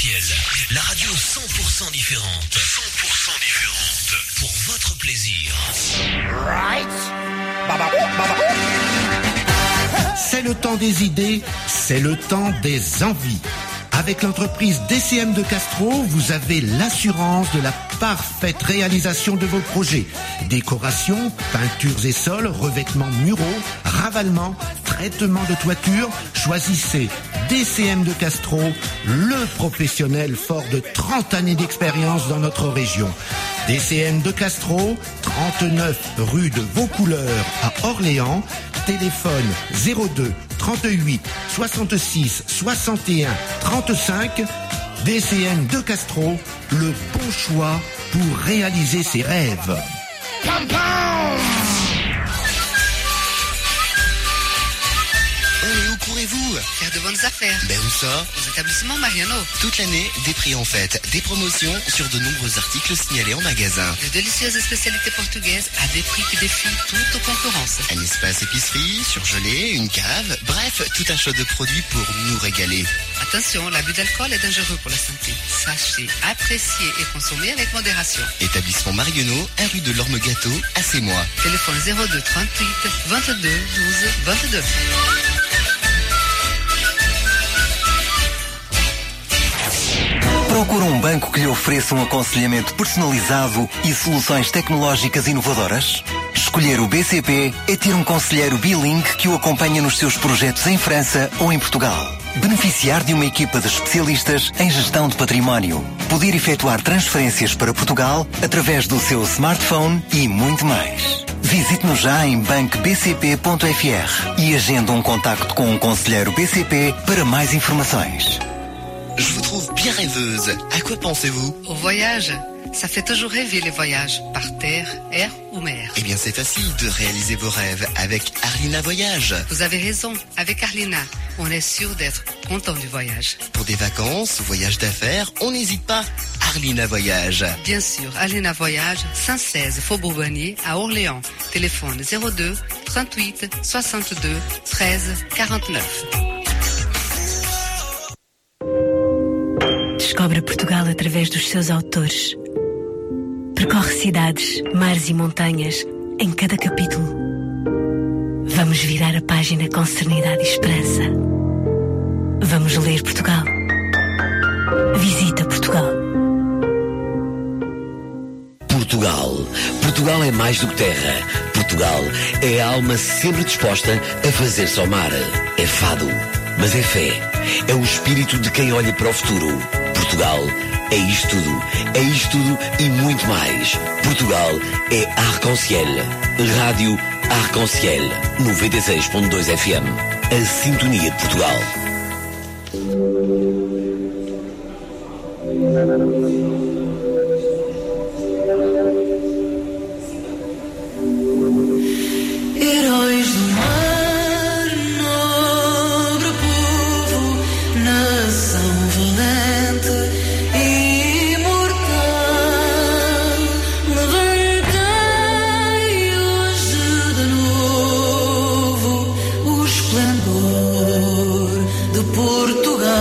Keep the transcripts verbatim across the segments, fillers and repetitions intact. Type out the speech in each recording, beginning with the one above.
Arc-en-Ciel, la radio cent pour cent différente. cent pour cent différente. Pour votre plaisir. Right. C'est le temps des idées, c'est le temps des envies. Avec l'entreprise D C M de Castro, vous avez l'assurance de la parfaite réalisation de vos projets. Décoration, peintures et sols, revêtements muraux, ravalement, traitement de toiture. Choisissez D C M de Castro, le professionnel fort de trente années d'expérience dans notre région. D C M de Castro, trente-neuf rue de Vaucouleurs à Orléans. Téléphone zéro deux trente-huit soixante-six soixante et un trente-cinq. D C M de Castro, le bon choix pour réaliser ses rêves. Oh, où courez-vous? Faire de bonnes affaires. Ben où ça? Aux établissements Mariano. Toute l'année, des prix en fête, des promotions sur de nombreux articles signalés en magasin. De délicieuses spécialités portugaises à des prix qui défient toute concurrence. Un espace épicerie, surgelé, une cave, bref, tout un choix de produits pour nous régaler. Attention, l'abus d'alcool est dangereux pour la santé. Sachez apprécier et consommer avec modération. Établissement Mariano, un rue de l'Orme Gâteau, à Sémois. Téléphone zéro deux trente-huit vingt-deux douze vingt-deux. Procura um banco que lhe ofereça um aconselhamento personalizado e soluções tecnológicas inovadoras? Escolher o B C P é ter um conselheiro bilingue que o acompanha nos seus projetos em França ou em Portugal. Beneficiar de uma equipa de especialistas em gestão de património. Poder efetuar transferências para Portugal através do seu smartphone e muito mais. Visite-nos já em banco b c p ponto f r e agenda um contacto com um conselheiro B C P para mais informações. Je vous trouve bien rêveuse. À quoi pensez-vous? Au voyage. Ça fait toujours rêver les voyages, par terre, air ou mer. Eh bien, c'est facile de réaliser vos rêves avec Arlina Voyage. Vous avez raison. Avec Arlina, on est sûr d'être content du voyage. Pour des vacances, voyages d'affaires, on n'hésite pas. Arlina Voyage. Bien sûr, Arlina Voyage, cent seize Faubourg Bonnier à Orléans. Téléphone zéro deux trente-huit soixante-deux treize quarante-neuf. Descobre Portugal através dos seus autores. Percorre cidades, mares e montanhas em cada capítulo. Vamos virar a página com serenidade e esperança. Vamos ler Portugal. Visita Portugal. Portugal. Portugal é mais do que terra. Portugal é a alma sempre disposta a fazer-se ao mar. É fado, mas é fé. É o espírito de quem olha para o futuro. Portugal é isto tudo. É isto tudo e muito mais. Portugal é Arc-en-Ciel. Rádio Arc-en-Ciel. noventa e seis ponto dois F M. A sintonia de Portugal. Heróis do mar, nobre povo, nação valente e imortal, levantei hoje de novo o esplendor de Portugal.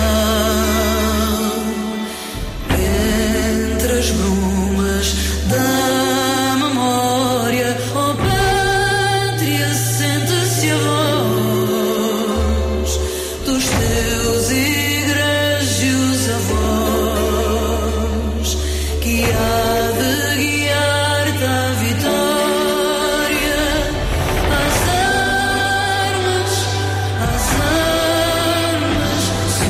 Entre as brumas da memória, oh pátria, sente-se a voz dos teus egrégios avós, que há de guiar-te à vitória. As armas, as armas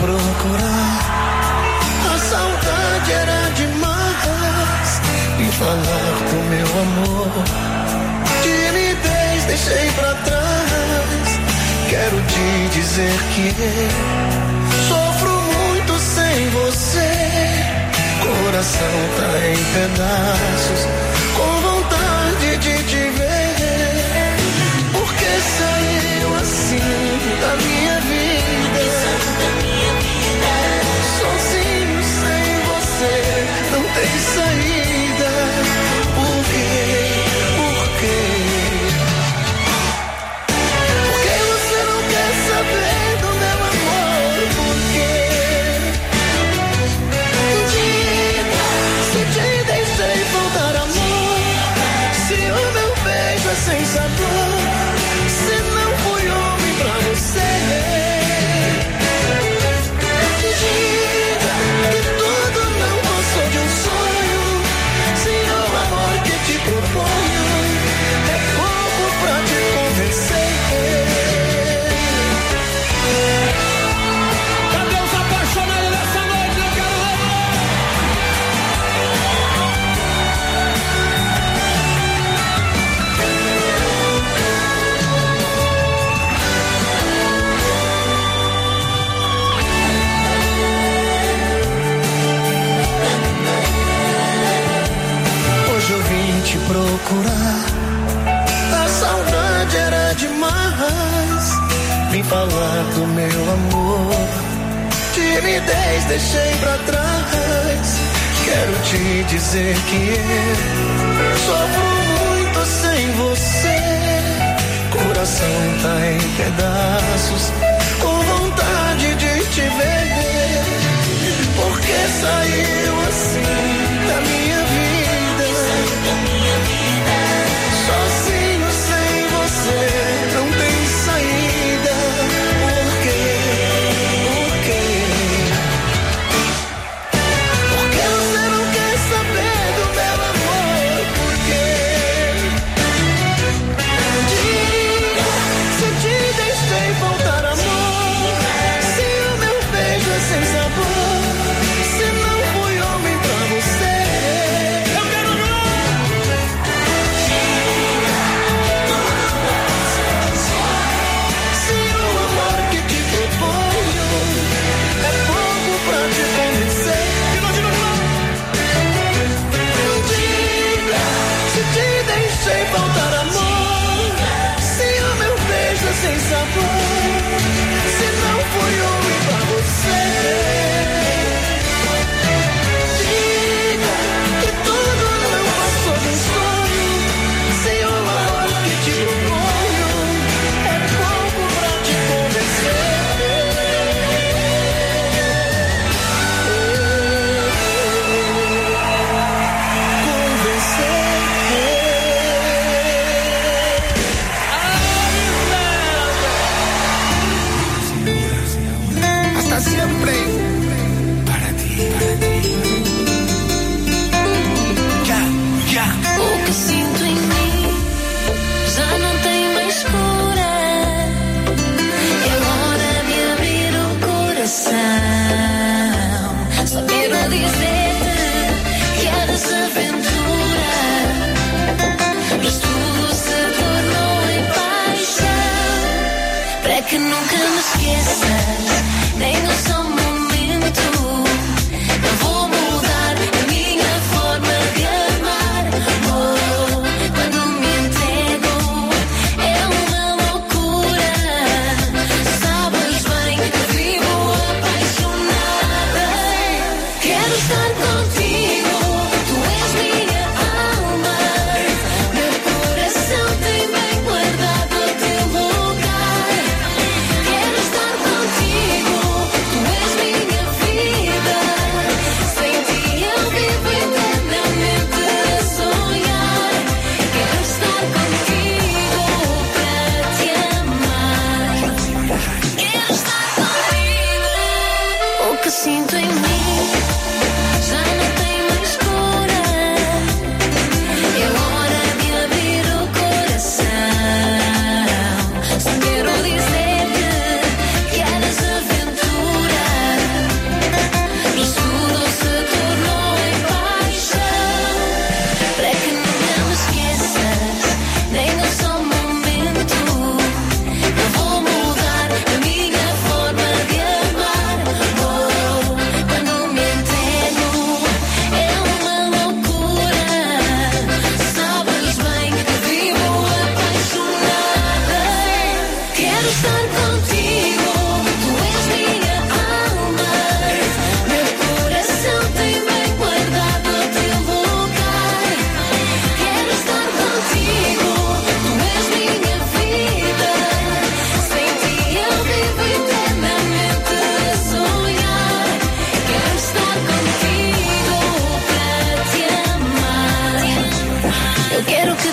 procurar. A saudade era demais. Vim falar do meu amor. Timidez deixei pra trás. Quero te dizer que eu sofro muito sem você. Coração tá em pedaços, com vontade de te ver. Por que saiu assim da minha vida? Sozinho sem você, não tem saída. Por quê? Por quê? Por que você não quer saber do meu amor? Por quê? Diga, se te deixei faltar amor, se o meu beijo é sem sabor, se não fui homem pra você. Diga que tudo não passou de um sonho, se o amor que te proponho é pouco pra te convencer. Cadê os apaixonados dessa noite? Eu quero ver. Hoje eu vim te procurar. A saudade era demais. Vim falar do meu amor. Timidez deixei pra trás. Quero te dizer que eu sofro muito sem você. Coração tá em pedaços, com vontade de te ver. Por que saiu assim da minha vida? Sozinho sem você, não tem saída. Por quê? Por quê? Por que você não quer saber do meu amor? Por quê? Diga, se te deixei faltar amor, se o meu beijo é sem sabor, se não fui homem pra você. Eu quero se o amor que te proponho é pouco pra te convencer. Diga, se te deixei faltar amor, se o meu beijo é sem sabor, se não fui homem pra você. Diga que tudo não passou de um sonho, se o amor que te proponho é pouco pra te convencer. Convencer. Hasta siempre. Para ti, para ti. Ya, ya. O que sinto em mim já não tem mais cura. É hora de abrir o coração. Só quero dizer-te que há desaventura, mas tudo se tornou em paixão. Para que nunca me esqueças, nem um só momento. Eu vou mudar a minha forma de amar. Oh, quando me entrego é uma loucura. Sabes bem que vivo apaixonada. Quero estar contigo, tu és minha alma. Meu coração tem bem guardado o teu lugar. Quero estar contigo, tu és minha vida. Sem ti eu vivo eternamente a sonhar. Quero estar contigo para te amar. Quero estar contigo. O que sinto em mim já não tem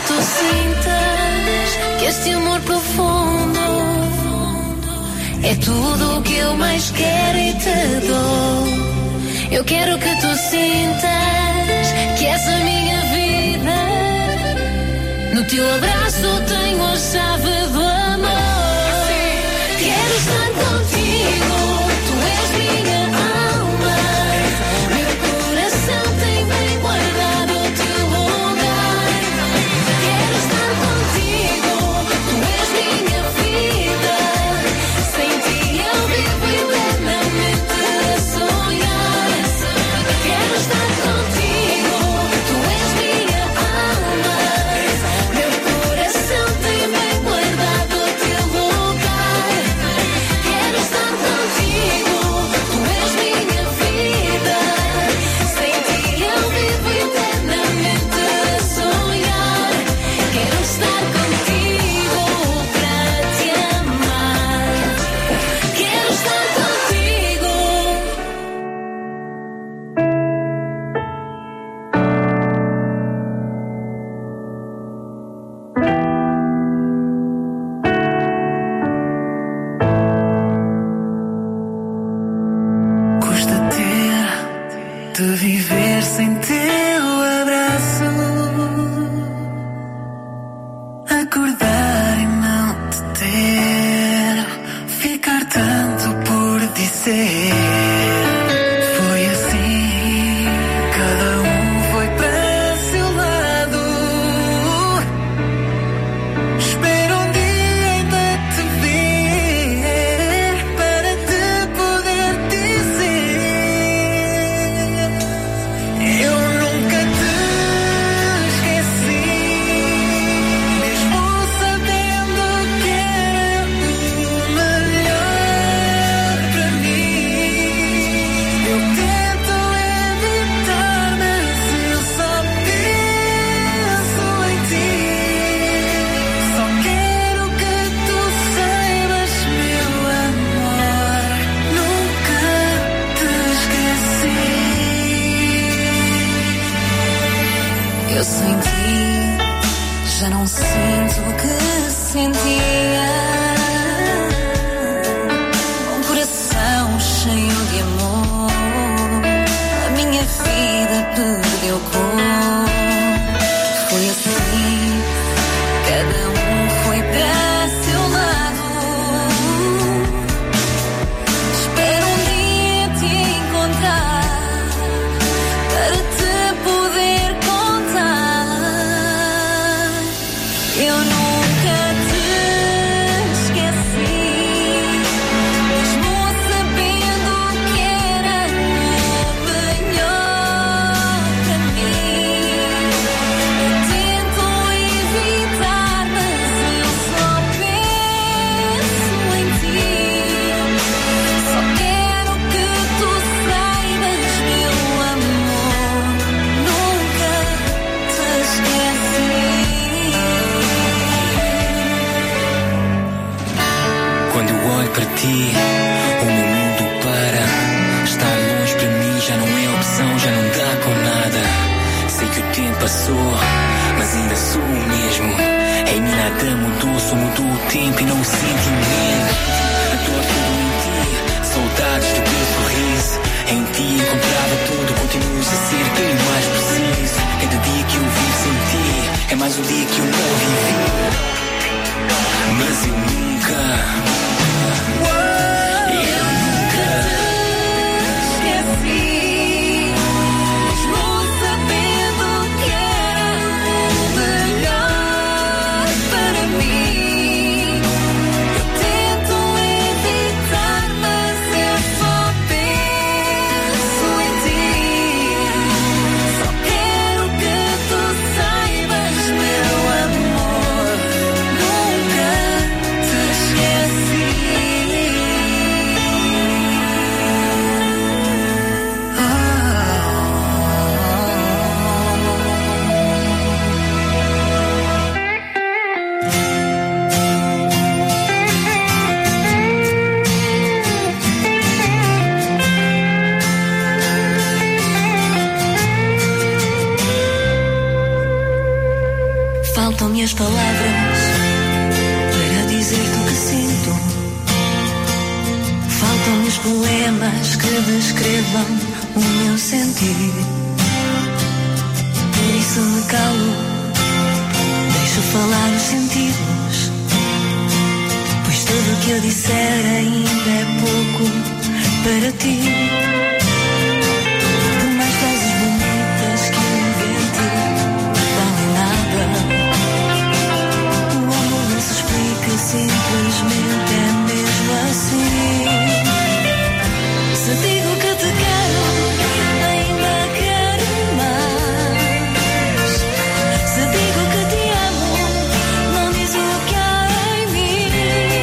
tu sintas que este amor profundo é tudo o que eu mais quero e te dou. Eu quero que tu sintas que essa minha vida, no teu abraço tenho a chave do amor. Quero estar contigo, tu és minha alma. Meu coração tem bem guardado o teu lugar. Quero estar contigo, tu és minha vida. Sem ti eu vivo eternamente a sonhar. Quero estar contigo, tu és minha alma. Meu coração tem bem guardado o teu lugar. Quero estar contigo, tu és minha vida. Sem ti eu vivo eternamente a sonhar. Quero estar contigo pra te amar. Quero estar contigo. Custa ter de viver sem teu abraço, acordar e não te ter, ficar tanto por dizer. Foi assim, cada um foi para seu lado. Espero um dia ainda te ver para te poder dizer: eu nunca te esqueci, mesmo sabendo que era o melhor para mim. Eu tento evitar, mas eu só penso em ti. Só quero que tu saibas, meu amor, nunca te esqueci. Eu sem ti já não sinto o que sentia. Um coração cheio de amor, a minha vida perdeu cor. Foi assim, cada um foi para seu lado. Espero um dia te encontrar para te poder contar. Eu nunca te esqueci, mesmo sabendo que era o melhor para mim. Eu tento evitar, mas eu só penso em ti. Só quero que tu saibas, meu amor, nunca te esqueci. Quando eu olho para ti, o meu mundo para. Estar longe para mim já não é opção, já não dá com nada. Sei que o tempo passou, mas ainda sou o mesmo. Em mim nada mudou, só mudou o tempo e não o sentimento. Adoro tudo em ti, saudades do teu sorriso. Em ti encontrava tudo, continuas a ser quem mais preciso. Cada dia que eu vivo sem ti é mais um dia que eu não vivi. Mas eu nunca, eu nunca Esqueci, mesmo sabendo que era o melhor para mim. Eu tento evitar, mas eu só penso em ti. Só quero que tu saibas, meu amor, nunca te esqueci. Faltam-me as palavras para dizer-te o que sinto. Faltam-me os poemas que descrevam o meu sentir. Por isso me calo, deixo falar os sentidos, pois tudo o que eu disser ainda é pouco para ti. Por mais frases bonitas que eu invente, valem nada. O amor não se explica, simplesmente é mesmo assim. Se digo que te quero, ainda quero mais. Se digo que te amo, não diz o que há em mim.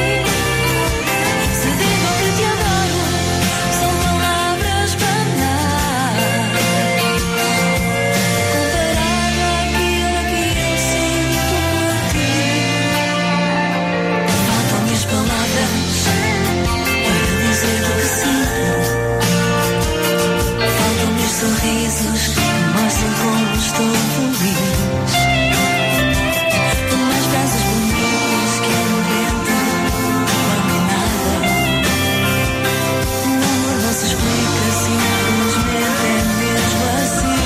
Se digo que te adoro, são palavras banais, comparado àquilo que eu sinto por ti. Faltam-me as palavras para dizer o que sinto. Faltam-me os sorrisos que mostrem como estou feliz. Por mais frases bonitas que eu invente, valem nada. O amor não se explica, simplesmente é mesmo assim.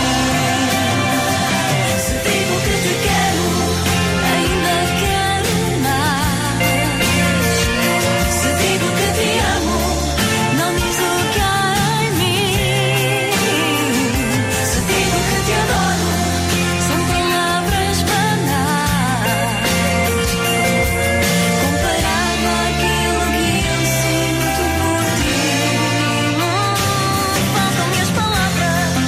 Se digo que te quero, ainda quero mais. Se digo que te amo, não diz o que há em mim. Se digo que te adoro, são palavras banais, comparado àquilo que eu sinto por ti. Faltam-me as palavras,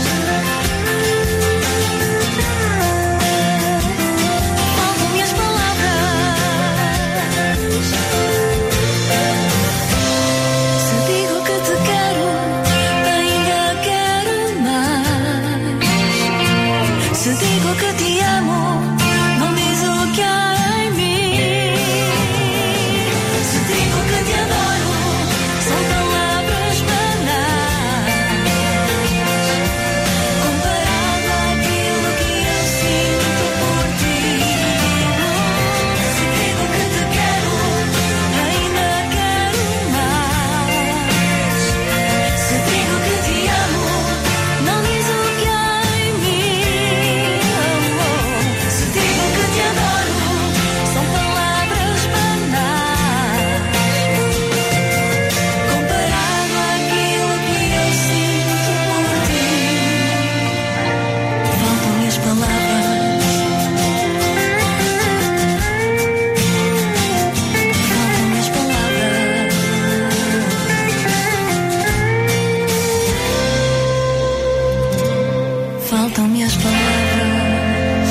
faltam-me as palavras. Se digo que te quero, ainda quero mais. Se digo que te amo, não diz o que há em mim. Se digo que te adoro, são palavras banais, comparado àquilo que eu sinto por ti. Se digo que te quero, ainda quero mais. Se digo que te amo, não diz o que há em mim. Se digo que te adoro, são palavras banais, comparado àquilo que eu sinto por ti. Faltam-me as palavras, faltam-me as palavras. Faltam-me as palavras.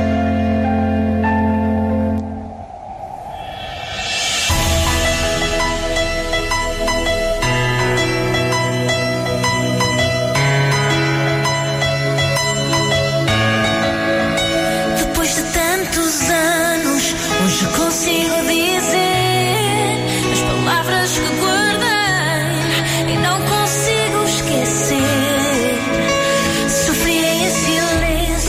Depois de tantos anos, hoje consigo dizer as palavras que guardei e não consigo esquecer. Sofri em silêncio.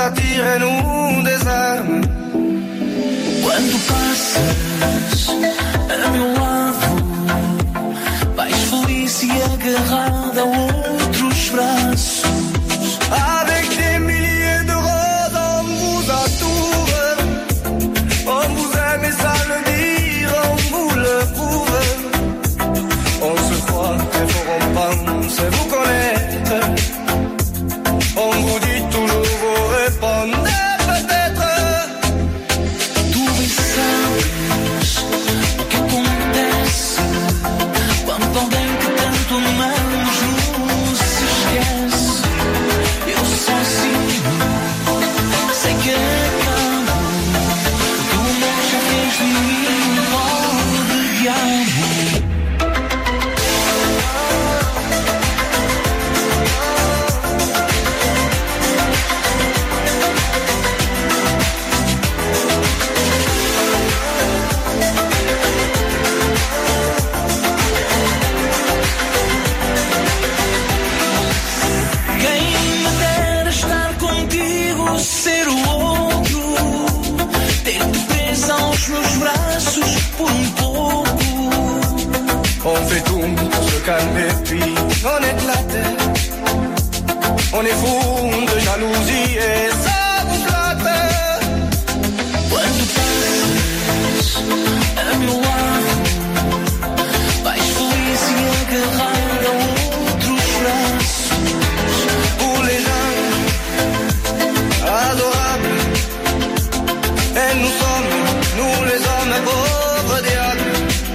partir e não desarme. Quando passas a meu lado, vais feliz e agarrada a outros braços. Avec des milliers de roses, on vous entoure. On vous aime et ça le dire, on vous le prouve. On se croit très fort, on pense vous connaître. On vous dit toujours, vous répondez peut-être. Tu bem sabes o que acontece quando alguém que tanto amamos nos esquece. Eu sozinho sei que acabo, porque o amor já fez de mim um pó de diabo. Ser o outro, ter-te presa aos meus braços por um pouco. On fait tout pour se calmer puis on éclate. On est fou de jalousie et ça vous flatte. Quando passas a meu lado, vais feliz e agarrada a outros braços. Pour les gens adorables, et nous sommes, nous les hommes pauvres diables.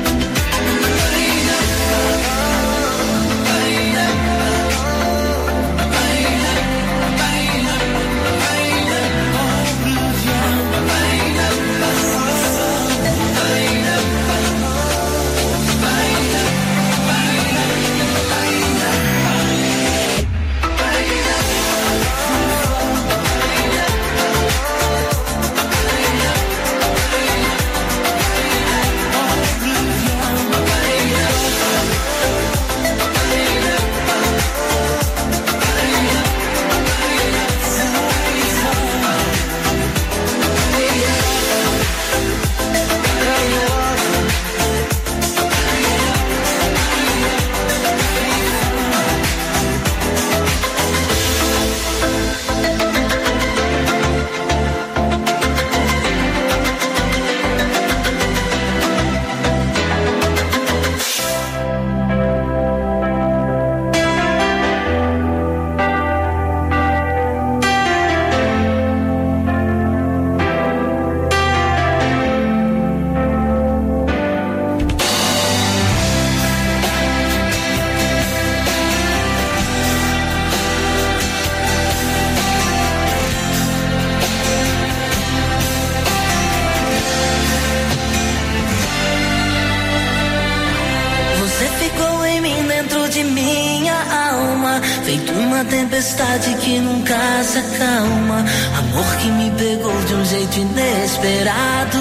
Tempestade que nunca se acalma, amor que me pegou de um jeito inesperado.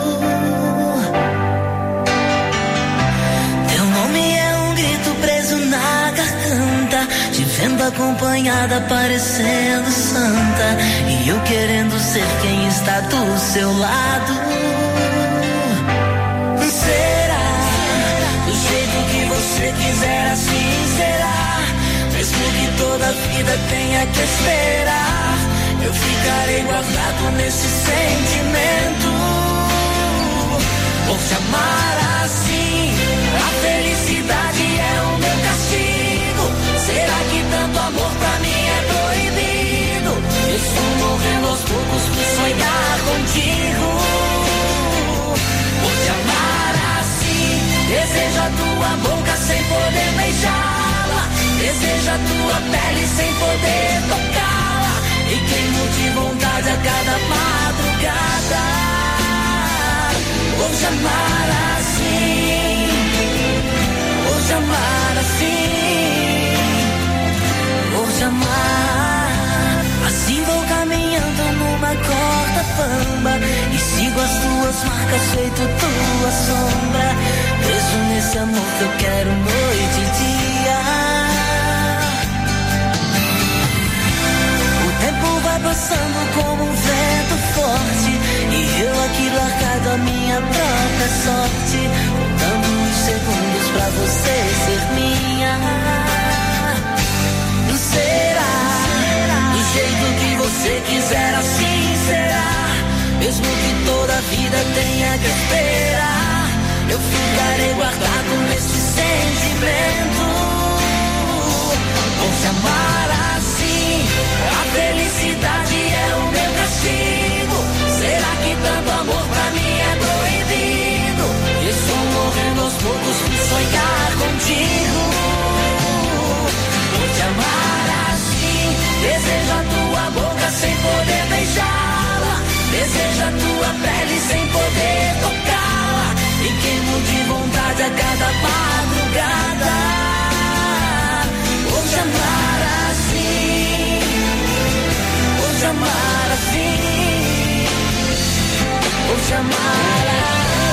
Teu nome é um grito preso na garganta, te vendo acompanhada parecendo santa, e eu querendo ser quem está do seu lado. Será do jeito que você quiser, assim será. Mesmo que toda vida tenha que esperar, eu ficarei guardado nesse sentimento. Por te amar assim, a felicidade é o meu castigo. Será que tanto amor pra mim é proibido? Estou morrendo aos poucos por sonhar contigo. Por te amar assim, desejo a tua boca sem poder beijá-la. Desejo a tua pele sem poder tocá-la, e queimo de vontade a cada madrugada. Vou te amar assim, vou te amar assim, vou te amar. Assim vou caminhando numa corda bamba, e sigo as tuas marcas feito tua sombra, preso nesse amor que eu quero noite e dia. O tempo vai passando com minha sorte, contando os segundos pra você ser minha. Será, do jeito que você quiser, assim será. Mesmo que toda a vida tenha que esperar, eu ficarei guardado nesse sentimento. Vou te amar assim, a felicidade é o meu castigo. Será que tanto amor pra mim é proibido? Estou morrendo aos poucos por sonhar contigo. Vou te amar assim, desejo a tua boca sem poder beijá-la, desejo a tua pele sem poder tocá-la, e queimo de vontade a cada madrugada. Vou te amar assim, vou te amar assim, vou te amar assim.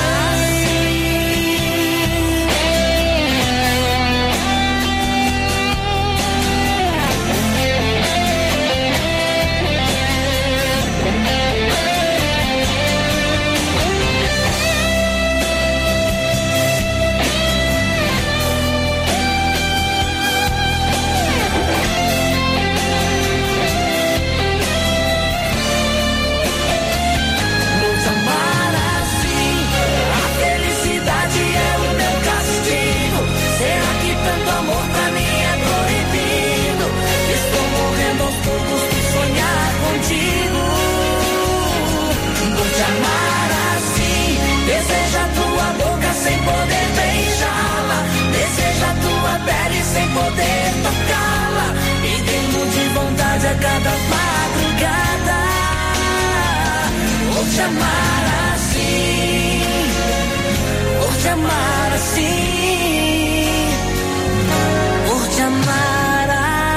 Sem poder tocá-la, e tendo de vontade a cada madrugada. Vou te amar assim, vou te amar assim, vou te amar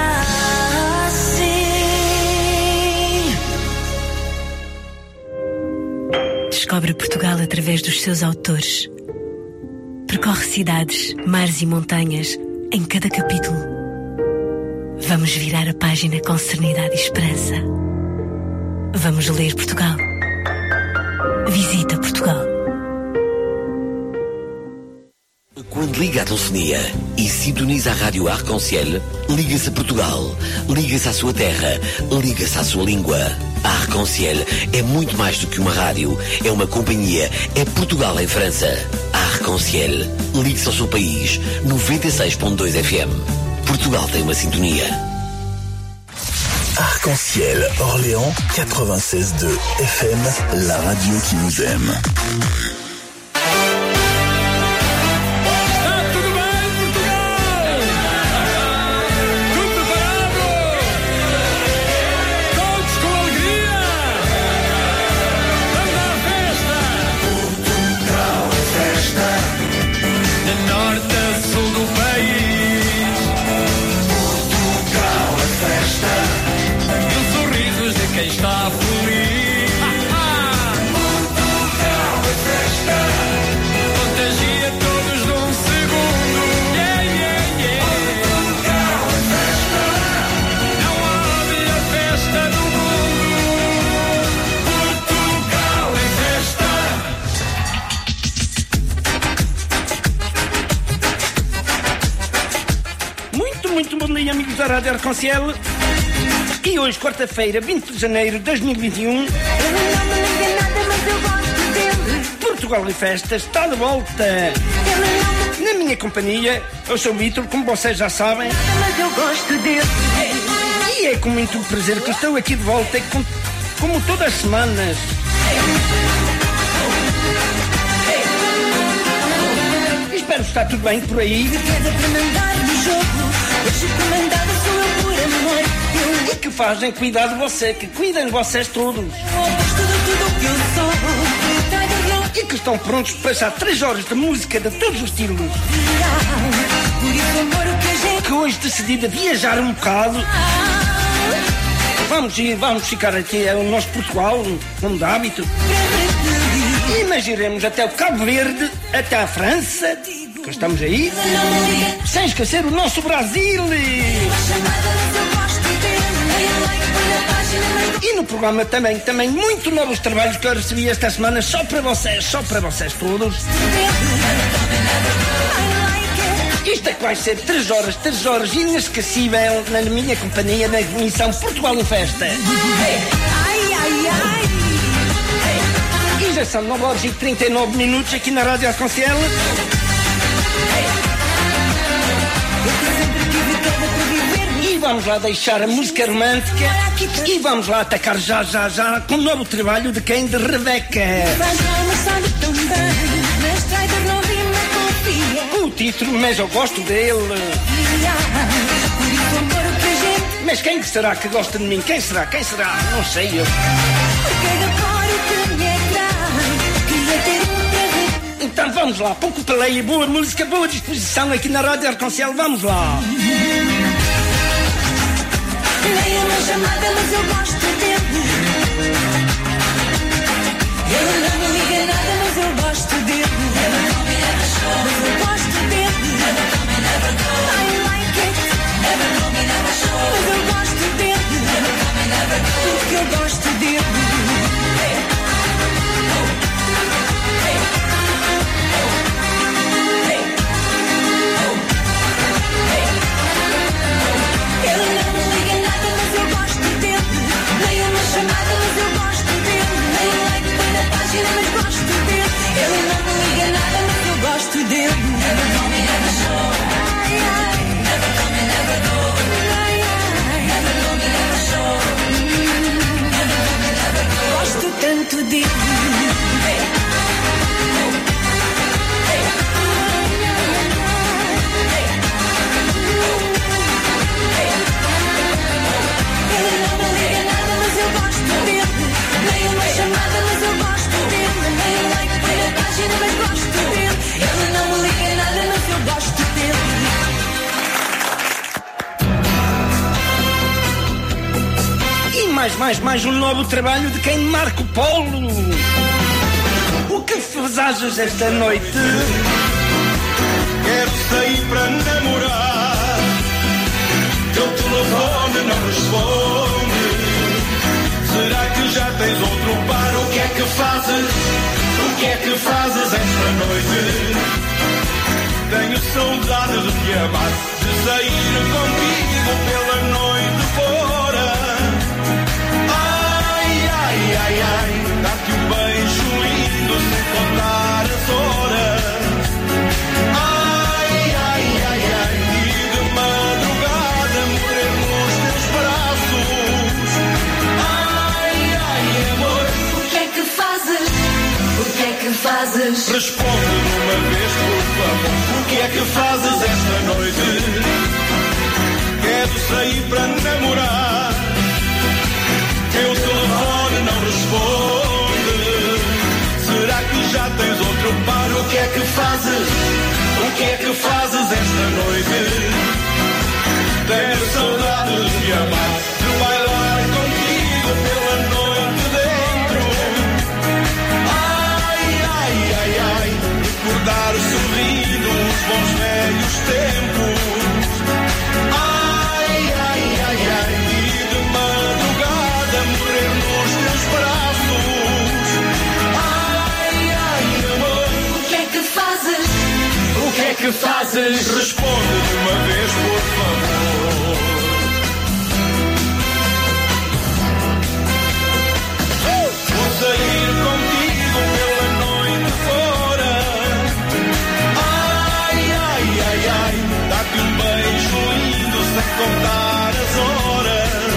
assim. Descobre Portugal através dos seus autores. Percorre cidades, mares e montanhas em cada capítulo. Vamos virar a página com serenidade e esperança. Vamos ler Portugal. Visita Portugal. Quando liga a telefonia e sintoniza a rádio Arc-en-Ciel, liga-se a Portugal, liga-se à sua terra, liga-se à sua língua. A Arc-en-Ciel é muito mais do que uma rádio, é uma companhia, é Portugal em França. A Arc-en-Ciel, ligue-se ao seu país, noventa e seis ponto dois F M. Portugal tem uma sintonia. Arc-en-Ciel, Orléans, quatre-vingt-seize point deux F M, la radio qui nous aime. Quem está feliz, Portugal é festa, contagia todos num segundo. Yeah, yeah, yeah. Portugal é festa, não há melhor festa do mundo. Portugal é festa. Muito, muito bom dia, amigos da Rádio Arc-en-Ciel. E hoje, quarta-feira, vinte de janeiro de dois mil e vinte e um, Portugal em Festa está de volta. Na minha companhia, eu sou o Vítor, como vocês já sabem. E é com muito prazer que estou aqui de volta, como, como todas as semanas. Espero que está tudo bem por aí. E que fazem cuidar de você, que cuidam de vocês todos. E que estão prontos para passar três horas de música de todos os estilos. Que hoje decidi de viajar um bocado. Vamos ir, vamos ficar aqui no nosso Portugal, como de hábito. E imaginemos até o Cabo Verde, até a França, que estamos aí. Sem esquecer o nosso Brasil. E no programa também, também muito novos trabalhos que eu recebi esta semana só para vocês, só para vocês todos. Isto é que vai ser três horas, três horas inesquecível na minha companhia na emissão Portugal em Festa. Ai, ai, ai. E já são nove horas e trinta e nove minutos aqui na Rádio Arconcel. E vamos lá deixar a música romântica e vamos lá atacar já, já, já com o novo trabalho de quem? De Rebeca. O título, mas eu gosto dele. Mas quem será que gosta de mim? Quem será? Quem será? Não sei eu. Então vamos lá, pouco peleia, boa música, boa disposição aqui na Rádio Arconcel, vamos lá. Nem uma chamada, mas eu gosto dele. Ele não me liga nada, mas eu gosto dele. Mas eu gosto dele. I like it. Mas eu gosto dele. Porque eu gosto dele. Mais, mais, mais um novo trabalho de quem? Marco Polo. O que fazes esta noite? Quero sair para namorar. Teu telefone não responde. Será que já tens outro par? O que é que fazes? O que é que fazes esta noite? Tenho saudade de te amar, de sair contigo pela noite fora. Ai, ai, ai, dá-te um beijo lindo sem contar as horas. Ai, ai, ai, ai, e de madrugada morrer nos teus braços. Ai, ai, amor, o que é que fazes? O que é que fazes? Responde-me uma vez, por favor. O que é que fazes esta noite? Quero sair para namorar. Teu telefone não responde. Será que já tens outro par? O que é que fazes? O que é que fazes esta noite? Tenho saudade de te amar, de bailar contigo pela noite dentro. Ai, ai, ai, ai, recordar sorrindo os bons velhos tempos. Ai, ai, ai, ai, e de madrugada morrer nos teus braços. Ai, ai, amor, o que é que fazes? O que é que fazes? Responde de uma vez, por favor. Vou sair contigo pela noite fora. Ai, ai, ai, ai, dá-te um beijo lindo sem contar as horas.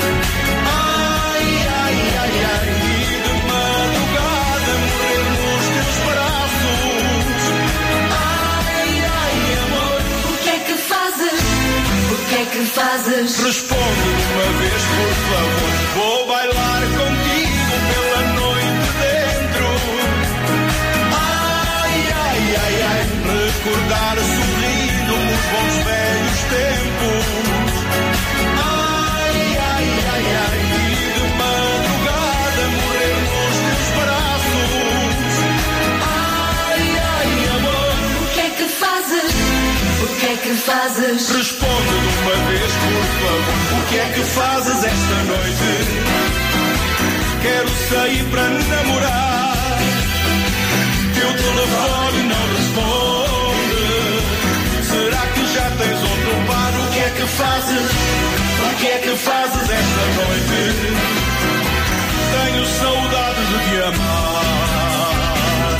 Ai, ai, ai, ai, e de madrugada morrer nos teus braços. Ai, ai, amor, o que é que fazes? O que é que fazes? Responde de uma vez, por favor. Vou bailar contigo pela noite dentro. Ai, ai, ai, ai, recordar sorrindo os bons velhos tempos. Ai, ai, ai, ai, e de madrugada morrer nos teus braços. Ai, ai, amor, o que é que fazes? O que é que fazes? Responde de uma vez, por favor. favor, o que é que fazes esta noite? Quero sair para namorar. Teu telefone não responde. Será que já tens outro par? O que é que fazes? O que é que fazes esta noite? Tenho saudades de te amar.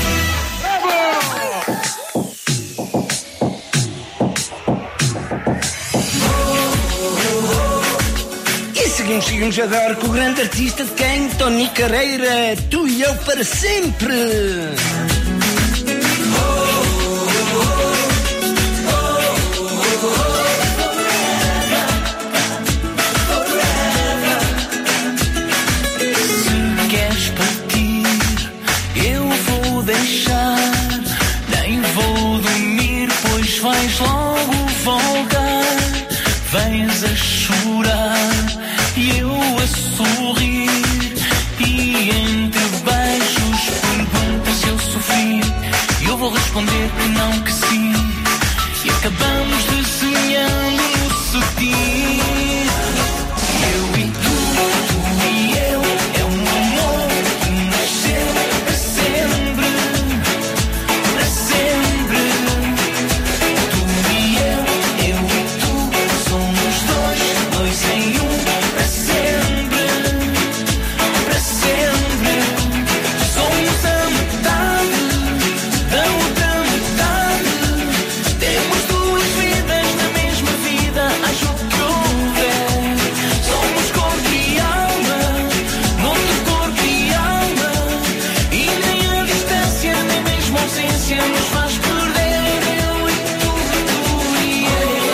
E seguimos, seguimos agora com o grande artista de quem? Tony Carreira, Tu e Eu para Sempre. Se queres partir, eu vou deixar. Nem vou dormir, pois vais logo voltar. Vens a chorar e eu a sorrir. E entre beijos perguntas se eu sofri. E eu vou responder que não, que sim. E acabamos desenhando no cetim. Eu e tu, tu e eu, é um amor que nasceu para sempre, para sempre. Tu e eu, eu e tu, somos dois, dois em um, para sempre, para sempre. Somos a metade da outra metade. Temos duas vidas na mesma vida, acho que houver. Somos corpo e alma, noutro corpo e alma. E nem a distância, nem mesmo a ausência nos faz perder. Eu e tu, tu e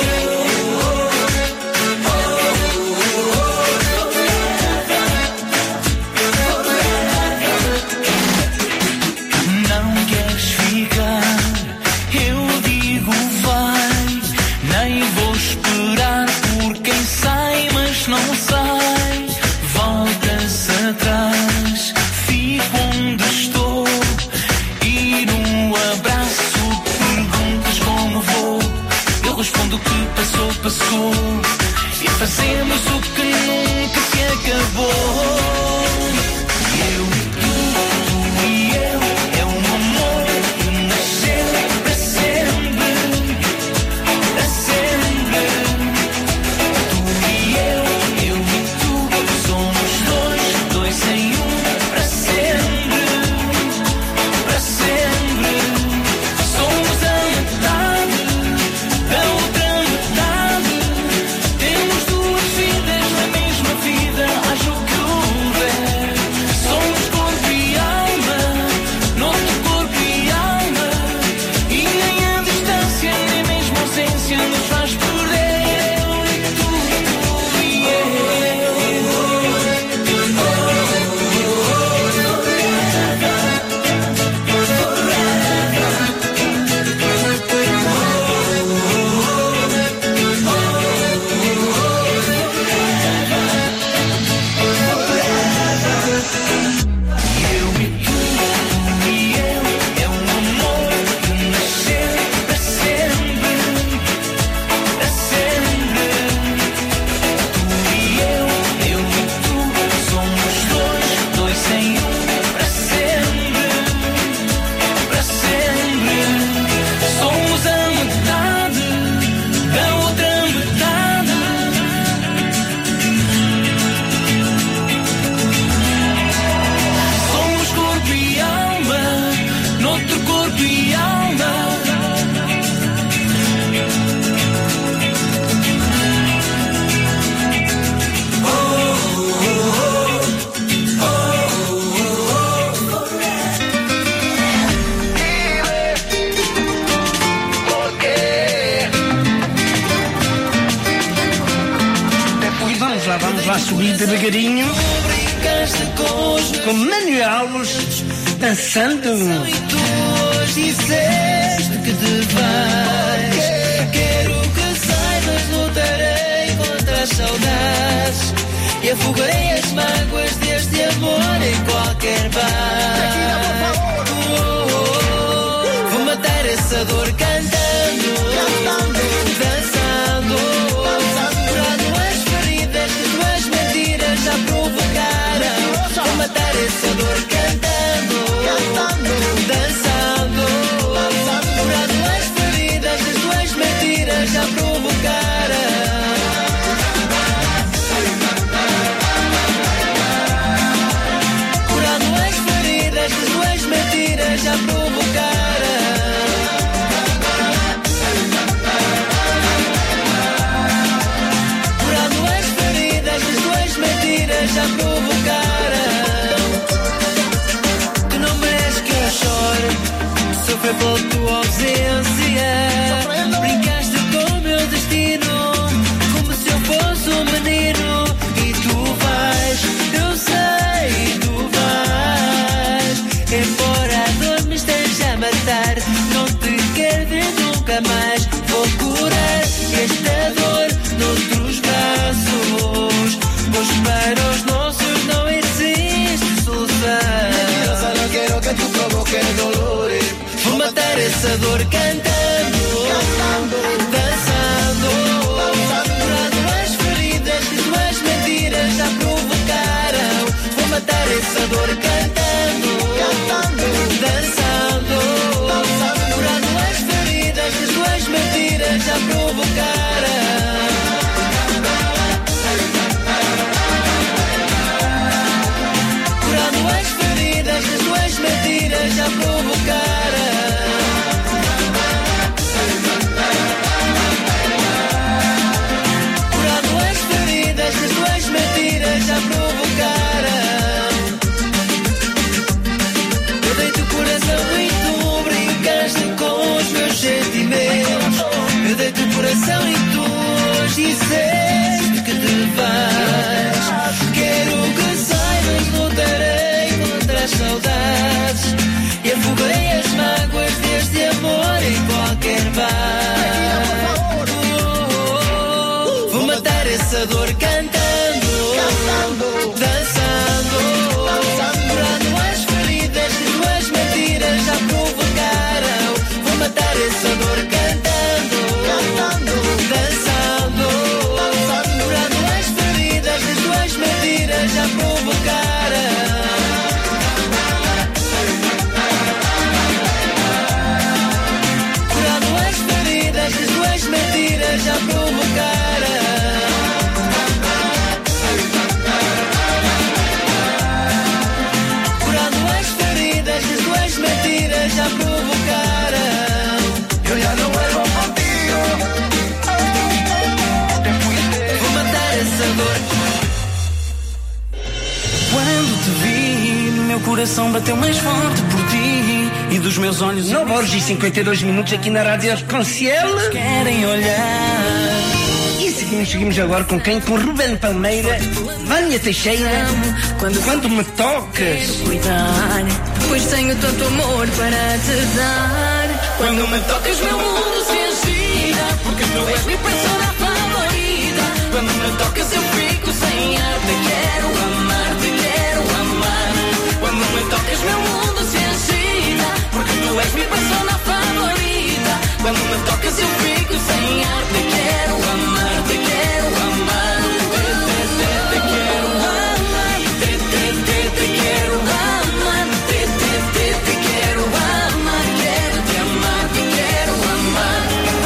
eu. Não queres ficar? Eu digo vai. Nem vou esperar por quem sai, mas não sai. Voltas atrás, fico onde estou. E num abraço perguntas como vou. Eu respondo que passou, passou. E fazemos o que nunca se acabou. Eu e tu, tu e eu, é um amor que nasceu para sempre, para sempre. Tu e eu, eu e tu, somos dois, dois em um, para sempre, para sempre. Somos a metade da outra metade. Temos duas vidas na mesma vida, acho que houver. Somos corpo e alma, noutro corpo e alma. E nem a distância, nem mesmo a ausência nos faz perder. Eu e tu, tu e eu. Eu e tu, tu e eu, é um amor que nasceu para sempre, para sempre. Tu e eu, eu e tu, somos dois, dois em um, para sempre, para sempre. Somos a metade da outra metade. Somos corpo e alma, noutro corpo e alma. E vamos lá, vamos lá subir devagarinho. Com Manuel Alves dançando. E tu hoje disseste que te vais. Quero que saibas, lutarei contra as saudades e afogarei as mágoas deste amor em qualquer bar. Oh, oh, oh. Vou matar essa dor cantando, dançando, dançando. Por as levou tua ausência. Brincaste com o meu destino, como se eu fosse um menino. E tu vais, eu sei, tu vais. Embora a dor me esteja a matar, não te quero ver nunca mais. Vou curar esta dor noutros braços, pois para os nossos não existe solução. Mentirosa, no quiero que tú provoques dolores. Vou matar essa dor cantando, cantando, dançando, curando as feridas que tuas mentiras já provocaram. Vou matar essa dor cantando, cantando, dançando, dançando, curando as feridas que tuas mentiras já provocaram. Curando as feridas que tuas mentiras já provocaram. Curando as feridas que tuas mentiras já provocaram. Eu dei-te o coração e tu brincaste com os meus sentimentos. Eu dei-te o coração e tu hoje disseste que te vais. Quero que saibas, lutarei contra as saudades e afoguei as mágoas deste amor em qualquer bar. Vou matar essa dor cantando, cantando, dançando, curando as feridas que tuas mentiras já provocaram. Vou matar essa dor cantando, cantando, dançando, curando as feridas que tuas mentiras já provocaram. Curando as feridas que tuas mentiras já provocaram. Curando as feridas que tuas mentiras já provocaram. Yo ya no vuelvo contigo. Vou matar essa dor. Quando te vi, meu coração bateu mais forte por ti. E dos meus olhos nove horas e cinquenta e dois minutos aqui na Rádio Arconciel. Querem olhar. E seguimos, seguimos agora com quem? Com Ruben Palmeira, Vânia Teixeira. Quando, quando me tocas, cuidar, pois tenho tanto amor para te dar. Quando me tocas, meu mundo se agita, porque tu és minha persona favorita. Quando me tocas, eu fico sem ar. Te quero amar, te quero amar. Quando me tocas, meu mundo se agita, porque tu és minha persona favorita. Quando me tocas, eu fico sem ar. Te quero amar, te quero amar. Te, te, te, te quero amar. Te, te, te, te quero amar. Te, te, te, te quero amar. Quero te amar, te quero amar.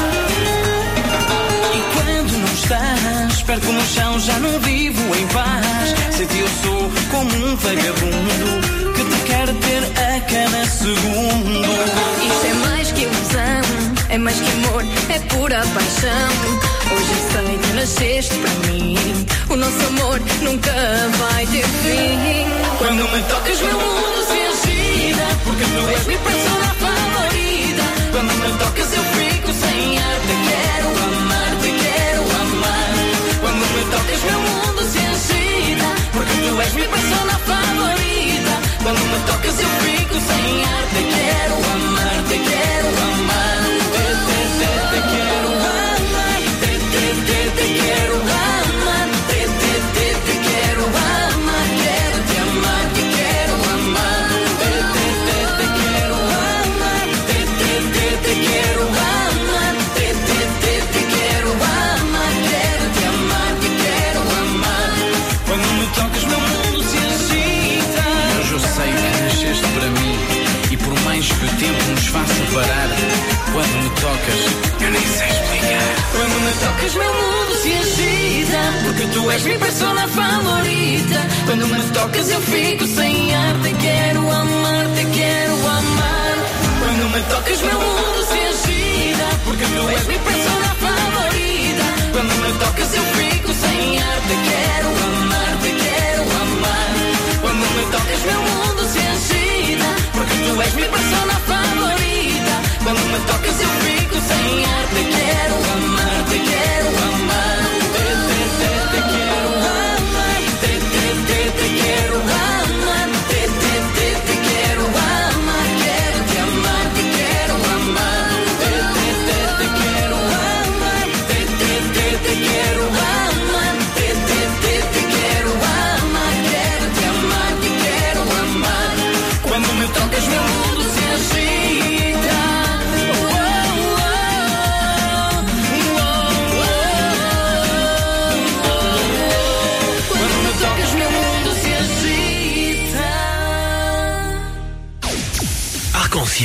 E quando não estás perto no chão, já não vivo em paz. Sei que eu sou como um vagabundo que te quer ter a cada segundo. Isto é mais que ilusão, é mais que amor, é pura paixão. Hoje eu sei que nasceste para mim, o nosso amor nunca vai ter fim. Quando me tocas, meu mundo se agita, porque tu és minha persona favorita. Quando me tocas, eu fico sem ar. Te quero amar, te quero amar. Quando me tocas, meu mundo se agita, porque tu és minha persona favorita. Quando me tocas, eu fico sem ar. Te quero amar, te quero amar. Te, te, te, te quero amar. Te, te, te, te quero amar. Te, te, te, te quero amar. Quero te amar, te quero amar. Te, te, te, te quero amar. Te, te, te, te quero amar. Te, te, te, te quero amar. Quero te amar, te quero amar. Quando me tocas, meu mundo se agita. Hoje eu sei que nasceste para mim, e por mais que o tempo nos faça parar, quando me tocas, eu nem sei explicar. Quando me tocas, meu mundo se agita, porque tu és minha persona favorita. Quando me tocas, eu fico sem ar. Te quero amar, te quero amar. Quando me tocas, meu mundo se agita, porque tu és minha persona favorita. Quando me tocas, eu fico sem ar. Te quero amar, te quero amar. Quando me tocas, meu mundo se agita, porque tu és minha persona favorita.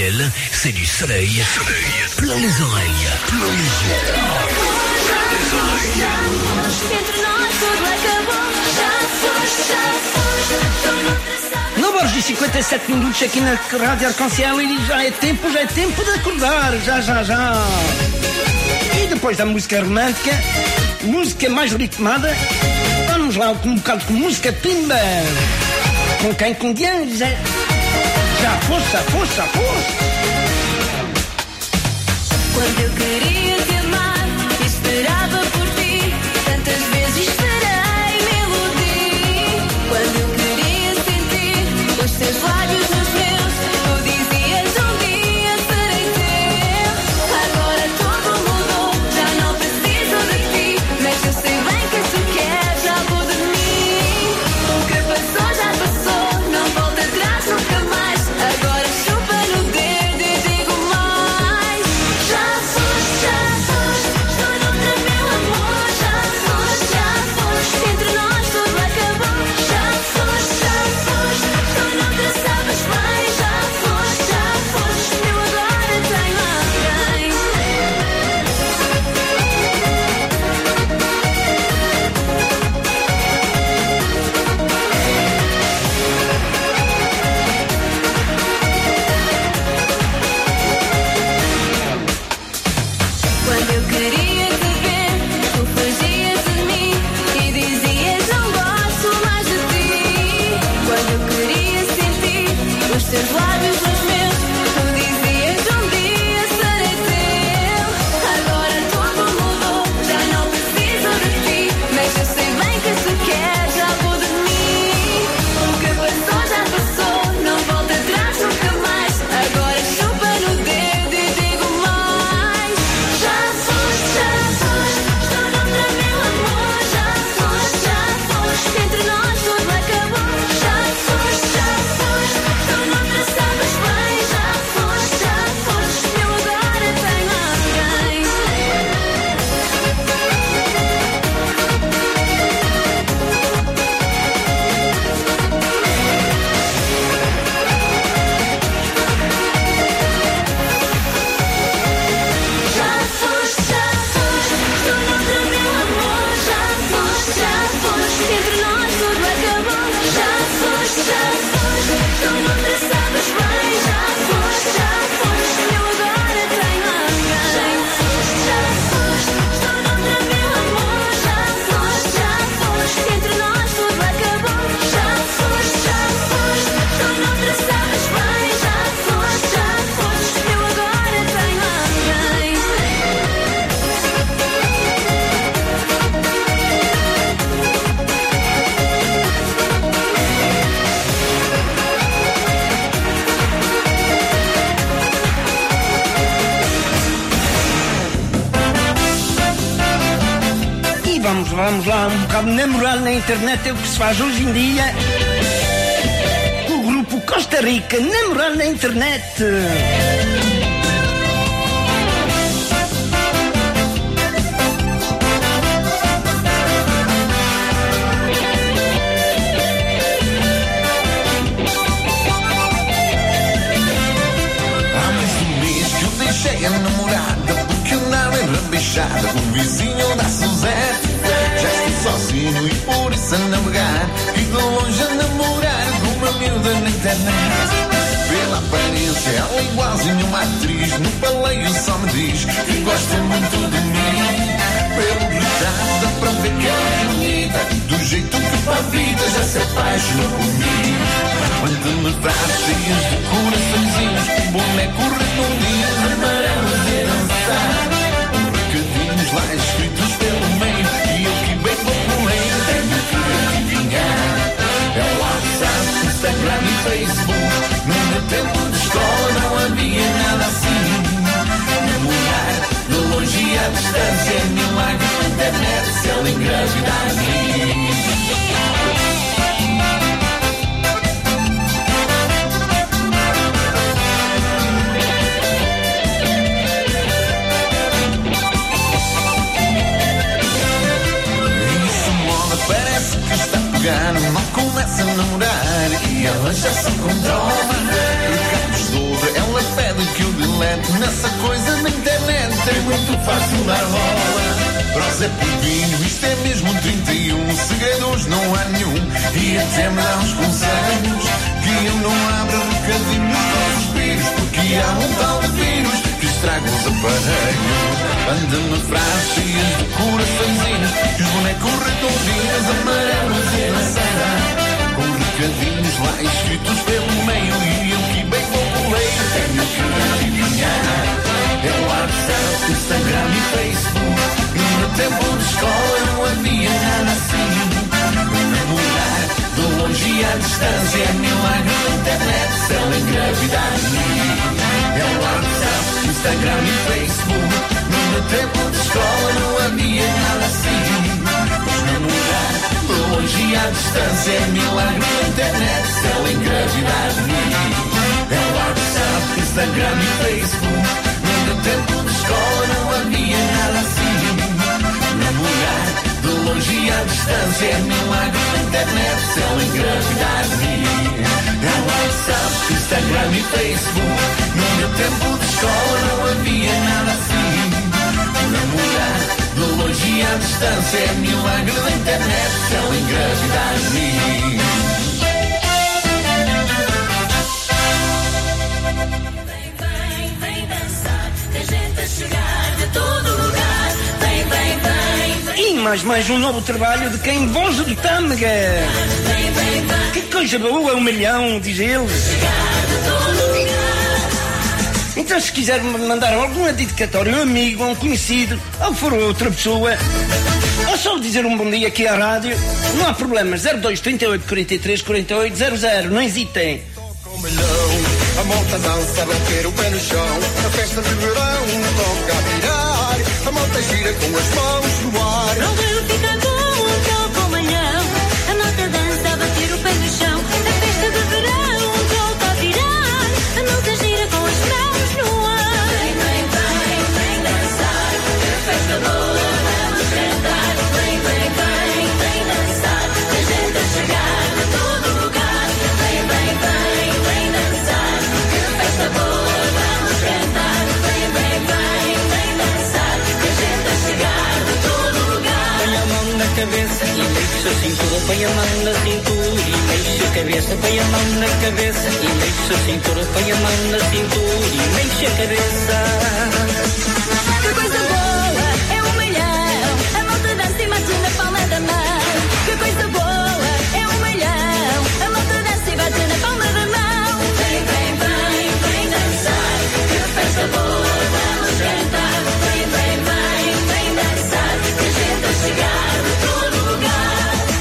Noël, c'est du soleil, soleil plein les oreilles, plein les yeux. nove horas e cinquenta e sete minutos aqui na Rádio Arconcel e já é tempo, já é tempo de acordar, já, já, já. E depois da música romântica, música mais ritmada, vamos lá com um bocado com música pimba. Com quem? Com Diana? Já, já força, força, força. Quando eu queria te amar, esperava por ti, tantas vezes esperei, me iludi. Quando eu queria sentir os teus lábios nos meus, tu dizias um dia serei teu. Agora tudo mudou, já não preciso de ti, mas eu sei bem que tu queres algo de mim. O que passou já passou, não volta atrás nunca mais. Agora chupa no dedo e digo mais. Já foste, já foste, estou noutra, meu amor. Já foste, já foste, entre nós tudo acabou. Já foste, já foste, estou noutra, sabes bem. Já foste, já foste, eu agora tenho alguém. Quando eu queria te ver, tu fugias de mim e dizias não gosto mais de ti. Quando eu queria sentir os teus lábios nos meus, tu dizias um dia serei teu. Agora tudo mudou, já não preciso de ti, mas eu sei bem que tu queres algo de mim. O que passou já passou, não volta atrás nunca mais. Agora chupa no dedo e digo mais. Já foste, já foste, estou noutra, meu amor. Já foste, já foste, entre nós tudo acabou. Já foste, já foste, estou noutra, sabes bem. Já foste, já foste, eu agora tenho alguém. Já foste, já foste, estou noutra, meu amor. Já foste, já foste, entre nós tudo acabou. Já foste, já foste, estou noutra, sabes bem. Já foste, já foste, eu agora tenho alguém. Já foste, já foste, estou noutra, meu amor. Já foste, já foste, entre nós tudo acabou. Já foste, já foste, estou noutra, sabes bem. Já foste, já foste, eu agora tenho alguém. E vamos, vamos lá, um bocado namorar na internet é o que se faz hoje em dia. O grupo Costa Rica, namorar na internet. Há mais de um mês que eu deixei a namorada porque andava enrabixada com o vizinho da Suzette. Já estou sozinho e por isso a navegar e de longe a namorar com uma miúda na internet. Pela aparência ela é igualzinha uma atriz, no baleio só me diz que gosta muito de mim. Pelo retrato dá para ver que ela é bonita, do jeito que para a vida já se apaixonou por mim. Manda-me frases cheias de coraçõezinhos, boneco redondinho, amarelos e dançar. Recadinhos lá escritos pelo meio e eu que bem vou correr, tenho que adivinhar. É o WhatsApp, Instagram e Facebook. No meu tempo de escola não havia nada assim. Namorar de longe e à distância é milagre na internet se ela engravidar a mim. Parece que está a pegar, mal começa a namorar e ela já se controla. Recados de ouro, ela pede isto é muito fácil dar bola. Prosa por vinho, isto é mesmo trinta e um. Segredos não há nenhum. E até me dá uns conselhos que eu não abro bocadinhos com suspiros, porque há um tal de vírus que estraga os aparelhos. Manda-me frases cheias de coraçõezinhos, que os bonecos redondinhos, amarelos e laceira, com recadinhos lá escritos pelo meio. E eu que bem populeiro tenho que adivinhar. É o WhatsApp, Instagram e Facebook. No meu tempo de escola não havia nada assim. Namorar de longe e à distância é milagre da internet, se ela engravidar de mim. É o WhatsApp, Instagram e Facebook. No meu tempo de escola não havia nada assim. Pois namorar de longe e à distância é milagre da internet, se ela engravidar de mim. É o WhatsApp, Instagram e Facebook. No meu tempo de escola não havia nada assim. Namorar de longe e à distância é milagre da internet, se ela engravidar de mim. É o WhatsApp, Instagram e Facebook. No meu tempo de escola não havia nada assim. Namorar de longe e à distância é milagre da internet, se ela engravidar de mim. Chegar de todo lugar, vem, vem, vem. E mais, mais um novo trabalho de quem? Voz do Tâmega. Vem, vem, vem. Que coisa boa, um milhão, diz ele. Chegar de todo lugar. Então, se quiser me mandar alguma dedicatória, um amigo, um conhecido, ou for outra pessoa, ou só dizer um bom dia aqui à rádio, não há problema. zero dois, trinta e oito, quarenta e três, quarenta e oito, zero zero, não hesitem. A malta dança, bater o pé no chão. A festa de verão toca a virar. A malta gira com as mãos no ar. Não veio ficar bom, toca o malhão. A malta dança, bater o pé no chão. A festa de verão toca a virar. A malta gira com as mãos no ar. Vem, vem, vem, vem dançar. Que festa boa, vamos cantar. Vem, vem, vem, vem dançar. A gente a chegar de todo lugar. Vem, vem, vem, vem dançar. Que festa boa, vamos cantar. Vem, vem, vem, vem dançar. Que a gente a chegar de todo lugar. Põe a mão na cabeça e mexe a cintura. Põe a mão na cintura e mexe a cabeça. Põe a mão na cabeça e mexe a cintura. Põe a mão na cintura e mexe a cabeça. Que coisa boa, é um milhão. A malta dança e bate na palma da mão. Que coisa boa, é um milhão. A malta dança e bate na palma da mão. Vem, vem, vem, vem dançar. Que festa boa, vamos cantar. Vem, vem, vem, vem dançar. Que a gente a chegar de todo lugar.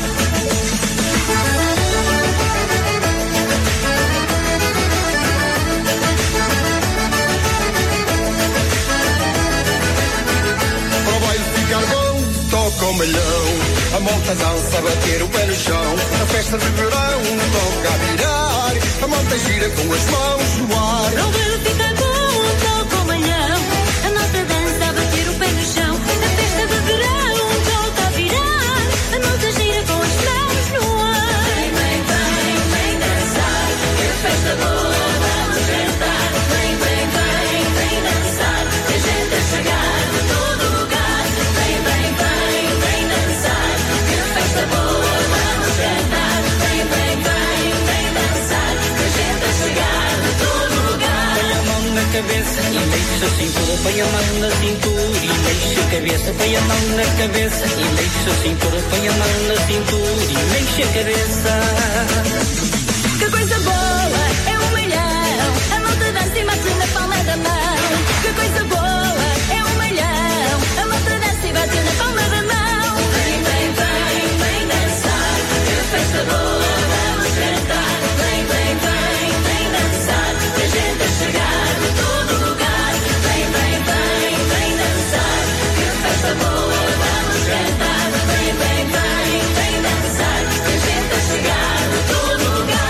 Para o baile ficar bom, toca o melhão. A malta dança, bater o pé no chão. A festa de verão toca a virar. A malta gira com as mãos no ar. Não veio ficar bom, toca o malhão. A malta dança, bater o pé no chão. A festa de verão toca a virar. A malta gira com as mãos no ar. Vem, vem, vem, vem dançar. Que festa boa, vamos cantar. Vem, vem, vem, vem dançar. Que a gente a chegar de todo lugar. Vem, vem, vem, vem dançar. Que festa boa, vamos cantar. Vem, vem, vem, vem dançar. Que a gente a chegar de todo lugar. Põe a mão na cabeça e mexe a cintura. Põe a mão na cintura e mexe a cabeça. Põe a mão na cabeça e mexe a cintura. Põe a mão na cintura e mexe a cabeça. Que coisa boa, é um milhão. A malta dança e bate na palma da mão. Que coisa boa, é um milhão. A malta dança e bate na palma da mão. Vem, vem, vem, vem dançar. Que festa boa, vamos cantar. Vem, vem, vem, vem dançar. Que a gente a chegar de todo lugar. Vem, vem, vem, vem dançar. Que festa boa, vamos cantar. Vem, vem, vem, vem dançar. Que a gente a chegar de todo lugar.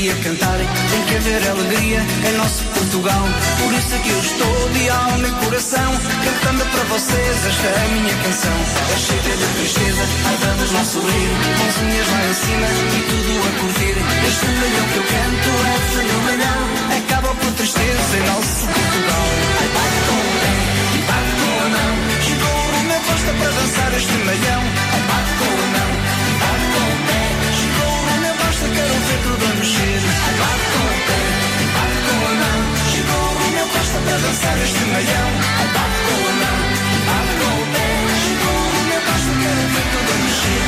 a cantar, tem que haver alegria em nosso Portugal. Por isso é que eu estou de alma e coração, cantando para vocês esta é a minha canção. É cheia de tristeza, ai vamos lá sorrir, mãozinhas lá em cima e tudo a curtir. Este milhão que eu canto é fenomenal, acaba por tristeza em nosso Portugal. Ai bate com o pé e bate com a mão, chegou o Romeu Costa para dançar este milhão. Ai bate com a mão e bate com o pé, chegou o Romeu Costa, quero ver tudo a mexer. Ai bate com o pé e bate com a mão, chegou o Romeu Costa para dançar este milhão. Ai bate com a mão e bate com o pé, chegou o Romeu Costa, quero ver tudo a mexer.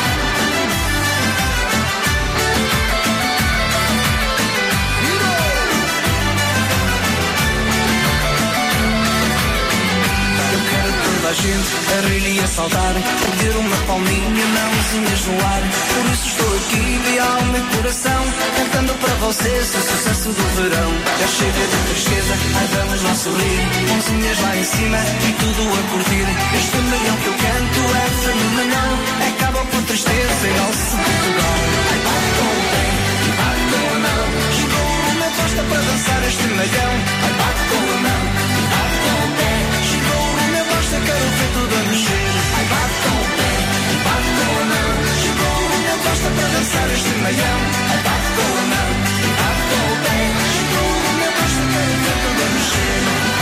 A gente a rir e a saltar, ter uma palminha, mãozinhas no ar. Por isso estou aqui de alma e coração, cantando para vocês o sucesso do verão. Já chega de tristeza, ai vamos lá sorrir, mãozinhas lá em cima e tudo a curtir. Este milhão que eu canto é fenomenal, acaba por tristeza em nosso Portugal. Ai bate com o pé e bate com a mão, chegou o Romeu Costa para dançar este milhão. Ai bate com a mão e bate com o pé, chegou o Romeu Costa, quero ver tudo a mexer. Ai bate com o pé e bate com a mão, chegou o Romeu Costa para dançar este milhão. Ai bate com a mão e bate com o pé, chegou o Romeu Costa, quero ver tudo a mexer.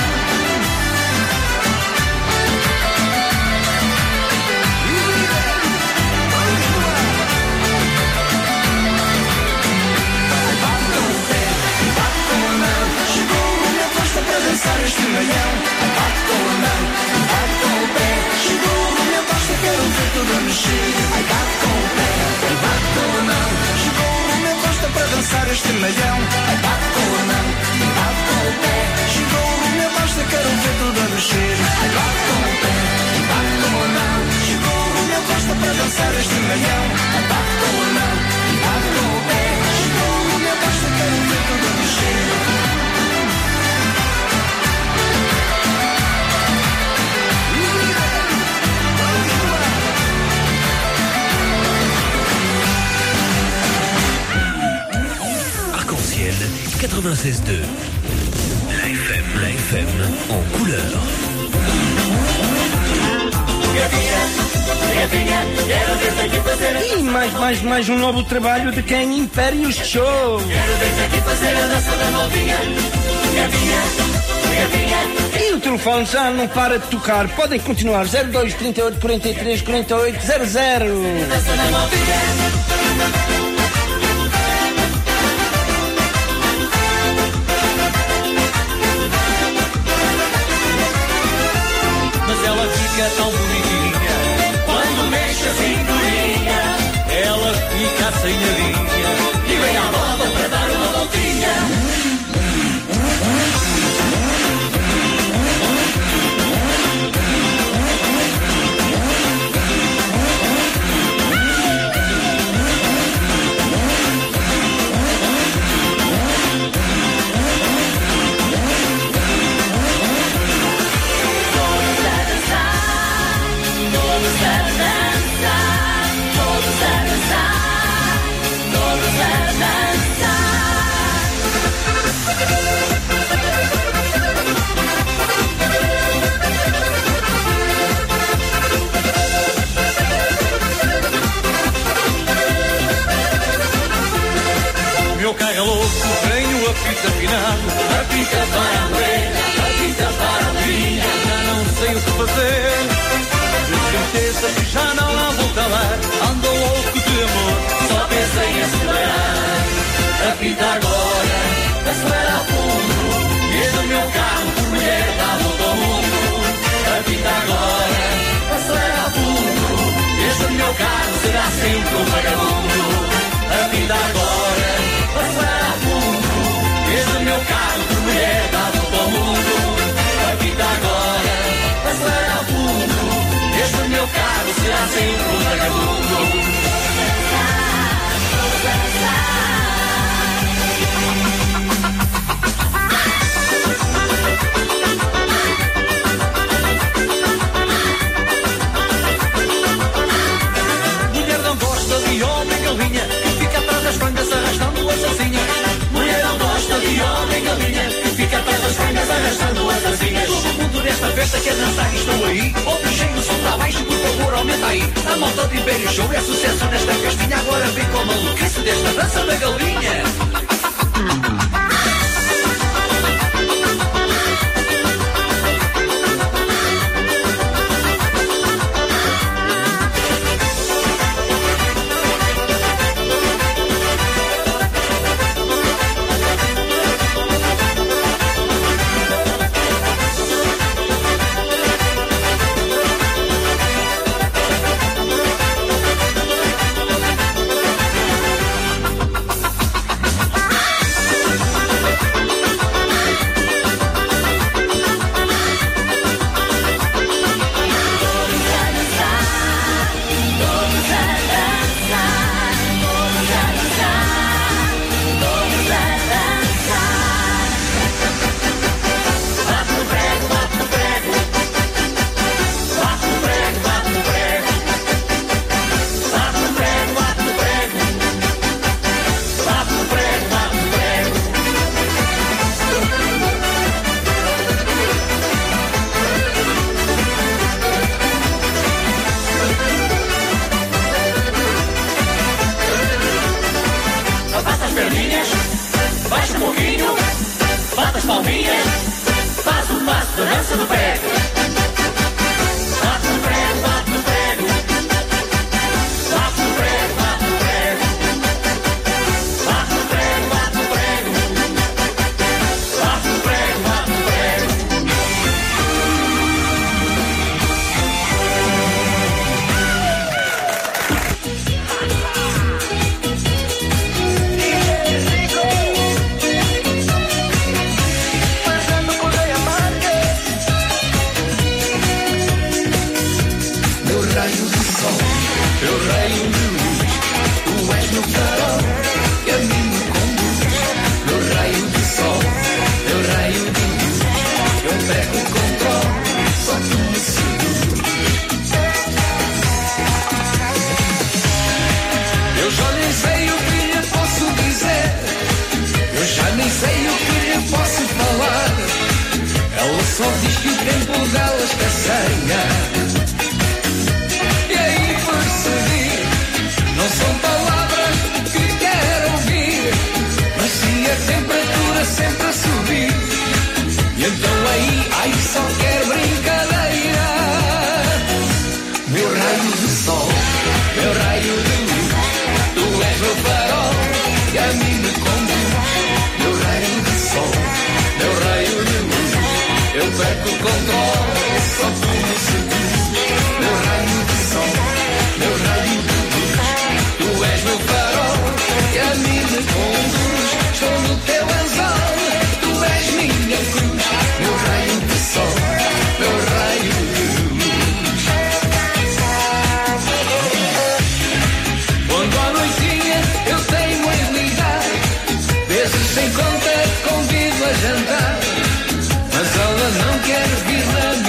Ai bate com o pé e bate com a mão, chegou o Romeu Costa para dançar este milhão. Ai bate com a mão e bate com o pé, chegou o Romeu Costa, quero ver tudo a mexer. Ai bate com o pé e bate com a mão, chegou o Romeu Costa para dançar este milhão. Ai bate com a mão e bate com o pé, chegou o Romeu Costa, quero ver tudo a mexer. Ai bate com o pé e bate com a mão, chegou o Romeu Costa para dançar este milhão. Ai bate com a mão e bate com o pé, chegou o Romeu Costa, quero ver tudo a mexer. quatre-vingt-seize deux. La F M, la F M en couleur. E mais, mais, mais um novo trabalho de quem Impérios Show. Quero ver-te aqui fazer a dança da novinha. E o telefone já não para de tocar. Podem continuar. zero dois, trinta e oito, quarenta e três, quarenta e oito, zero zero. Dança da novinha. Ela fica tão bonitinha quando mexe a cinturinha. Ela fica assanhadinha e vem à roda para dar uma voltinha. Meu carro é louco, tenho a fita afinado. A fita para a orelha, a fita para a linha. Já não sei o que fazer, de certeza que já não há volta lá. Ando louco de amor, só penso em acelerar. A fita agora, acelera a fundo. E do meu carro por mulher dá volta ao mundo. A fita agora, acelera a fundo. Este meu carro será sempre um vagabundo. A fita agora, acelera a fundo. Este meu carro por mulher dá volta ao mundo. A fita agora, acelera a fundo. Este meu carro será sempre um vagabundo. Mulher não gosta de homem galinha, que fica atrás das prendas arrastando a sozinha. aí. Outros sem o som tá baixo, por favor aumenta aí. A malta de Império Show é sucesso nesta castinha. Agora vem com a maluquice desta dança da galinha. Só diz que o tempo dela escasseia. E aí percebi, não são palavras que quero ouvir, mas sim a temperatura sempre a subir. E então aí, ai só quer brincadeira. Meu raio de sol, meu raio de luz, tu és meu farol e a mim me conduz. Meu raio de sol, meu raio de luz, eu perco o controle, só tu me seduz. Meu raio de sol, meu raio de luz, tu és meu farol e a mim me conduz. Estou no teu anzol, tu és minha cruz. Meu raio de sol, meu raio de luz. Quando à noitinha eu tenho em ligar, vezes sem conta convido a jantar, mas ela não quer vir na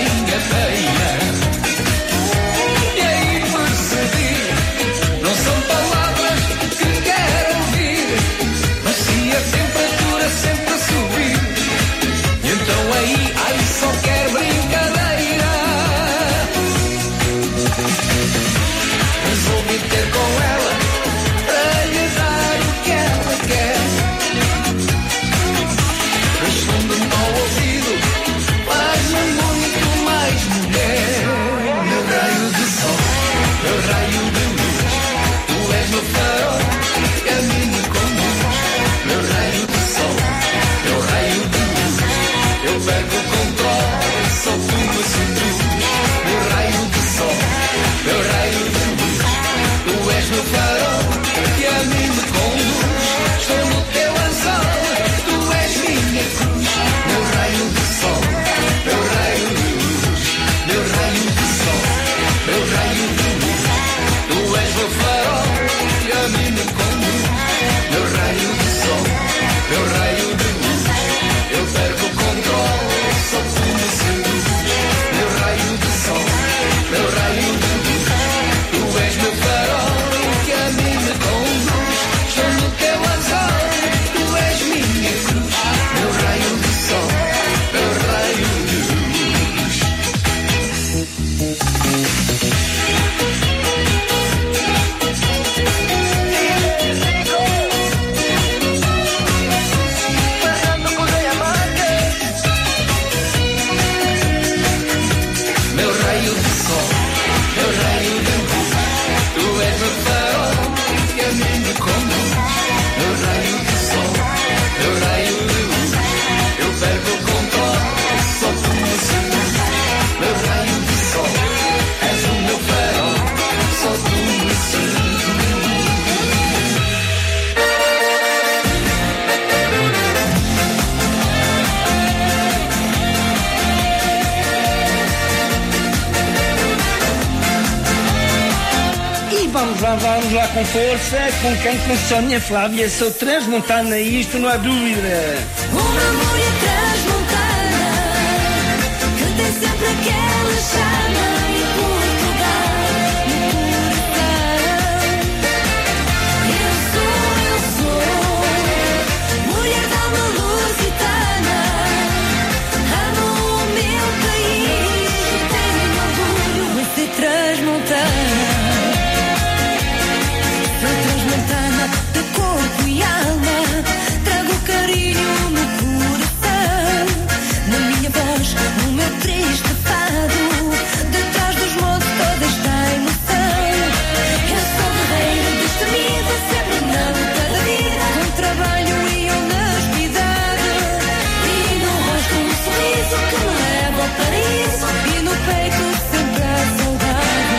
vamos lá, vamos lá com força. Com quem? Com Sónia Flávia. Sou transmontana e isto não há dúvida. Uma mulher transmontana que tem sempre aquela chama em Portugal, no coração. Eu sou, eu sou mulher da alma lusitana. Amo o meu país e tenho orgulho em ser transmontana. Sou transmontana de corpo e alma. Trago carinho no coração, na minha voz, no meu triste fado. Detrás dos modos toda esta emoção. Eu sou guerreira, destemida, sempre na luta da vida, com trabalho e honestidade. E no rosto um sorriso que me leva ao paraíso, e no peito sempre a saudade.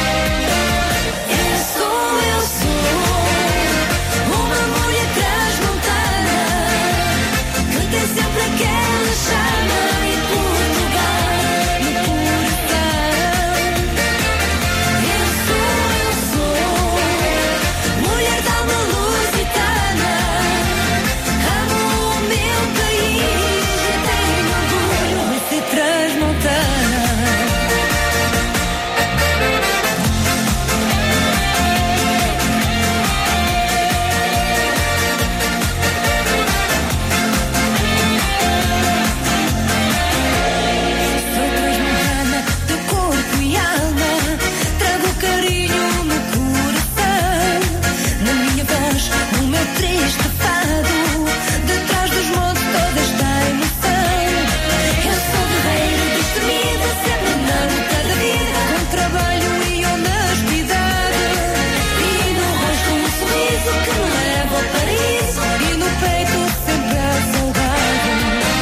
Eu sou, eu sou uma mulher transmontana que tem sempre aquela chama em Portugal, no coração. Eu sou, eu sou mulher da alma lusitana. Amo o meu país e tenho orgulho em ser transmontana. Sou transmontana de corpo e alma. Trago carinho no coração, na minha voz, no meu triste fado. Detrás dos montes toda esta emoção. Eu sou guerreira, destemida, sempre na luta da vida, com trabalho e honestidade. E no rosto um sorriso que me leva ao paraíso, e no peito sempre a saudade.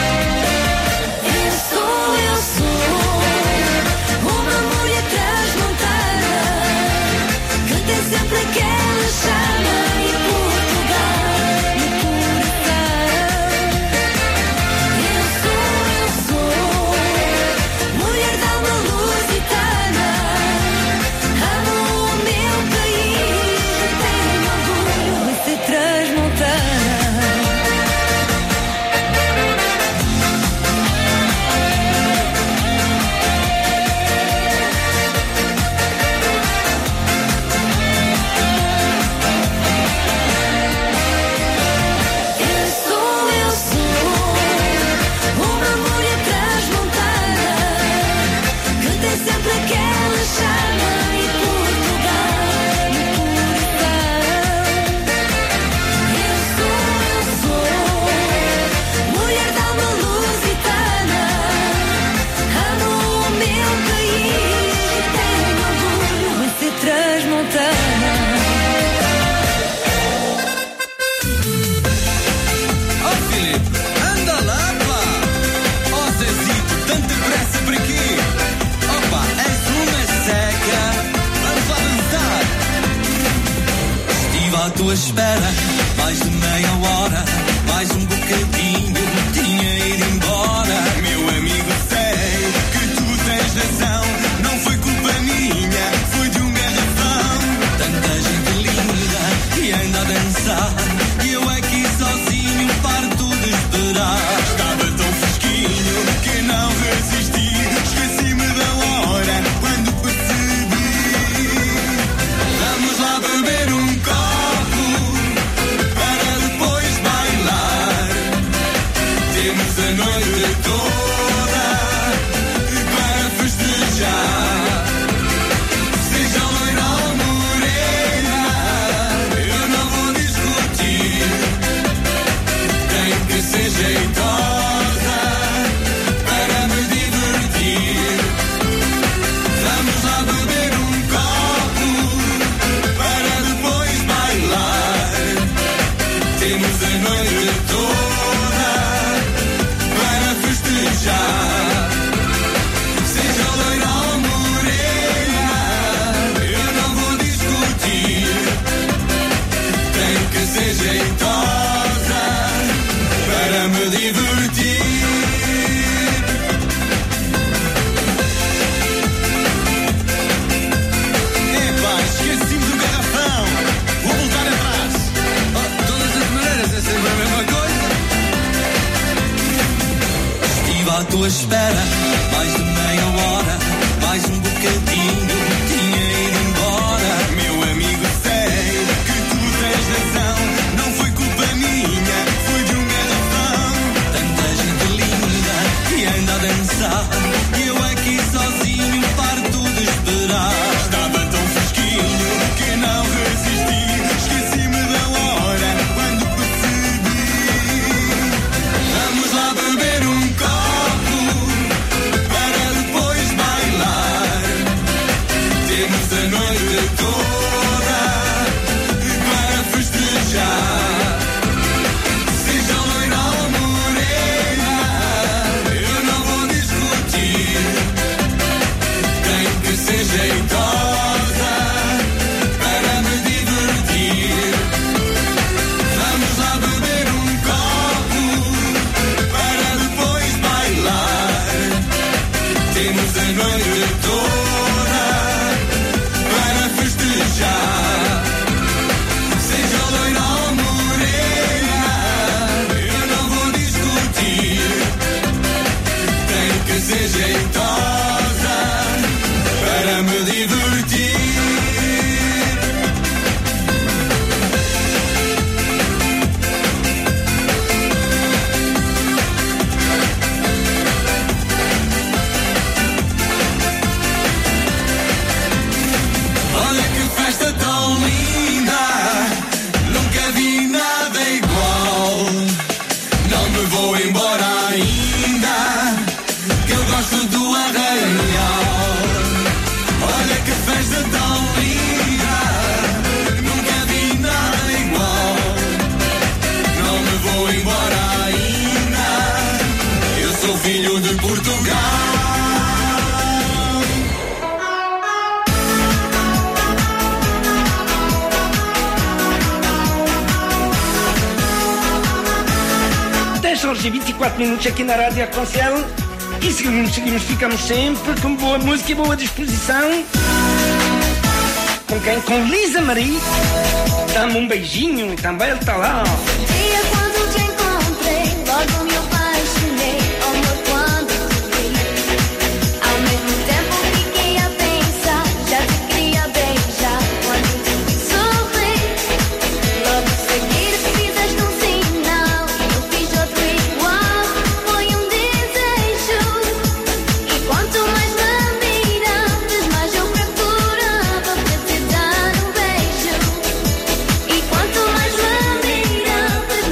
Eu sou, eu sou uma mulher transmontana que tem sempre aquela chama em Portugal, no coração. Eu sou, eu sou mulher da alma lusitana. Amo o meu país e tenho orgulho em ser transmontana. Eu sou, eu sou uma mulher transmontana que tem sempre aquela chama em Portugal, no coração. Eu sou, eu sou mulher da alma lusitana. Amo o meu país e tenho orgulho em ser transmontana. Ó Filipe, anda lá, pá! Ó Zezito, tanta pressa por aqui! Opa, és uma seca! Vamos lá dançar! Estive à tua espera mais de meia hora, mais um bocadinho, tinha ido embora. Meu amigo, sei que tu tens razão, não foi culpa minha, foi de um garrafão. Tanta gente linda que anda a dançar, e eu aqui sozinho parto de esperar. Estava tão fresquinho que não resisti, esqueci-me da hora quando percebi. Vamos lá beber um copo para depois bailar. tua espera. Mais de meia hora, mais um bocadinho, tinha ido embora. Meu amigo, sei que tu tens razão, não foi culpa minha, foi de um garrafão. Tanta gente linda que anda a dançar, e eu aqui sozinho parto de esperar. Estava tão fresquinho que não resisti, esqueci-me da hora quando percebi. Vamos lá beber um copo para depois bailar. Temos a noite toda para festejar. Seja loira ou morena, eu não vou discutir. Tem que ser jeitosa para me divertir. Vamos lá beber um copo para depois bailar. Temos a noite toda para festejar. Seja loira ou morena, eu não vou discutir. Tem que ser jeitosa para me divertir. Olha que festa tão linda, nunca vi nada igual. Não me vou embora ainda, que eu gosto do arraial. Olha que festa tão linda, nunca vi nada igual. Não me vou embora ainda, eu sou filho de Portugal. dez horas e vinte e quatro minutos aqui na Rádio Arconcel. E seguimos, seguimos, ficamos sempre com boa música e boa disposição. Com quem? Com Lisa Marie. Dá-me um beijinho e também ele está lá. Dia quando te encontrei, logo me apaixonei. Amor, quando te vi, ao mesmo tempo fiquei a pensar, já te queria beijar. Quando te vi sorrir, logo seguir fizeste um sinal e eu fiz outro igual. Foi um desejo, e quanto mais me miravas, mais eu procurava para te dar um beijo. E quanto mais me miravas,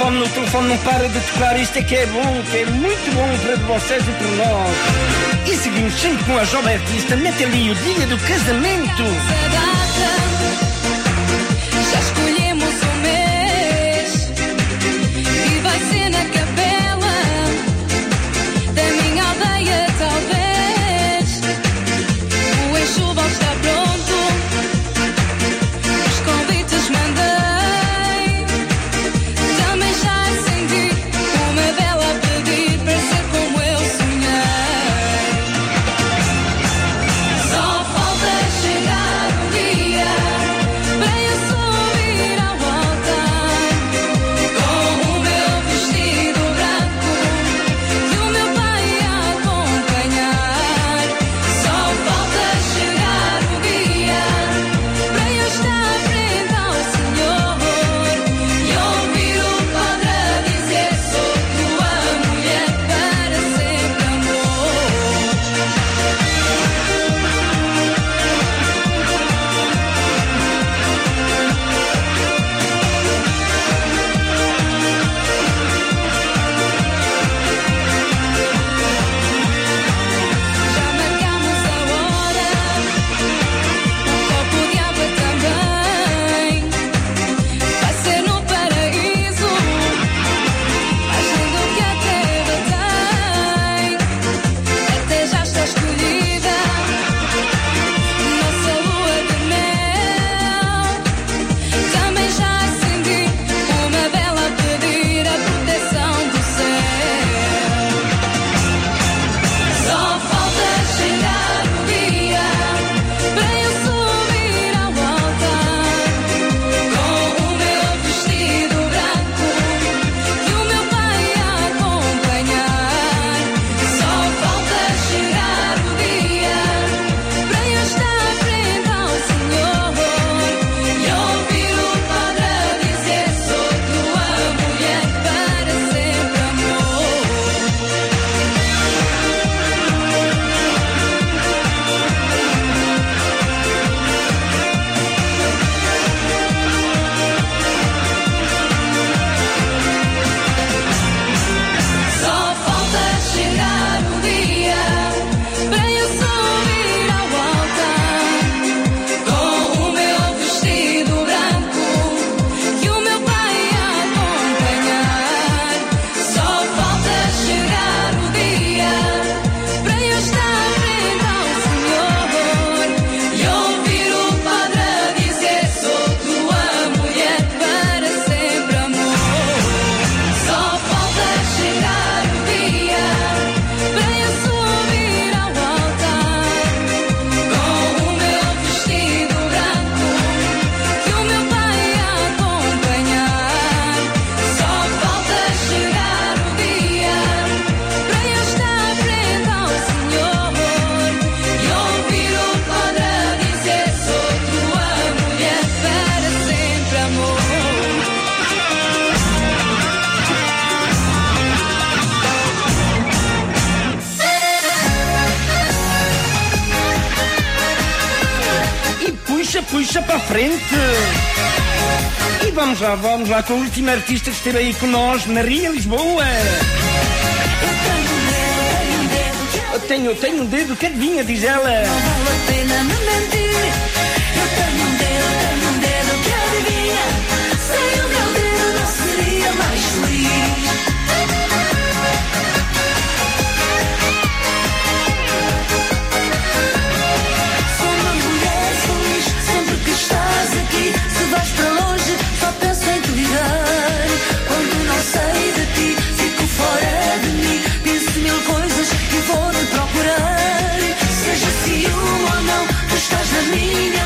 telefone, o telefone não para de tocar. Isto é que é bom, que é muito bom para vocês e para nós. E seguimos sempre com a jovem artista. Mete ali o dia do casamento. Já escolhemos o mês e vai ser na capela da minha aldeia, talvez. O enxoval está pronto, os convites mandei. Também já acendi uma vela a pedir para ser como eu sonhei. Só falta chegar o dia para eu subir ao altar com o meu vestido branco e o meu pai a acompanhar. Só falta chegar o dia para eu estar frente ao Senhor e ouvir o padre dizer: sou tua mulher para sempre, amor. Já marcamos a hora, um copo de água também. Vai ser no paraíso, mais lindo que a terra tem. Até já está escolhida nossa lua de mel. Também já acendi uma vela a pedir a proteção do céu. Só falta chegar o dia para eu subir ao altar com o meu vestido branco e o meu pai a acompanhar. Só falta chegar o dia para eu estar frente ao Senhor e ouvir o padre dizer: sou tua mulher para sempre, amor. Só falta chegar o dia para eu subir ao altar com o meu vestido branco e o meu pai a acompanhar. Só falta chegar o dia para eu estar frente ao Senhor e ouvir o padre dizer: sou tua mulher para sempre, amor. Só falta chegar o dia para eu subir ao altar com o meu vestido branco e o meu pai a acompanhar. Só falta chegar o dia para eu estar frente ao Senhor e ouvir o padre dizer: sou tua mulher para sempre, amor. E puxa, puxa para a frente. E vamos lá, vamos lá com a última artista que esteve aí com nós na Ria Lisboa. Eu tenho, eu tenho um dedo que adivinha, diz ela. Não vale a pena me mentir. Eu tenho um dedo, tenho um dedo que adivinha. Sem o meu dedo não seria mais feliz. Sou uma mulher feliz sempre que estás aqui. Se vais para longe, só penso em te ligar. Quando não sei de ti, fico fora de mim. Penso mil coisas e vou te procurar. Seja ciúme ou não, tu estás na minha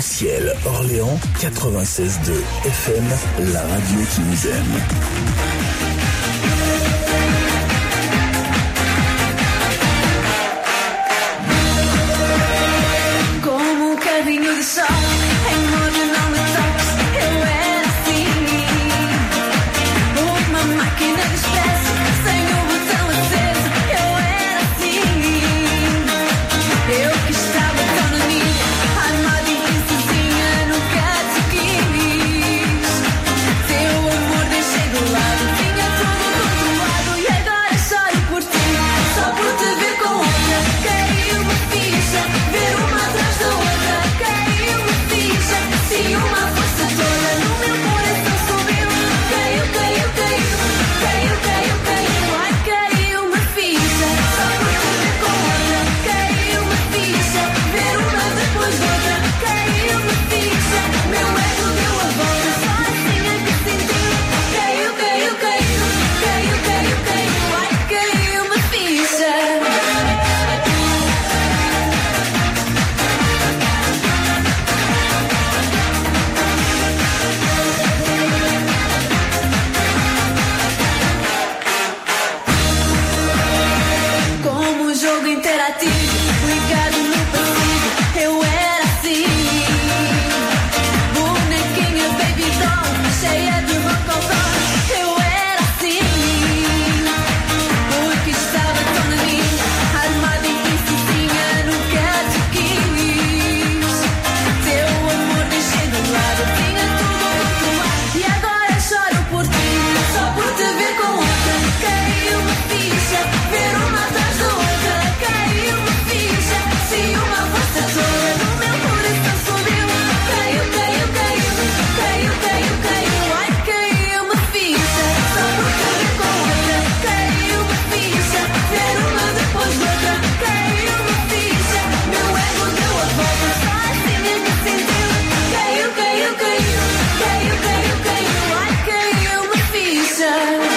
Ciel, Orléans, quatre-vingt-seize deux F M, la radio qui nous aime. Como um cadinho de sol, em modo não me toques, eu era assim. Uma máquina de expresso, sem o botão aceso, eu era assim. Eu que estava tão na minha, armada em princesinha, nunca te quis. Teu amor deixei do lado, tinha tudo controlado e agora choro por ti. Só por te ver com outra, caiu uma ficha, ver uma atrás da outra, caiu uma ficha. Se uma força toda no meu coração subiu, caiu, caiu, caiu, caiu, caiu, caiu, ai caiu uma ficha. Só por te ver com outra, caiu uma ficha, ver uma depois de outra, caiu uma ficha. Meu ego deu a volta, só assim é que senti. Caiu, caiu, caiu, caiu, caiu, caiu, ai caiu uma ficha. Como um jogo interativo, ligado no passivo, eu era assim. Bonequinha baby doll, cheia de rococó, eu era assim. Porque estava tão na minha, armada em princesinha, nunca te quis. Teu amor deixei de lado, tinha tudo controlado e agora choro por ti. Só por te ver com outra, caiu uma ficha, ver uma atrás da outra, caiu uma ficha. Se uma força toda no meu coração subiu, caiu, caiu, caiu, caiu, caiu, caiu, ai caiu uma ficha. Só por te ver com outra, caiu uma ficha, ver uma depois de outra, caiu uma ficha. Meu ego deu a volta, só assim é que sentiu. Caiu, caiu, caiu, caiu, caiu, caiu, ai caiu uma ficha.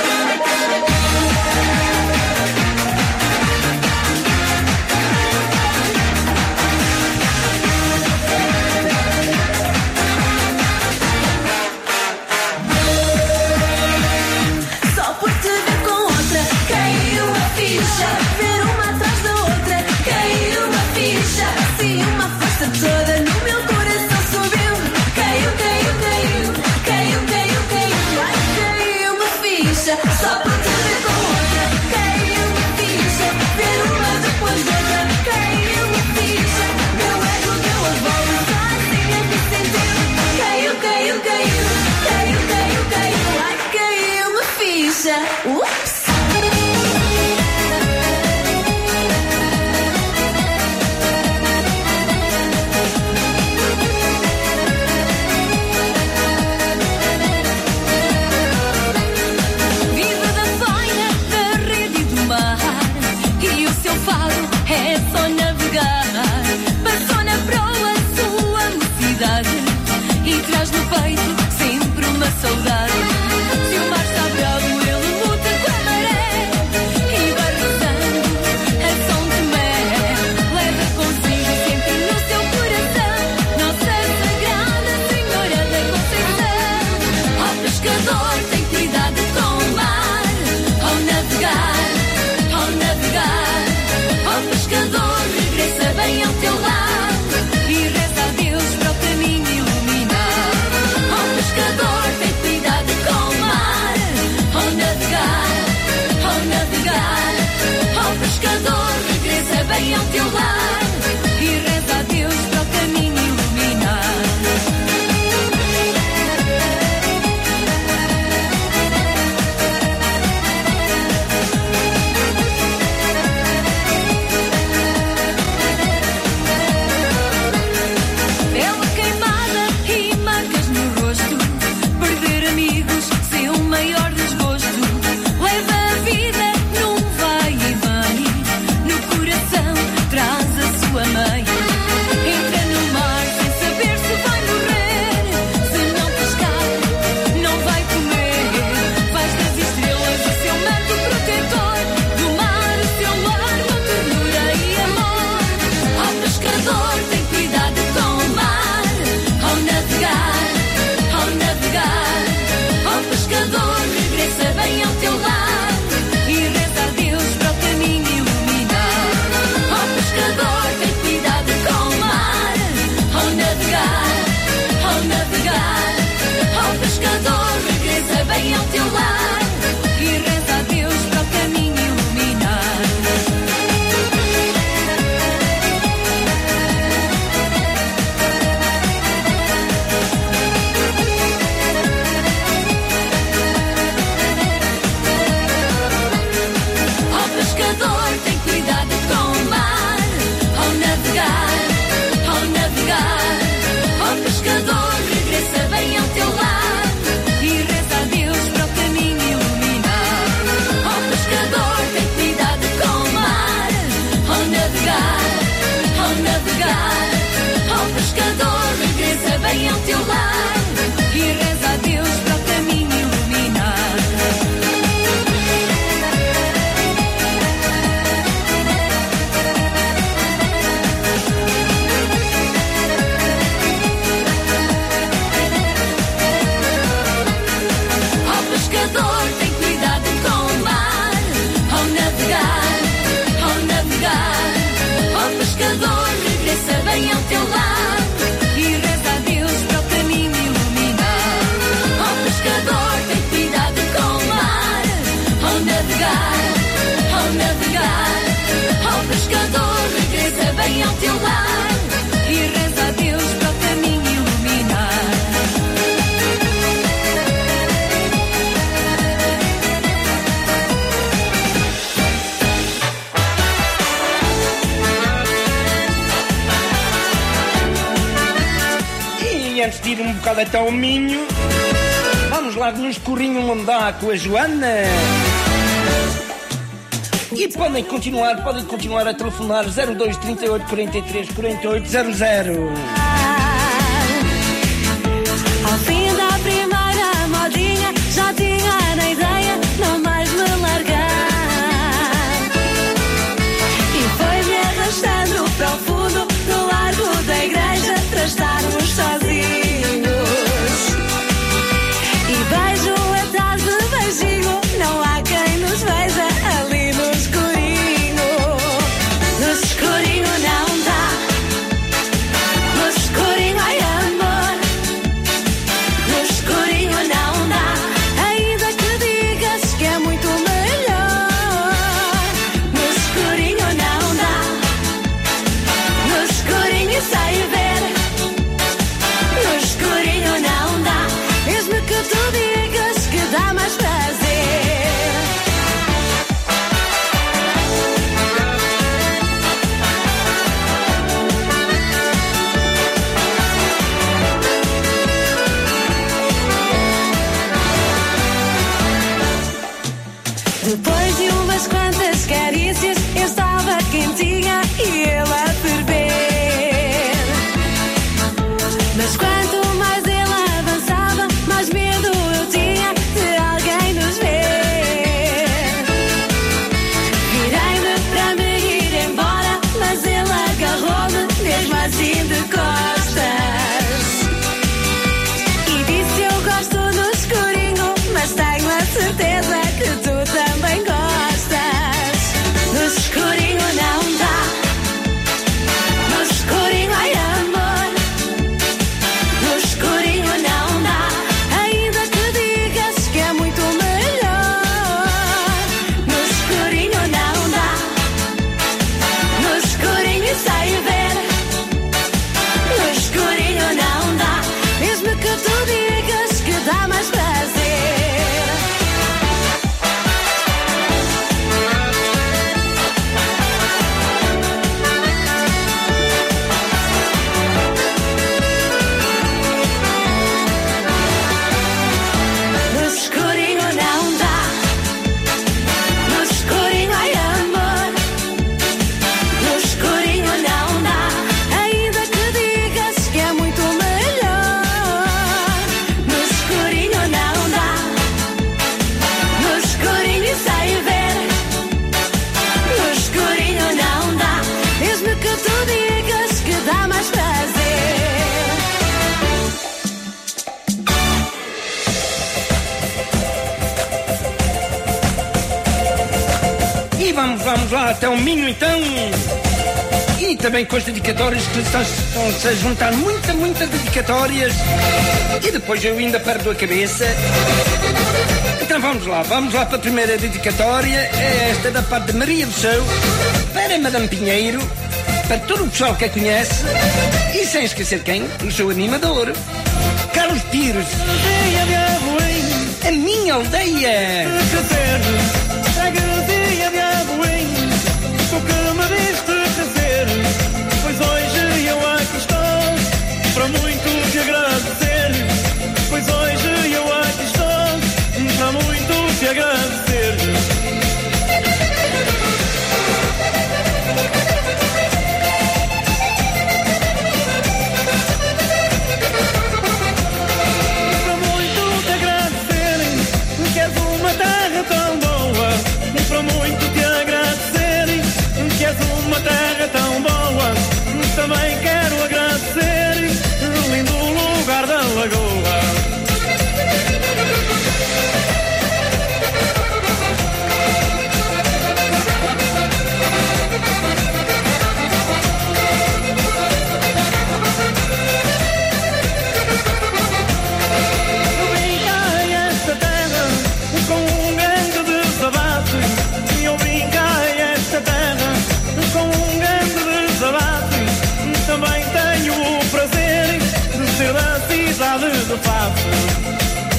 Só por te ver com outra, caiu uma ficha, ver uma atrás da outra, caiu uma ficha. Se uma força toda no meu coração subiu, caiu, caiu, caiu, caiu, caiu, caiu, ai caiu uma ficha. Só por te ver com outra, caiu uma ficha, ver uma depois de outra, caiu uma ficha. Meu ego deu a volta, só assim é que sentiu. Caiu, caiu, caiu, caiu, caiu, caiu, ai caiu uma ficha. Ups! Viva da faina, da rede e do mar, e o seu faro é só navegar. Passou na proa sua mocidade e traz no peito sempre uma saudade. Se o mar está bravo, ele luta com a maré e vai rezando a São Tomé. Leva consigo sempre no seu coração Nossa Sagrada Senhora da Conceição. Ó pescador, tem cuidado com o mar. Ao navegar, ao navegar, ó pescador, regressa bem ao teu lar e reza a Deus para o caminho iluminar. Ó pescador, tem cuidado com o mar. Ao navegar, ao navegar, ó pescador, regressa bem ao teu lar e reza a Deus para o caminho iluminar. ao teu lar e reza a Deus para o caminho iluminar. Ó pescador, tem cuidado com o mar, ao navegar, ao navegar. Ó pescador, regressa bem ao teu lar e reza a Deus para o caminho iluminar. Ó pescador, tem cuidado com o mar, ao navegar, ao navegar. Ó pescador, regressa bem ao teu lar e reza a Deus para o caminho iluminar. Ó pescador, tem cuidado com o mar, ao navegar, ao navegar. Ó pescador, regressa bem ao teu lar e reza a Deus para o caminho iluminar. Ó pescador, tem cuidado com o mar, ao navegar, ao navegar. Ó pescador, regressa bem ao teu lar e reza a Deus para o caminho iluminar. E antes de ir um bocado até ao Minho, vamos lá no escurinho onde dá com a Joana. E podem continuar, podem continuar a telefonar zero dois, trinta e oito, quarenta e três, quarenta e oito, zero zero. Ao fim da primeira modinha, já tinha na ideia não mais me largar. E foi-me arrastando para o fundo do largo da igreja para estarmos sozinhos. E beijo atrás de beijinho, não há quem nos veja ali no escurinho. No escurinho não dá, no escurinho ai amor. No escurinho não dá, ainda que digas que é muito melhor. No escurinho não dá, no escurinho sai ver. No escurinho não dá, mesmo que tu digas que dá mais prazer. Depois de umas quantas carícias, eu estava quentinha e ele a ferver. Mas quanto mais ele avançava, mais medo eu tinha de alguém nos ver. Virei-me para me ir embora, mas ele agarrou-me mesmo assim de costas. E disse eu gosto no escurinho, mas tenho a certeza que tu também gostas. No escurinho não dá, no escurinho ai amor. No escurinho não dá, ainda que digas que é muito melhor. No escurinho não dá, no escurinho sai ver. No escurinho não dá, mesmo que tu digas que dá mais prazer. No escurinho não dá, no escurinho ai amor. No escurinho não dá, ainda que digas que é muito melhor. No escurinho não dá, no escurinho sai ver. No escurinho não dá, mesmo que tu digas que dá mais prazer. E vamos, vamos lá até o Minho então. E também com as dedicatórias que estão, estão-se a juntar muitas, muitas dedicatórias. E depois eu ainda perdo a cabeça. Então vamos lá, vamos lá para a primeira dedicatória. É esta da parte de Maria do Céu, para a Madame Pinheiro, para todo o pessoal que a conhece, e sem esquecer quem? O seu animador, Carlos Pires. A minha aldeia. Freguesia de Aboim, tu que me viste crescer, pois hoje eu aqui estou, para muito te agradecer, pois hoje eu aqui estou, para muito te agradecer. Para muito te agradecerem, que és uma terra tão boa, para muito te agradecerem, que és uma terra tão boa, também quero agradecer o lindo lugar da Lagoa. Também tenho o prazer de ser da cidade de Faf.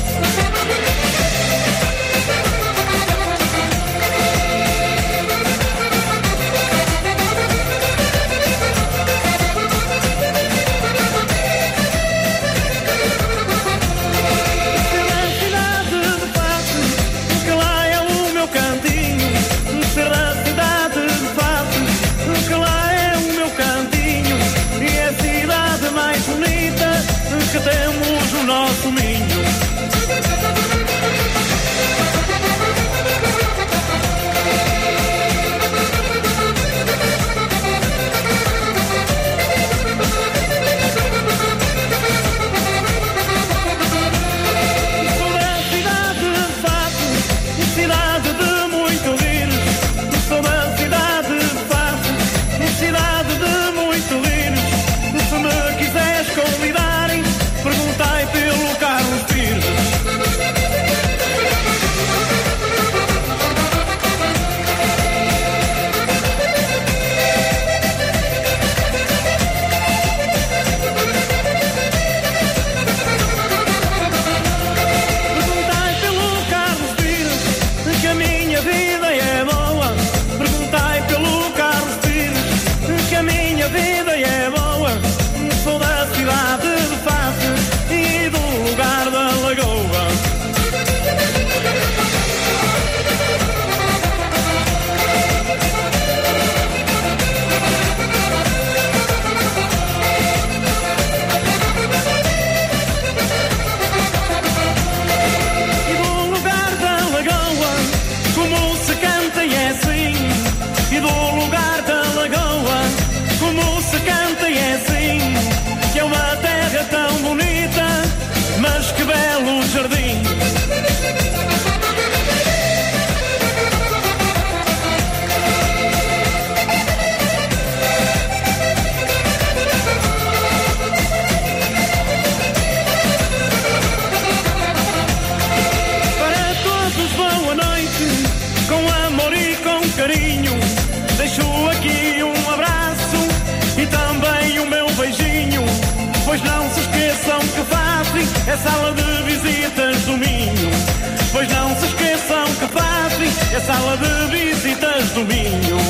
Que temos o nosso ninho. Sou da cidade de Faf, cidade de muito rir. Sou da cidade de Faf, cidade de muito rir. Se me quiseres convidar, perguntai pelo Carlos Pires. Perguntai pelo Carlos Pires, que a minha vida é boa. Perguntai pelo Carlos Pires, que a minha vida é boa. Sou da cidade de Faf e do lugar da Lagoa. E do lugar da Lagoa, como se canta e é assim. E do lugar da Lagoa, como se canta e é assim. Que é uma terra tão bonita, mas que belo jardim. Para todos boa noite, com amor e com carinho. Deixo aqui um abraço e também o meu beijinho. Pois não se esqueçam que fazem é sala de visitas do Minho. Pois não se esqueçam que fazem é sala de visitas do Minho.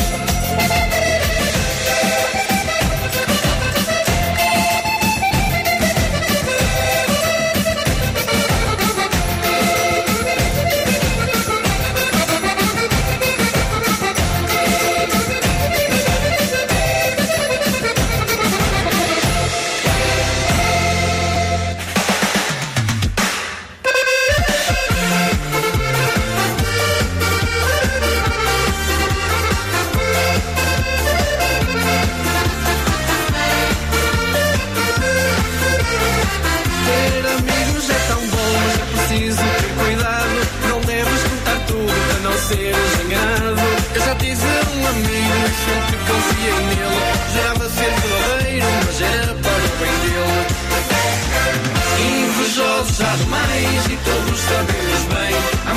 seres enganado. Eu já tive um amigo, sempre confiei nele. Jurava ser verdadeiro, mas era para o bem dele. Invejosos há demais e todos sabemos bem.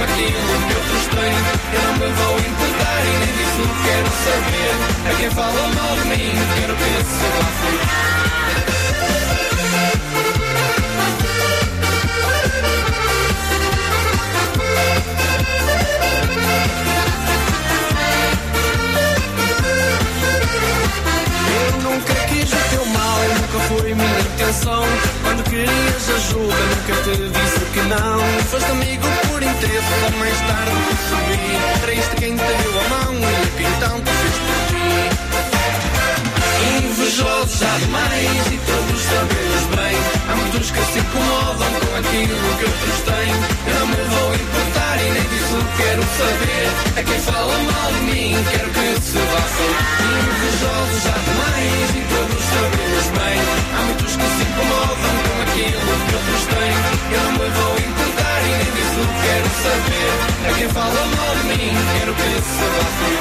aquilo que outros têm. Eu não me vou importar e nem disso quero saber. A quem fala mal de mim, quero que se vá. Eu nunca quis o teu mal, nunca foi minha intenção. Quando querias ajuda, nunca te disse que não. Foste amigo por interesse, só mais tarde percebi. Traíste quem te deu a mão e a quem tanto fez por ti. Invejosos há demais e todos sabemos bem. Há muitos que se incomodam com aquilo que outros têm. Eu não me vou importar e nem disso quero saber. A quem fala mal de mim, quero que se vassem. Invejosos há demais e todos sabemos bem. Há muitos que se incomodam com aquilo que outros têm. Eu não me vou importar e nem disso quero saber. A quem fala mal de mim, quero que se vassem.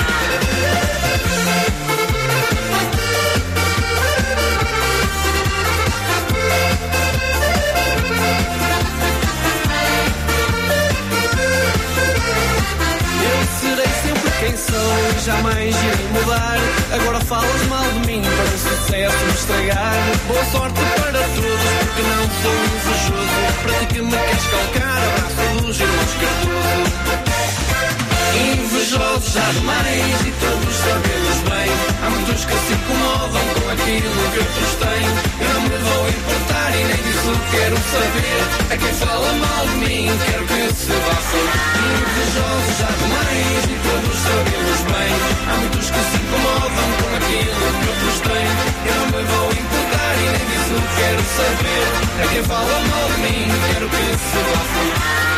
Quem sou e jamais irei mudar. Agora falas mal de mim para o sucesso me estragar. Boa sorte para todos porque não sou invejoso. Para ti que me queres calcar, abraço dos irmãos Cardoso. Invejosos há demais e todos sabemos bem. Há muitos que se incomodam com aquilo que outros têm. Eu não me vou importar e nem disso quero saber. A quem fala mal de mim, quero que se vassem. Invejosos há demais e todos sabemos bem. Há muitos que se incomodam com aquilo que outros têm. Eu não me vou importar e nem disso quero saber. A quem fala mal de mim, quero que se vassem.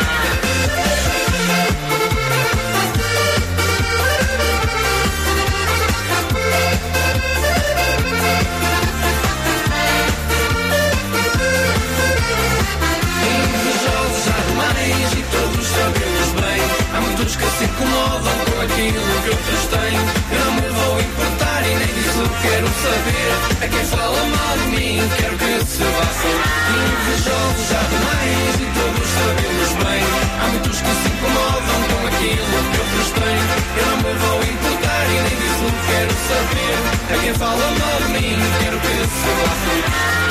E todos sabemos bem. Há muitos que se incomodam com aquilo que outros têm. Eu não me vou importar e nem disso quero saber. A quem fala mal de mim, quero que se vassem. Invejosos há demais e todos sabemos bem. Há muitos que se incomodam com aquilo que outros têm. Eu não me vou importar e nem disso quero saber. A quem fala mal de mim, quero que se vassem.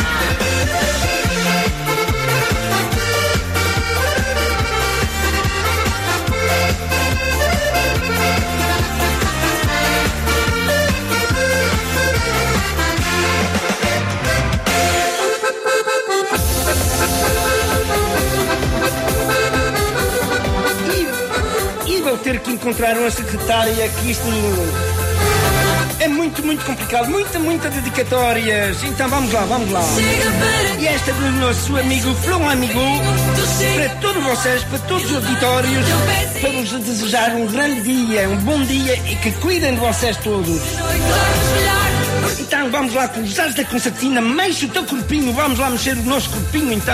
Vou ter que encontrar uma secretária que isto é muito, muito complicado. Muita, muita dedicatórias. Então vamos lá, vamos lá. E esta do nosso amigo Flon Amigo, para todos vocês, para todos os auditórios, para vos desejar um grande dia, um bom dia e que cuidem de vocês todos. Então vamos lá, com os ares da concertina, mexe o teu corpinho, vamos lá mexer o nosso corpinho, então.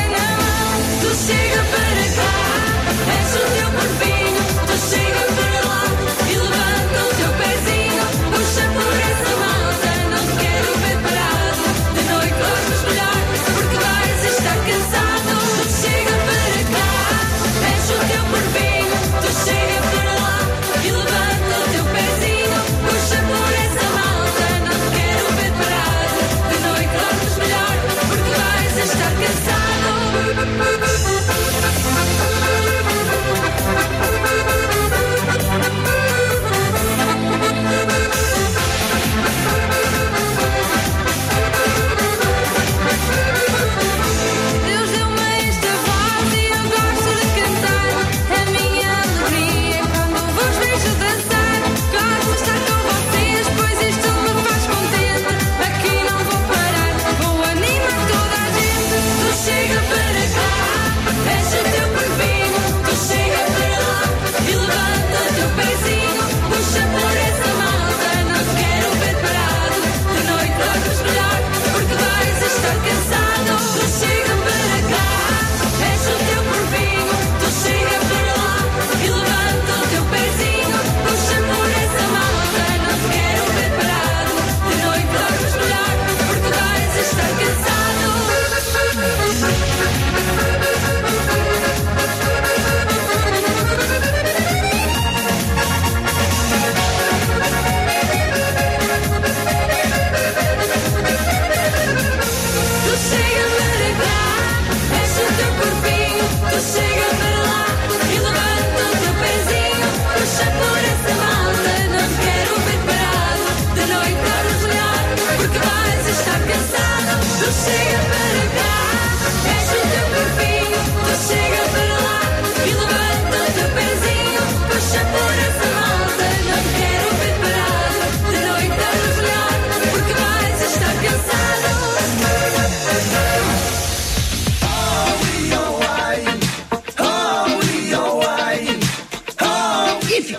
Chega para cá, mexe o teu corpinho, tu chega para lá.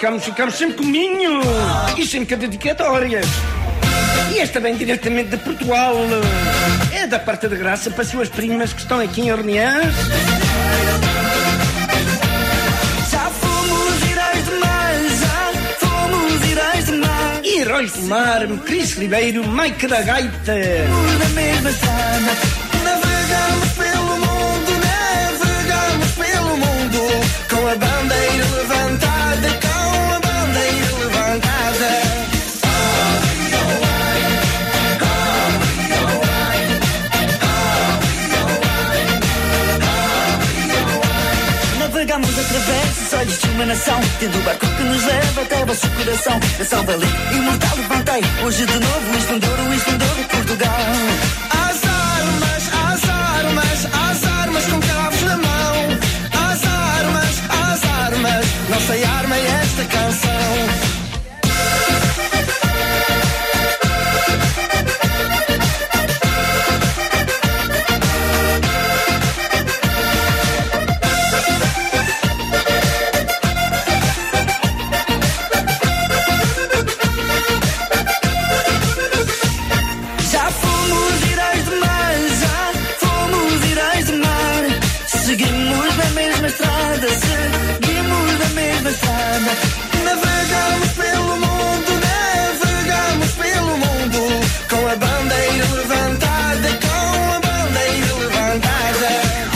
ficamos, ficamos sempre com Minho e sempre com dedicatórias. E esta vem diretamente de Portugal. É da parte de graça para suas primas que estão aqui em Orleans. Já fomos heróis de mar, já fomos heróis de mar. E heróis do mar, Cris Ribeiro, Mike da Gaita. Na mesma estrada, navegamos pelo mundo, navegamos pelo mundo, com a bandeira levantada, com a bandeira levantada. Navegamos através dos olhos de uma nação, tendo o barco que nos leva até o vosso coração. Nação valente, imortal, levantei, hoje de novo o esplendor, o esplendor de Portugal. Às armas, às armas, às armas com cravos na mão. Às armas, às armas, nossa arma é esta canção. Seguimos na mesma estrada, navegamos pelo mundo, navegamos pelo mundo, com a bandeira levantada, com a bandeira levantada.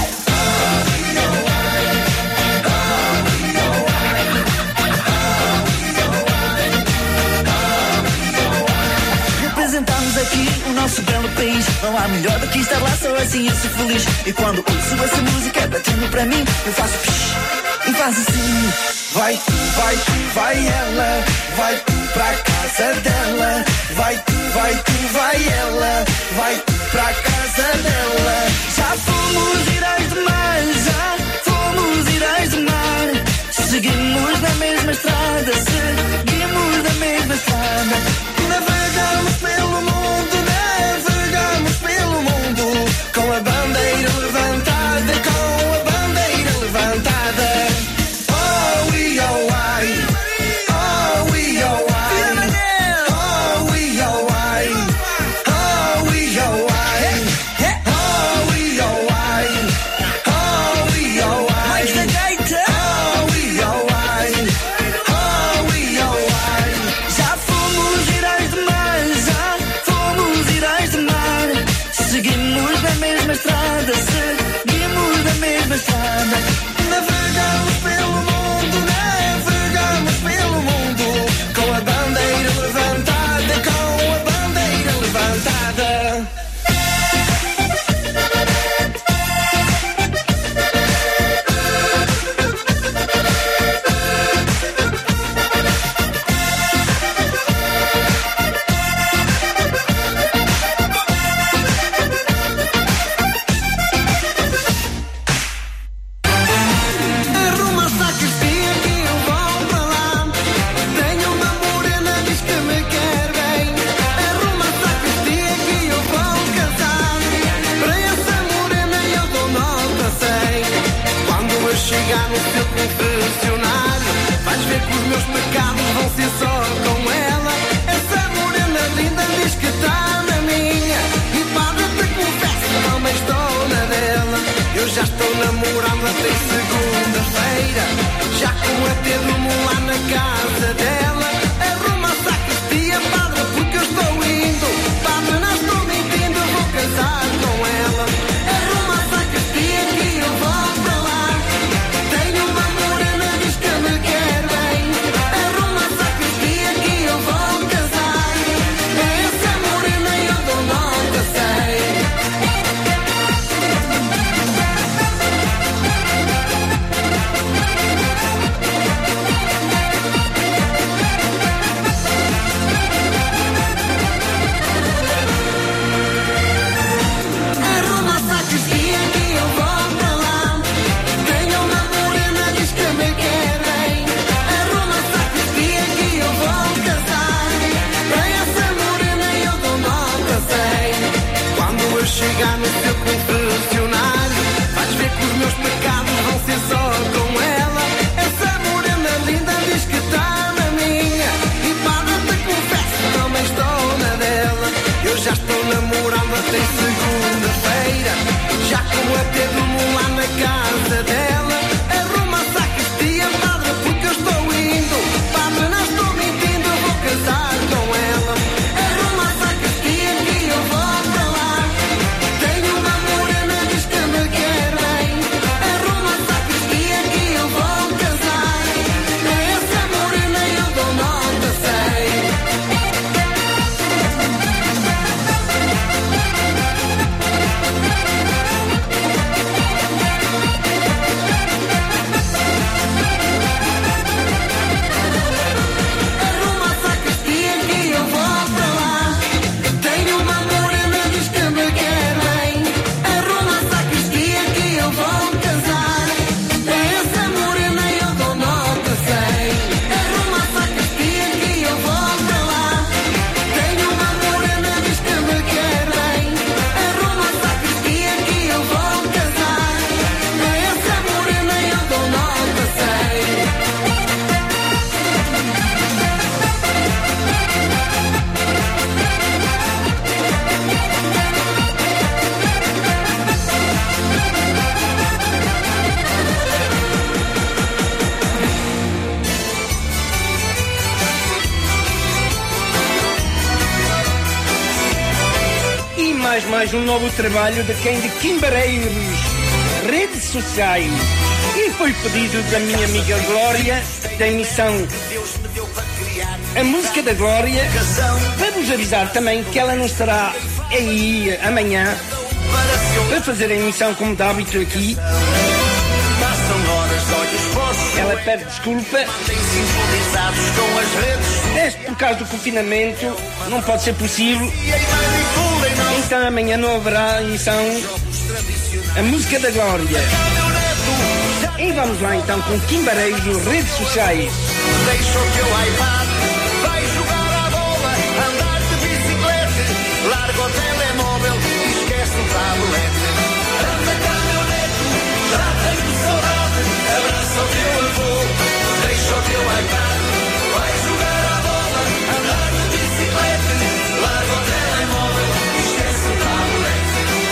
Representamos aqui o nosso belo país, não há melhor do que estar lá, só assim eu sou feliz. E quando ouço essa música batendo para mim, eu faço psh, e faz assim. Vai tu, vai tu, vai ela, vai tu pra casa dela. Vai tu, vai tu, vai ela, vai tu pra casa dela. Já fomos heróis de mar, já fomos heróis de mar. Seguimos na mesma estrada, seguimos na mesma estrada. Navegamos pelo mundo, navegamos pelo mundo, com a bandeira levantada, com a bandeira levantada. Oh, we oh, I. Oh, we oh, I. Oh, we oh, I. Oh, we oh, I. Oh, we oh, I. Oh, we oh, I. Oh, we oh, I. Oh, we oh, I. mais mais um novo trabalho de quem de Quimbareiros, redes sociais. E foi pedido da minha amiga Glória, da emissão A Música da Glória, para vos avisar também que ela não estará aí amanhã para fazer a emissão como de hábito aqui. Ela pede desculpa. Este, por causa do confinamento, não pode ser possível. Então amanhã não haverá emissão A Música da Glória. E vamos lá então com Quimbareiros, redes sociais. Deixa o teu iPad, vai jogar a bola, andar de bicicleta, larga o telemóvel e esquece o tablete. Anda caminhoneto, já tenho saudade, abraça o teu avô, deixa o teu iPad, vai jogar a bola, andar de bicicleta, larga o telemóvel e esquece o tablete.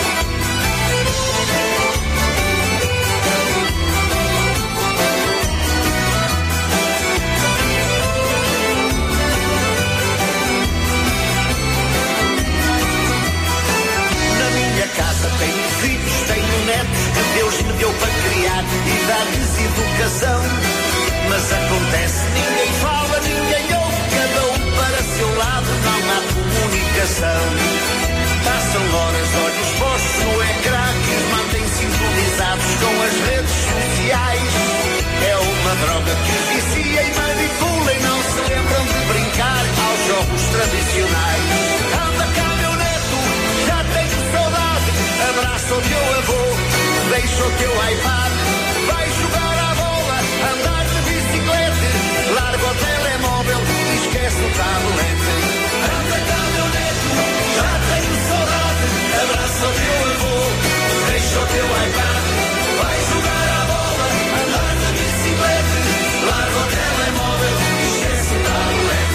Casa tenho filhos, tenho netos que Deus me deu para criar e dar-lhes educação. Mas acontece, ninguém fala, ninguém ouve, cada um para seu lado, não há comunicação. Passam horas, olhos postos no ecrã que os mantém sintonizados com as redes sociais. É uma droga que os vicia e manipula e não se lembram de brincar aos jogos tradicionais. Anda caminhoneto, já tenho saudade, abraça o teu avô, deixa o teu iPad, vai jogar a bola, andar de bicicleta, larga o telemóvel e esquece o tablete. Anda caminhoneto, já tenho saudade, abraça o teu avô, deixa o teu iPad, vai jogar a bola, andar de bicicleta, larga o telemóvel e esquece o tablete.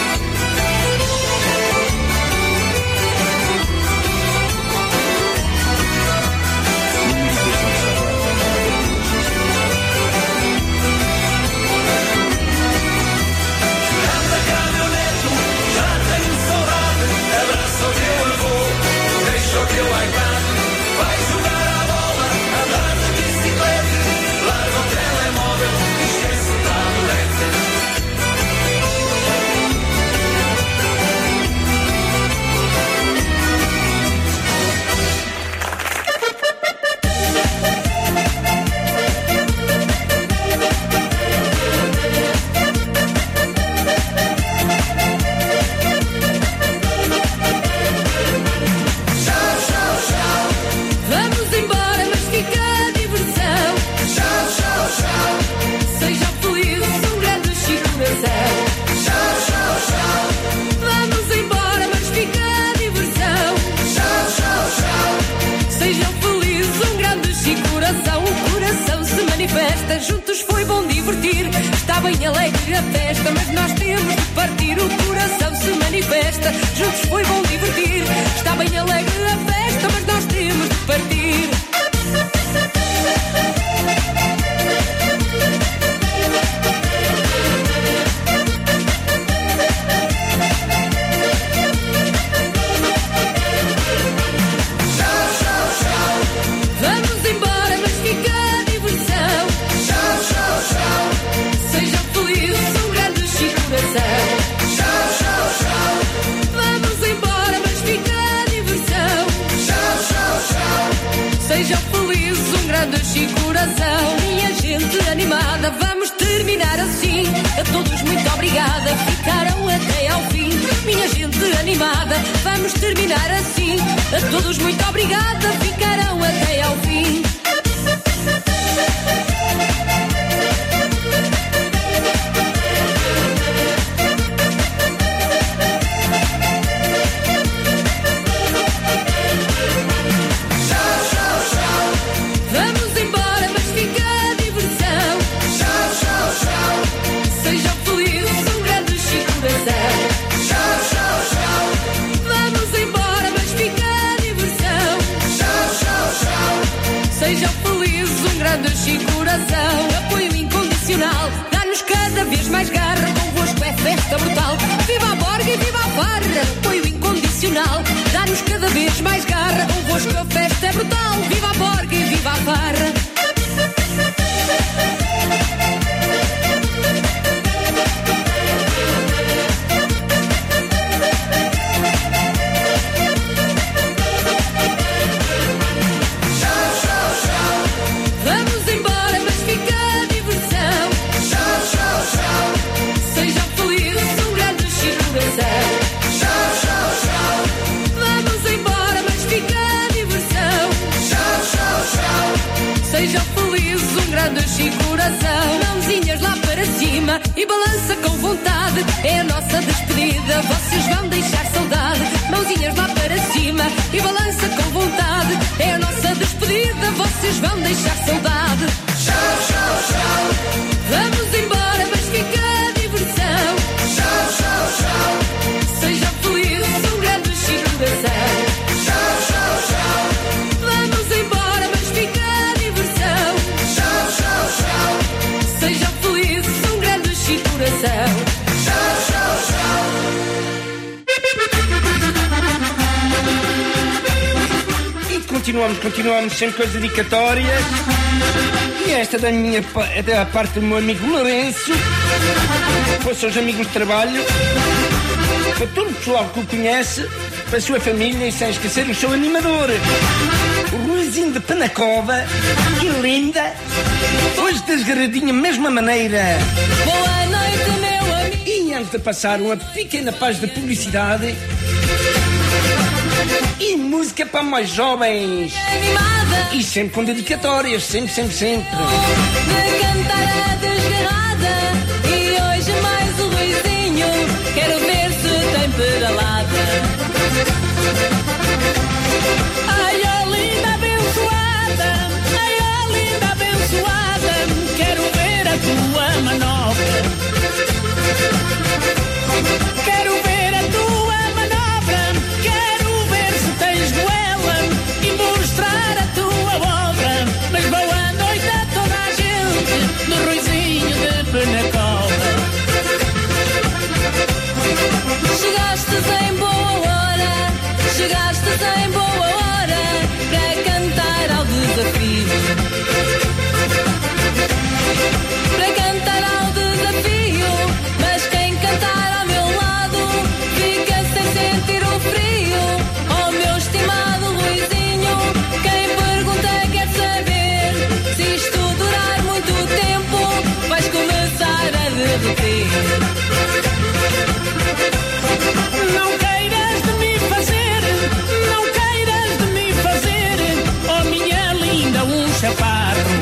O teu iPad, vai jogar a bola, andar de bicicleta, larga o telemóvel e esquece o tablete. Juntos foi bom divertir, está bem alegre a festa, mas nós temos de partir, o coração se manifesta. Juntos foi bom divertir, está bem alegre a festa, mas nós temos de partir. Minha gente animada, vamos terminar assim. A todos muito obrigada, ficaram até ao fim. Minha gente animada, vamos terminar assim. A todos muito obrigada, ficaram até ao fim. Apoio incondicional, dá-nos cada vez mais garra. Convosco é festa brutal. Viva a Borga e viva a farra. Apoio incondicional, dá-nos Vamos cada vez mais garra, convosco a festa é brutal. Viva a porca e viva a farra. Vamos embora, mas fica a diversão. Tchau, tchau, tchau. Sejam felizes, um grande coração. Tchau, tchau, tchau. Vamos embora, mas fica a diversão. Tchau, tchau, tchau. Sejam felizes, um grande coração. Mãozinhas lá para cima e balança com vontade. É a nossa despedida, vocês vão deixar saudade. Mãozinhas lá para cima e balança com vontade. É a nossa despedida, vocês vão deixar saudade. Tchau, tchau, tchau. Vamos embora, mas fica a diversão. Tchau, tchau, tchau. Sejam felizes, um grande coração. Tchau, tchau, tchau. Vamos embora, mas fica a diversão. Tchau, tchau, tchau. Sejam felizes, um grande coração. Tchau, tchau, tchau. E continuamos, continuamos sempre com as dedicatórias. E esta da minha pa- é da parte do meu amigo Lourenço. Para os amigos de trabalho. Para todo o pessoal que o conhece. Para a sua família e sem esquecer o seu animador. O Ruizinho de Penacova. Que linda. Hoje desgarradinha, mesma maneira. Boa noite, meu amigo. E antes de passar uma pequena página de publicidade. E música para mais jovens. Animada. E sempre com dedicatórias, sempre, sempre, sempre. De cantar a desgarrada. E hoje mais o Ruizinho. Quero ver se tem pedalada. Ai, ó linda abençoada, ai, ó linda abençoada, quero ver a tua manobra. Quero ver a tua manobra, quero ver se tens goela e mostrar a tua obra. Mas boa noite a toda a gente do Ruizinho de Penacova. Chegastes em boa hora, chegastes em boa hora para cantar ao desafio. Para cantar ao desafio, mas quem cantar ao meu lado fica sem sentir o frio. Oh meu estimado Luizinho, quem pergunta quer saber se isto durar muito tempo, vais começar a derreter. Não queiras de me fazer, não queiras de me fazer, oh minha linda, um chaparro.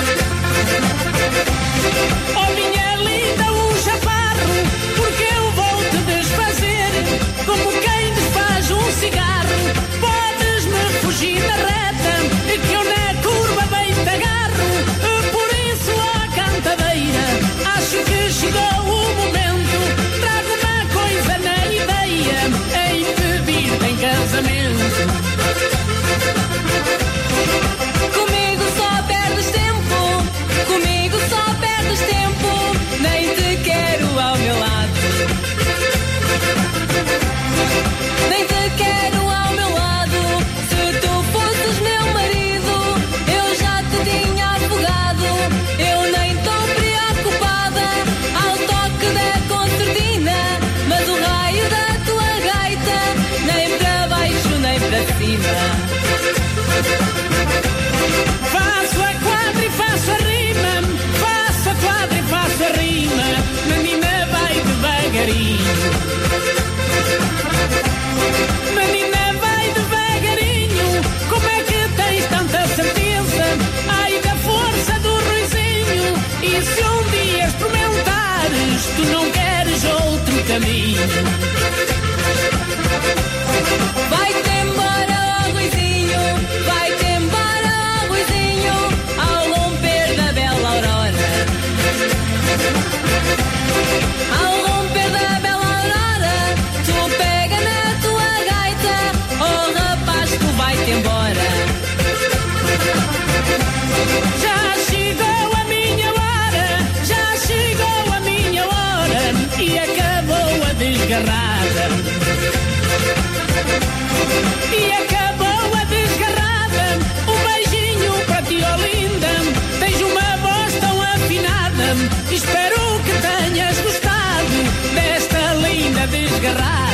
Oh minha linda, um chaparro, porque eu vou te desfazer, como quem desfaz um cigarro. Podes-me fugir da reta, que eu na curva bem te agarro. Por isso, ó cantadeira, acho que chegou o momento. Trago uma coisa na ideia, em pedir em casamento. Comigo só perdes tempo, comigo só perdes tempo, nem te quero ao meu lado. Nem te quero ao meu lado, se tu fosses meu marido, eu já te tinha afogado. Eu nem estou preocupada ao toque da concertina, mas o raio da tua gaita, nem para baixo nem para cima. Faço a quadra e faço a rima, faço a quadra e faço a rima, menina vai devagarinho. Menina vai devagarinho, como é que tens tanta certeza? Ai da força do Ruizinho, e se um dia experimentares, tu não queres outro caminho. Vai-te embora, ó Ruizinho, vai-te embora, ó Ruizinho, ao romper da bela aurora. Ao romper da bela aurora, tu pega na tua gaita, oh rapaz, tu vai-te embora. Já chegou a minha hora, já chegou a minha hora, e acabou a desgarrada. E acabou a desgarrada. Um beijinho para ti, ó linda. Tens uma voz tão afinada. Espero que tenhas gostado desta linda desgarrada.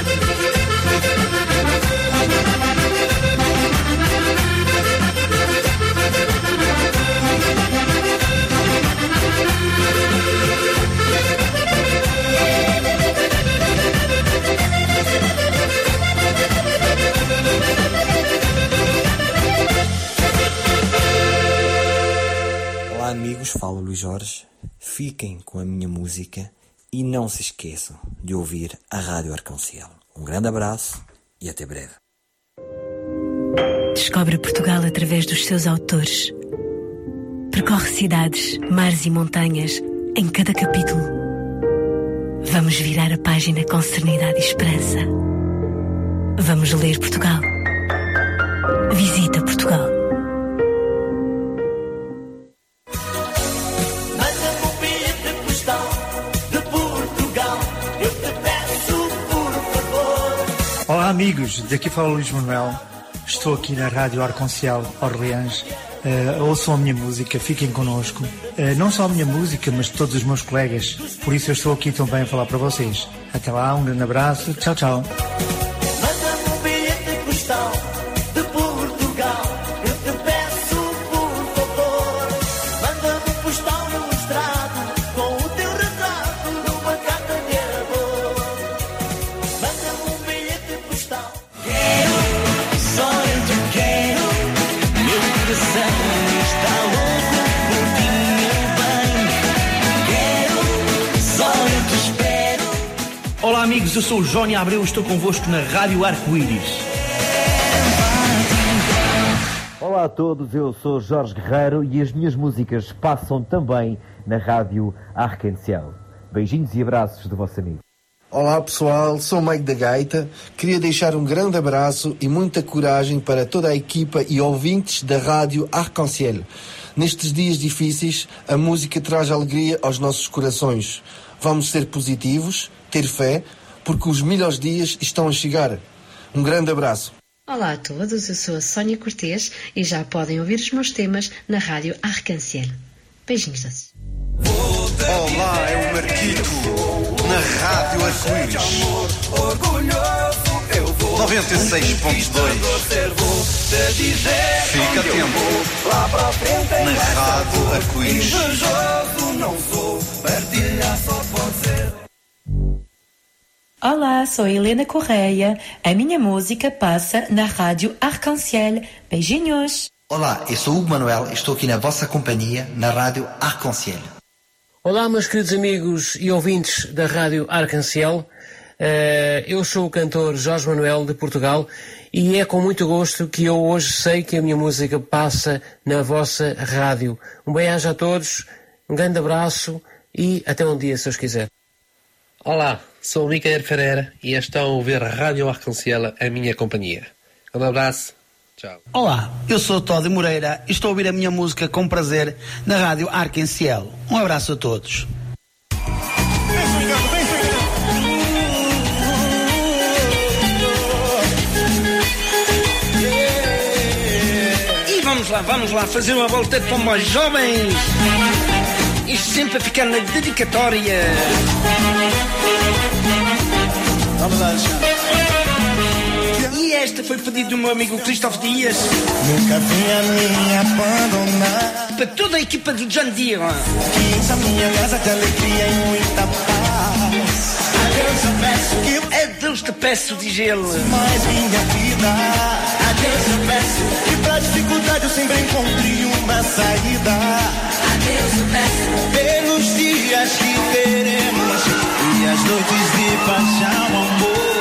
Olá amigos, fala Luís Jorge. Fiquem com a minha música e não se esqueçam de ouvir a Rádio Arconciel. Um grande abraço e até breve. Descobre Portugal através dos seus autores. Percorre cidades, mares e montanhas em cada capítulo. Vamos virar a página com serenidade e esperança. Vamos ler Portugal. Visita Portugal. Manda-me um bilhete postal de Portugal. Eu te peço, por favor. Olá amigos, daqui fala Luís Manuel. Estou aqui na Rádio Arconciel Orleans. Uh, ouçam a minha música, fiquem connosco. Uh, não só a minha música, mas todos os meus colegas. Por isso eu estou aqui também a falar para vocês. Até lá, um grande abraço. Tchau, tchau. Manda-me um bilhete postal de Portugal. Eu te peço, por favor. Manda-me um postal ilustrado com o teu retrato numa carta de amor. Manda-me um bilhete postal. Quero, só eu te quero. Meu coração está louco por ti, meu bem. Quero, só eu te espero. Olá amigos, eu sou o Jónio Abreu e estou convosco na Rádio Arco-Íris. Olá a todos, eu sou Jorge Guerreiro e as minhas músicas passam também na Rádio Arconciel. Beijinhos e abraços do vosso amigo. Olá pessoal, sou o Mike da Gaita. Queria deixar um grande abraço e muita coragem para toda a equipa e ouvintes da Rádio Arconciel. Nestes dias difíceis, a música traz alegria aos nossos corações. Vamos ser positivos, ter fé, porque os melhores dias estão a chegar. Um grande abraço. Olá a todos, eu sou a Sónia Cortês e já podem ouvir os meus temas na Rádio Arconciel. Beijinhos doces. Olá, é o Marquito, na Rádio Arco-Íris. noventa e seis ponto dois. Fica atento, na Rádio Arco-Íris. Olá, sou Helena Correia. A minha música passa na Rádio Arconciel. Beijinhos. Olá, eu sou Hugo Manuel e estou aqui na vossa companhia na Rádio Arconciel. Olá, meus queridos amigos e ouvintes da Rádio Arconciel. Uh, eu sou o cantor Jorge Manuel de Portugal e é com muito gosto que eu hoje sei que a minha música passa na vossa rádio. Um beijo a todos, um grande abraço e até um dia, se Deus quiser. Olá, sou o Micael Ferreira e estão a ouvir a Rádio Arconciel, a minha companhia. Um abraço. Tchau. Olá, eu sou o Tódio Moreira e estou a ouvir a minha música com prazer na Rádio Arconciel. Um abraço a todos. E vamos lá, vamos lá fazer uma volta para mais jovens. Isto sempre a ficar na dedicatória. Vamos lá, e esta foi pedido do meu amigo Cristóvão Dias. Nunca vi a minha abandonar. Para toda a equipa do Jandira. Quis a minha casa de alegria e muita paz. A Deus eu peço que eu... A Deus te peço, diz ele. Mais minha vida. A Deus eu peço que pra dificuldade eu sempre encontre uma saída. A Deus eu peço pelos dias que teremos e as noites de paixão, amor.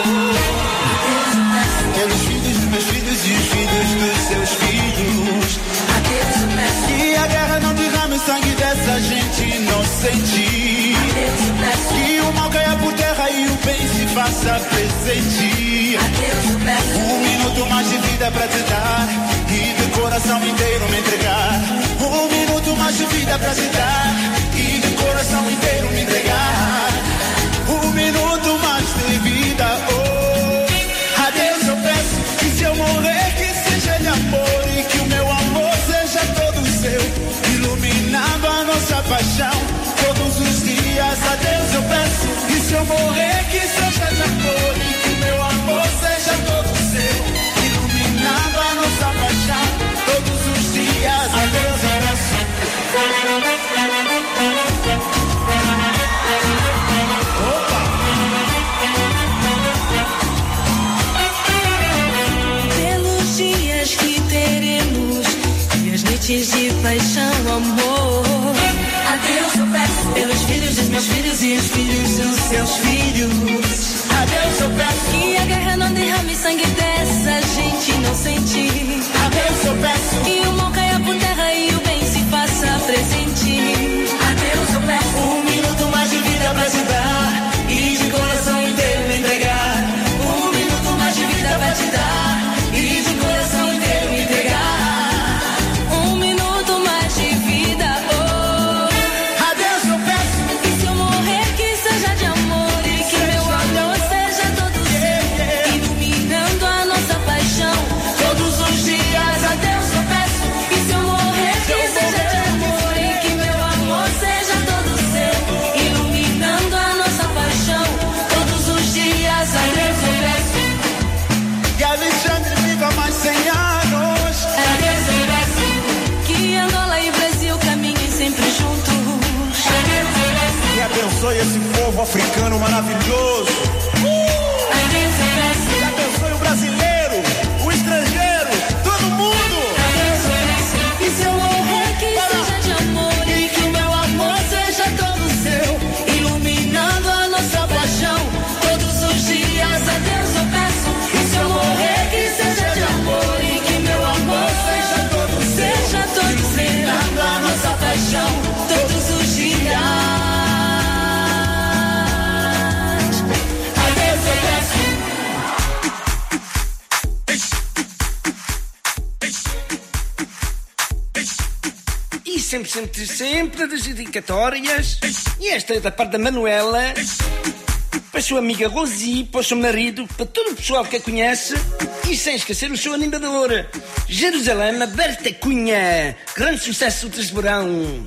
Pelos filhos dos meus filhos e os filhos dos seus filhos. A Deus eu peço que a guerra não derrame sangue dessa gente inocente. A Deus eu peço que o mal caia por terra e o bem se faça presente. A Deus eu peço um minuto mais de vida pra te dar e de coração inteiro me entregar. Um minuto mais de vida pra te dar e de coração inteiro me entregar. Um minuto mais de vida, oh, a Deus se eu morrer, que seja de amor e que meu amor seja todo seu, iluminando a nossa paixão todos os dias. Adeus, abraço. Pelos dias que teremos e as noites de paixão, amor. Adeus, eu peço. Pelos filhos dos meus filhos e os filhos dos seus filhos. Adeus, eu peço. Que a guerra não derrame sangue dessa gente inocente. Adeus, eu peço. Que o mal caia por terra e o bem se faça presente. Adeus, eu peço. Um minuto mais de vida pra te dar e de coração inteiro me entregar. Um minuto mais de vida pra te dar e de coração inteiro me entregar. Um minuto mais de vida, oh. Adeus, eu peço. E se eu morrer, que seja de amor e que meu amor seja todo seu, iluminando a nossa paixão todos os dias. Adeus, eu peço. E se eu morrer, que seja de amor e que meu amor seja todo seu, iluminando a nossa paixão todos os dias. Adeus, eu peço. Que Alexandre viva mais cem anos. Adeus, eu peço. Que Angola e Brasil caminhem sempre juntos. Adeus, eu peço. Que abençoe esse povo africano maravilhoso. Adeus, eu peço. Que abençoe o brasileiro, o estrangeiro, todo mundo. Adeus, eu peço. E se eu morrer, que seja de amor e que o meu amor seja todo seu, iluminando a nossa paixão todos os dias. Adeus, eu peço. E se eu morrer, que seja de amor e que meu amor seja todo seu, seja todo seu, iluminando a nossa paixão todos os dias. Adeus, eu peço. E sempre, sempre, sempre das dedicatórias. E esta é da parte da Manuela, para a sua amiga Rosi, para o seu marido, para todo o pessoal que a conhece. E sem esquecer o seu animador, Jerusalém Berta Cunha. Grande sucesso do Verão.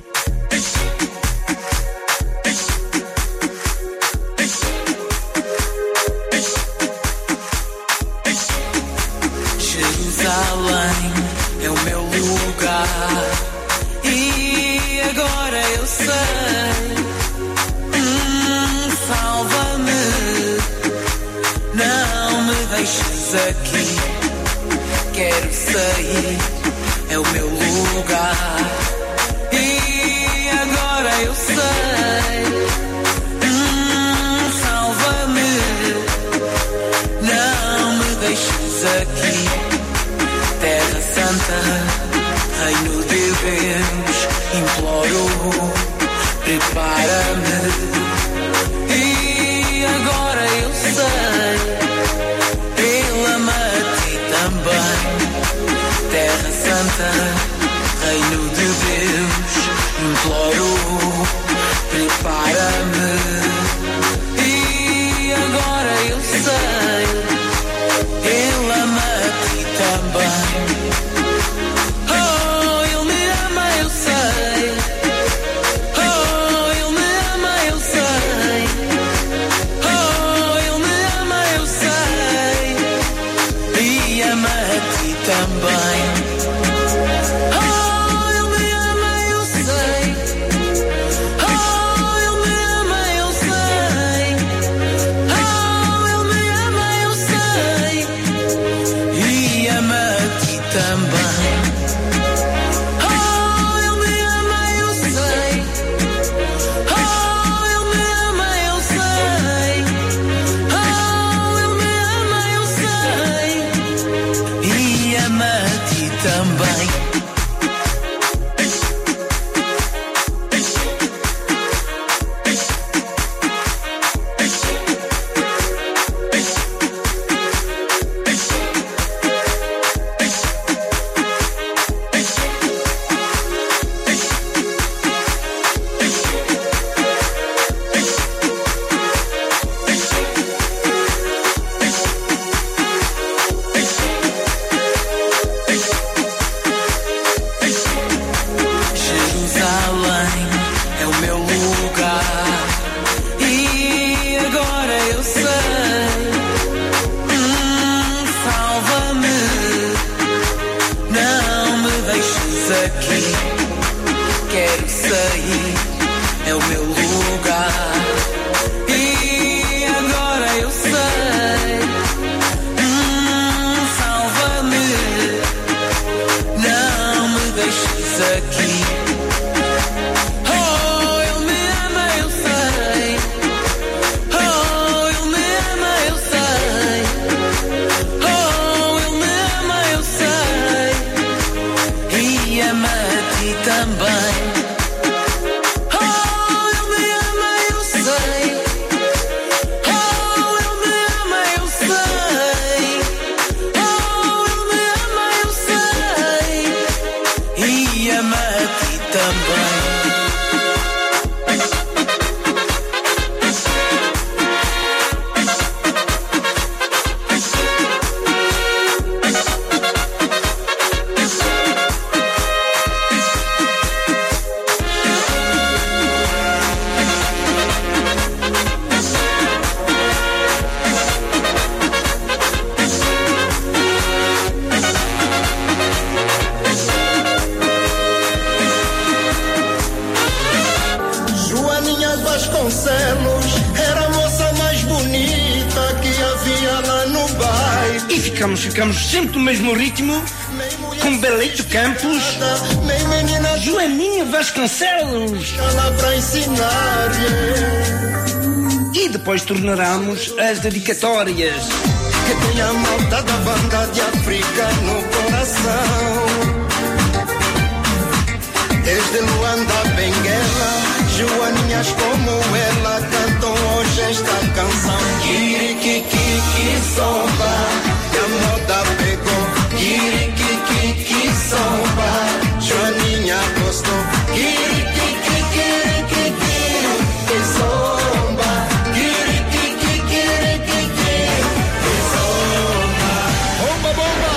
Jerusalém é o meu lugar e agora eu sei. Hum, salva-me, não me deixes aqui. Quero sair, é o meu lugar e agora eu sei. Hum, salva-me, não me deixes aqui. Terra Santa, Reino de Deus, imploro, prepara-me. E agora eu sei, Ele ama a ti também. Terra Santa, Reino de Deus, imploro, prepara-me. E agora eu sei, Ele ama a ti também. Oh, Ele me ama, eu sei. Oh, Ele me ama, eu sei. Oh, Ele me ama, eu sei. E ama a ti também. Oh, Ele me ama, eu sei. ficamos, ficamos sempre no mesmo ritmo, com Beleito Campos, Joaninha Vasconcelos. E depois tornaremos as dedicatórias. Que tem a malta da banda de África no coração. Desde Luanda, Benguela, Joaninhas como ela cantam hoje esta canção. Kirikikiki somba, que a moda pegou. Kirikikiki somba, Joaninha gostou. Kirikikiki somba, kirikikiki somba. Bomba, bomba!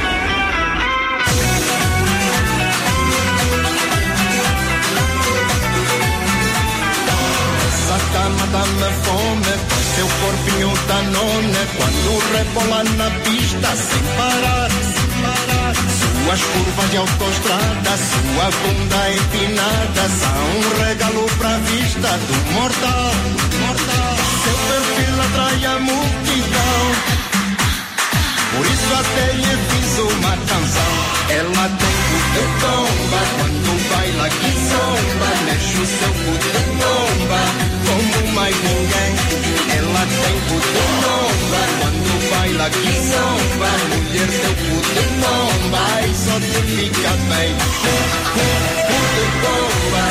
Cama dá-me fome, seu corpinho danone. Quando rebola na pista sem parar, sem parar. Suas curvas de autoestrada, sua bunda empinada são um regalo pra vista do mortal, mortal. Seu perfil atrai a multidão, por isso até lhe fiz uma canção. Ela tem cu de tomba, quando baila que zomba, mexe o seu cu de tomba, como mais ninguém. Ela tem cu de tomba, quando baila que zomba, mulher seu cu de tomba, e só te fica bem. Cu, cu, cu de tomba,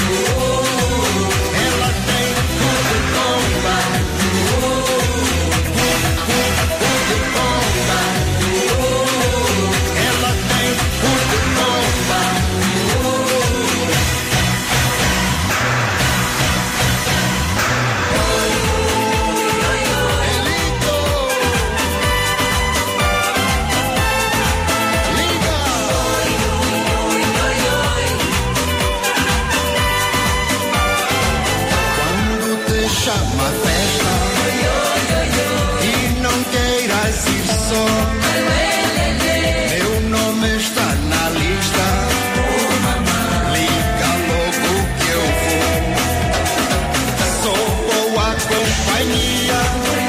ela tem cu de tomba, cu, cu, cu de tomba. Ela tem cu de tomba. Quando te chama a festa e não queiras ir só, meu nome está na lista. Liga logo que eu vou. Sou boa companhia,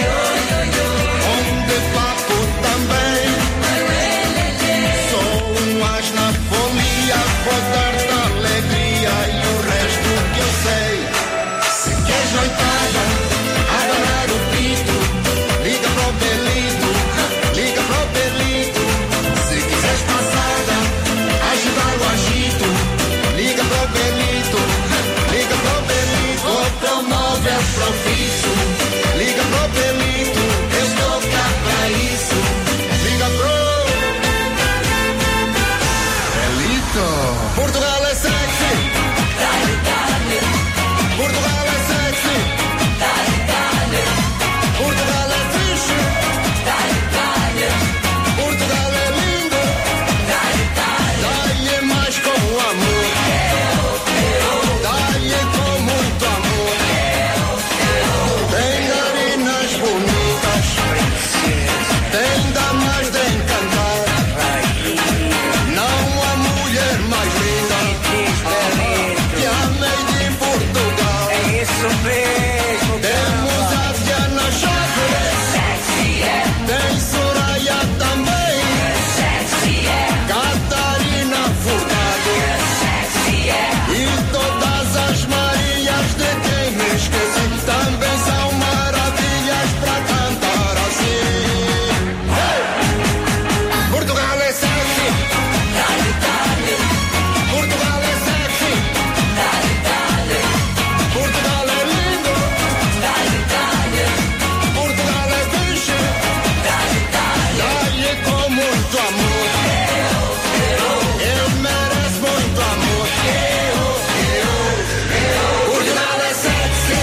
onde papo também. Sou um as na folia, vou dar-te alegria e o resto que eu sei. Se queres noitada, a danar o pito, liga pro Belito, liga pro Belito. Se quiseres passada, ajudar o agito, liga pro Belito, liga pro Belito. Ou promove profício, liga pro Belito, eu estou cá pra isso. Liga pro Belito. Portugal é sexy, Portugal é sexy, Portugal é fixe, Portugal é lindo, dá-lhe mais com amor, dá-lhe com muito amor. Tem narinas bonitas, tem damas de encantar, não há mulher mais linda que amei de Portugal. É isso mesmo. Temos a Diana Chaves, tem Soraya também, Catarina Furtado e todas as Marias de quem me esqueci também são maravilhas pra cantar assim. Hey! Portugal é sexy, Portugal é sexy, Portugal é lindo, Portugal é fixe, dá-lhe com muito amor, eu mereço muito amor. Portugal é sexy.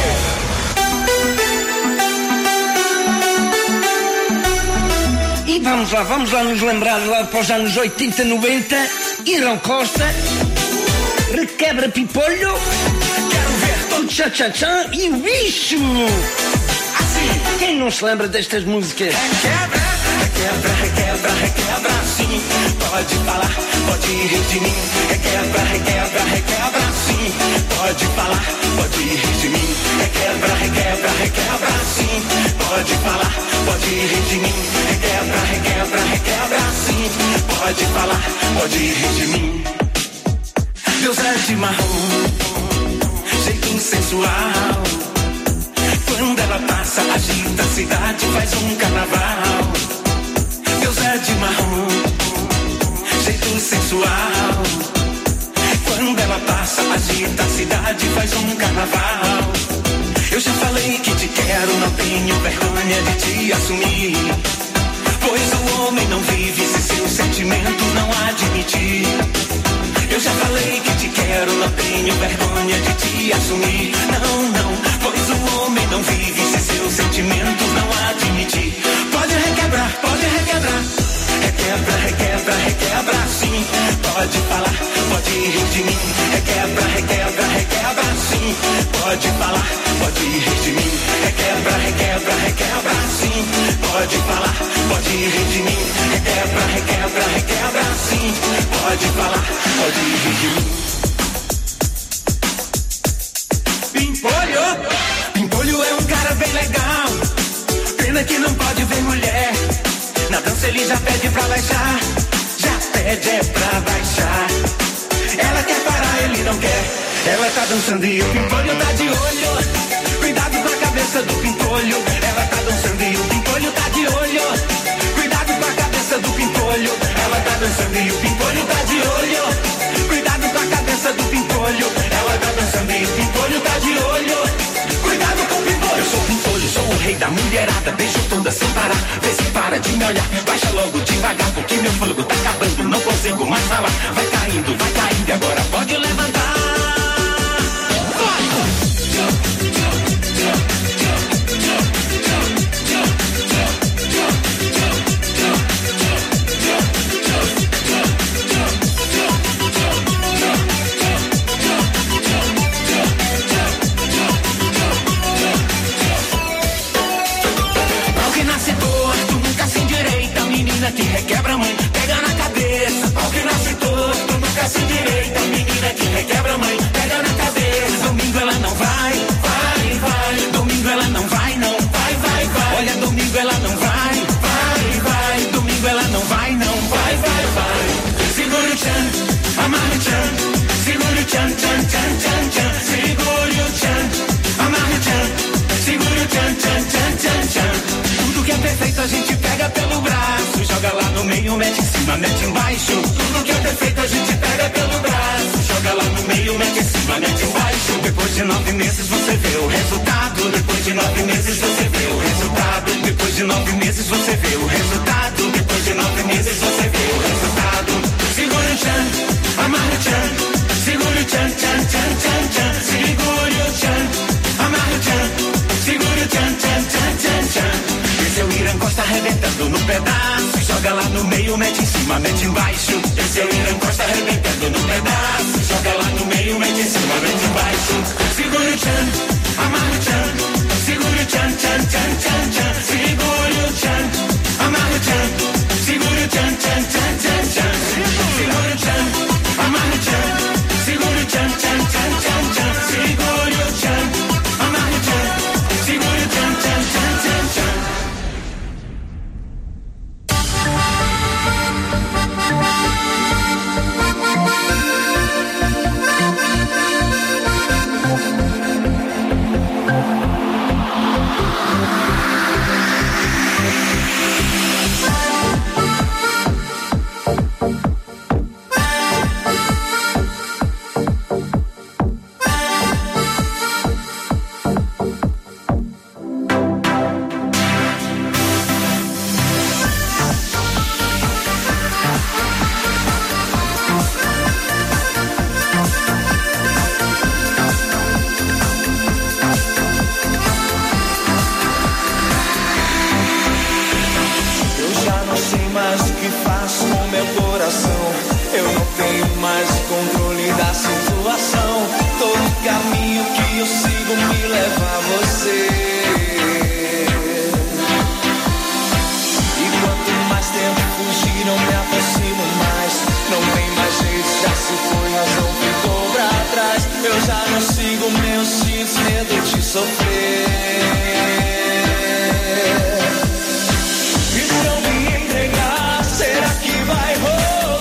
E vamos lá, vamos lá nos lembrar lá para os anos oitenta, noventa, Irão Costa, Requebra Pipolho, o Tchá Tchá Tchá e o Bicho. Quem não se lembra destas músicas? Requebra, requebra, requebra, requebra, sim. Pode falar, pode rir de mim. Requebra, requebra, requebra, sim. Pode falar, pode rir de mim. Requebra, requebra, requebra, sim. Pode falar, pode rir de mim. Requebra, requebra, pode falar, pode rir de mim. Deus é de marrom, jeito sensual. Quando ela passa, agita a cidade, faz um carnaval. Deus é de marrom, jeito sensual. Quando ela passa, agita a cidade, faz um carnaval. Eu já falei que te quero, não tenho vergonha de te assumir. Pois o homem não vive se seus sentimentos não admitir. Eu já falei que te quero, não tenho vergonha de te assumir. Não, não, pois o homem não vive se seus sentimentos não admitir. Pode requebrar, pode requebrar. Requebra, requebra, requebra sim. Pode falar, pode rir de mim. Requebra, requebra, requebra sim. Pode falar, pode rir de mim. Requebra, requebra, requebra sim. Pode falar, pode rir de mim. Requebra, requebra, requebra sim. Pode falar, pode rir de mim. Pimpolho, Pimpolho é um cara bem legal. Pena que não pode ver mulher. Na dança ele já pede pra baixar. Já pede é pra baixar. Ela quer parar, ele não quer. Ela tá dançando e o Pimpolho tá de olho. Cuidado com a cabeça do Pimpolho. Ela tá dançando e o Pimpolho tá de olho. Cuidado com a cabeça do Pimpolho. Ela tá dançando e o Pimpolho tá de olho. Cuidado com a cabeça do Pimpolho. Ela tá dançando e o Pimpolho tá de olho. Cuidado com o Pimpolho. Eu sou o Pimpolho, sou o rei da mulherada. Beijo toda sem parar, vê se para de me olhar. Baixa logo devagar, porque meu fôlego tá acabando. Não consigo mais falar. Vai caindo, vai caindo e agora pode levantar. Que requebra a mãe, pega na cabeça. Pau que nasce torto, nunca se direita. Menina que requebra a mãe, pega na cabeça. Domingo ela não vai, vai, vai. Domingo ela não vai, não, vai, vai, vai. Olha, domingo ela não vai, vai, vai. Domingo ela não vai, não, vai, vai, vai. Segura o tchan, amarra o tchan. Segura o tchan, tchan, tchan, tchan, tchan. Segura o tchan, amarra o tchan. Segura o tchan, tchan, tchan, tchan, tchan. Tudo que é perfeito a gente pega pelo braço. Joga lá no meio, mete em cima, mete embaixo. Tudo que é perfeito a gente pega pelo braço. Joga lá no meio, mete em cima, mete embaixo. Depois de nove meses você vê o resultado. Depois de nove meses você vê o resultado. Depois de nove meses você vê o resultado. Depois de nove meses você vê o resultado. Segura o tchan, amarra o tchan. Segura o tchan, tchan, tchan, tchan, tchan. Segura o tchan, amarra o tchan. Segura o tchan, tchan, tchan, tchan, tchan. Esse é o Irã Costa arrebentando no pedaço. Joga lá no meio, mete em cima, mete embaixo. Esse é o Irã Costa arrebentando no pedaço. Joga lá no meio, mete em cima, mete embaixo. Segura o tchan, amarra o tchan. Segura o tchan, tchan, tchan, tchan, tchan. Segura o tchan, amarra o tchan. Segura o tchan, tchan, tchan, tchan, tchan. Segura o tchan, amarra o tchan. Segura o tchan, tchan, tchan, tchan, tchan. Segura o tchan, amarra o tchan. Segura o tchan, tchan, tchan, tchan, tchan. E se eu me entregar, será que vai rolar?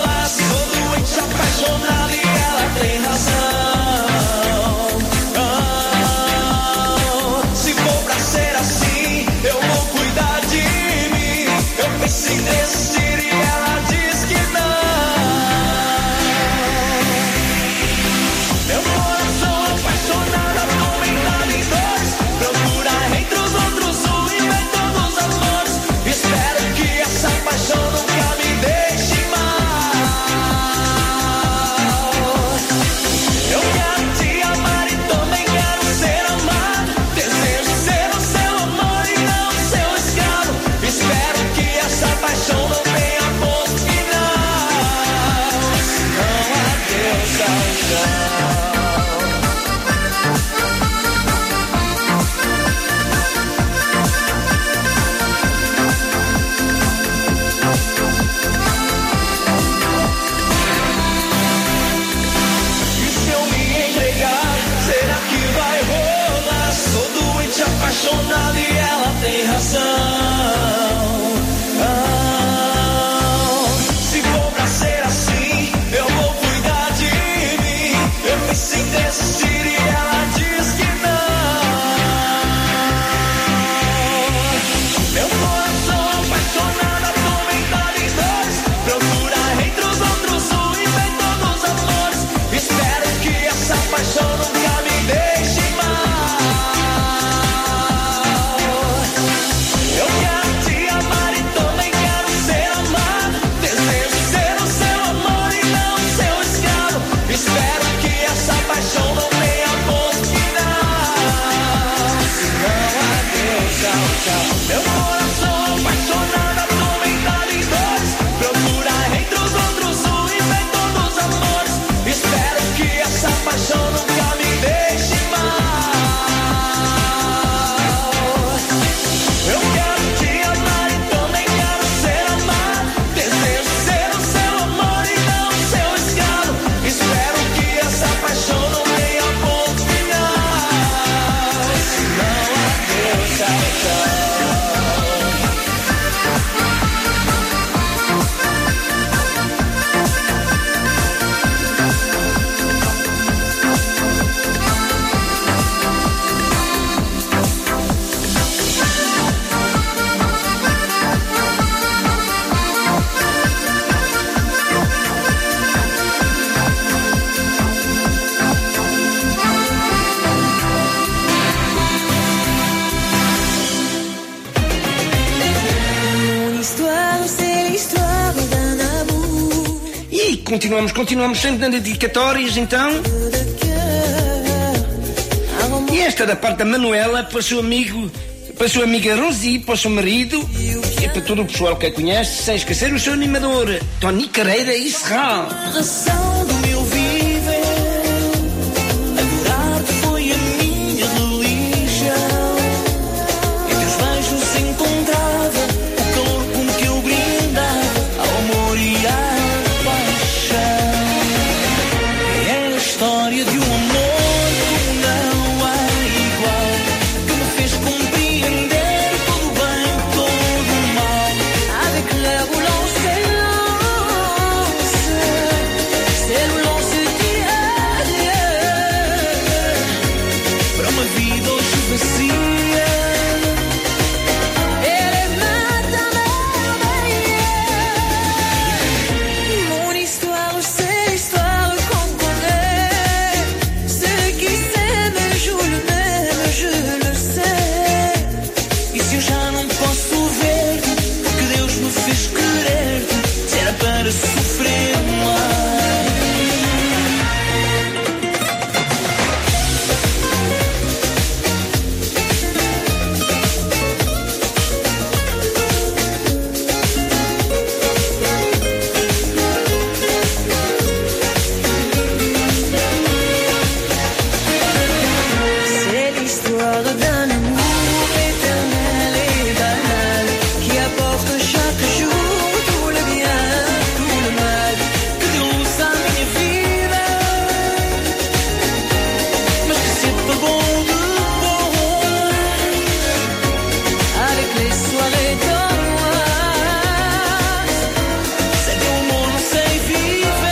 continuamos, continuamos sempre nas dedicatórias, então. E esta da parte da Manuela, para o seu amigo, para a sua amiga Rosi, para o seu marido e para todo o pessoal que a conhece, sem esquecer o seu animador, Tony Carreira e Serral. Razão do meu viver, adorar-te foi a minha religião. Entre os beijos encontrava o calor com que eu brindava ao amor e à paixão. É a história de um amor como não há igual, que me fez compreender todo o bem, todo o mal. Avec la roulance et lance, c'est le lance qui é para uma vida hoje vazia. Elle est maintenant merveilleuse. Mon histoire, c'est l'histoire qu'on connaît. Ceux qui s'aiment jouent le même, je le sei. E se eu já não posso ver-te, porque Deus me fez querer-te, se era para sofrer mais. C'est l'histoire d'un amour éternel et banal qui apporte chaque jour tout le bien, tout le mal que Deus a minha vida. Mas que c'est pas bon de voir avec les soirées d'angoisse, c'est que mon monde sait vivre.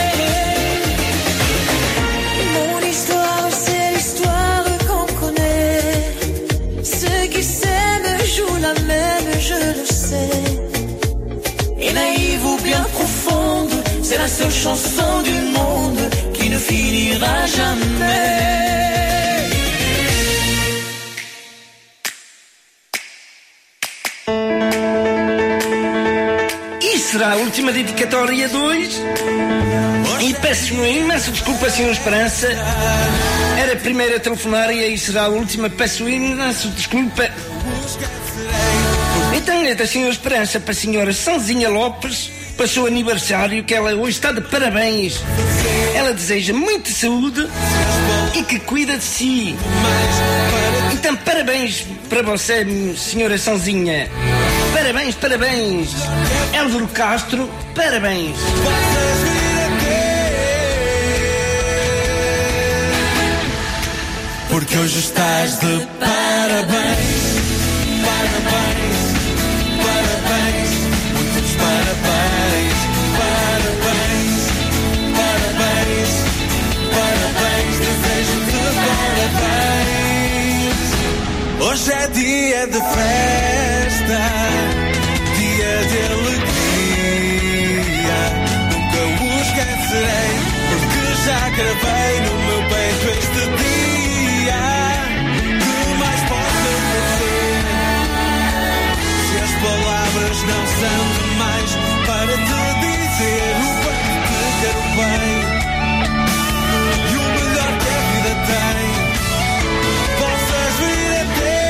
Mon histoire, c'est l'histoire qu'on connaît. Ceux qui s'aiment jouent la même, je le sais. Et naïve ou bien profonde, c'est la seule chanson du monde qui ne finira jamais. E será a última dedicatória dois. E peço imensa desculpa, senhor Esperança. Era a primeira a telefonar e aí será a última. Peço imensa desculpa. Então é da senhora Esperança para a senhora Sanzinha Lopes, para o seu aniversário, que ela hoje está de parabéns. Ela deseja muita saúde e que cuida de si. Então parabéns para você, senhora Sanzinha. Parabéns, parabéns. Álvaro Castro, parabéns. Porque hoje estás de parabéns, parabéns, parabéns, muitos parabéns, parabéns, parabéns, parabéns, desejo-te parabéns. Hoje é dia de festa, dia de alegria, nunca o esquecerei, porque já gravei no meu peito este dia. Que mais posso fazer? Se as palavras não são demais para te dizer o quanto te quero bem e o melhor que a vida tem, possas vir a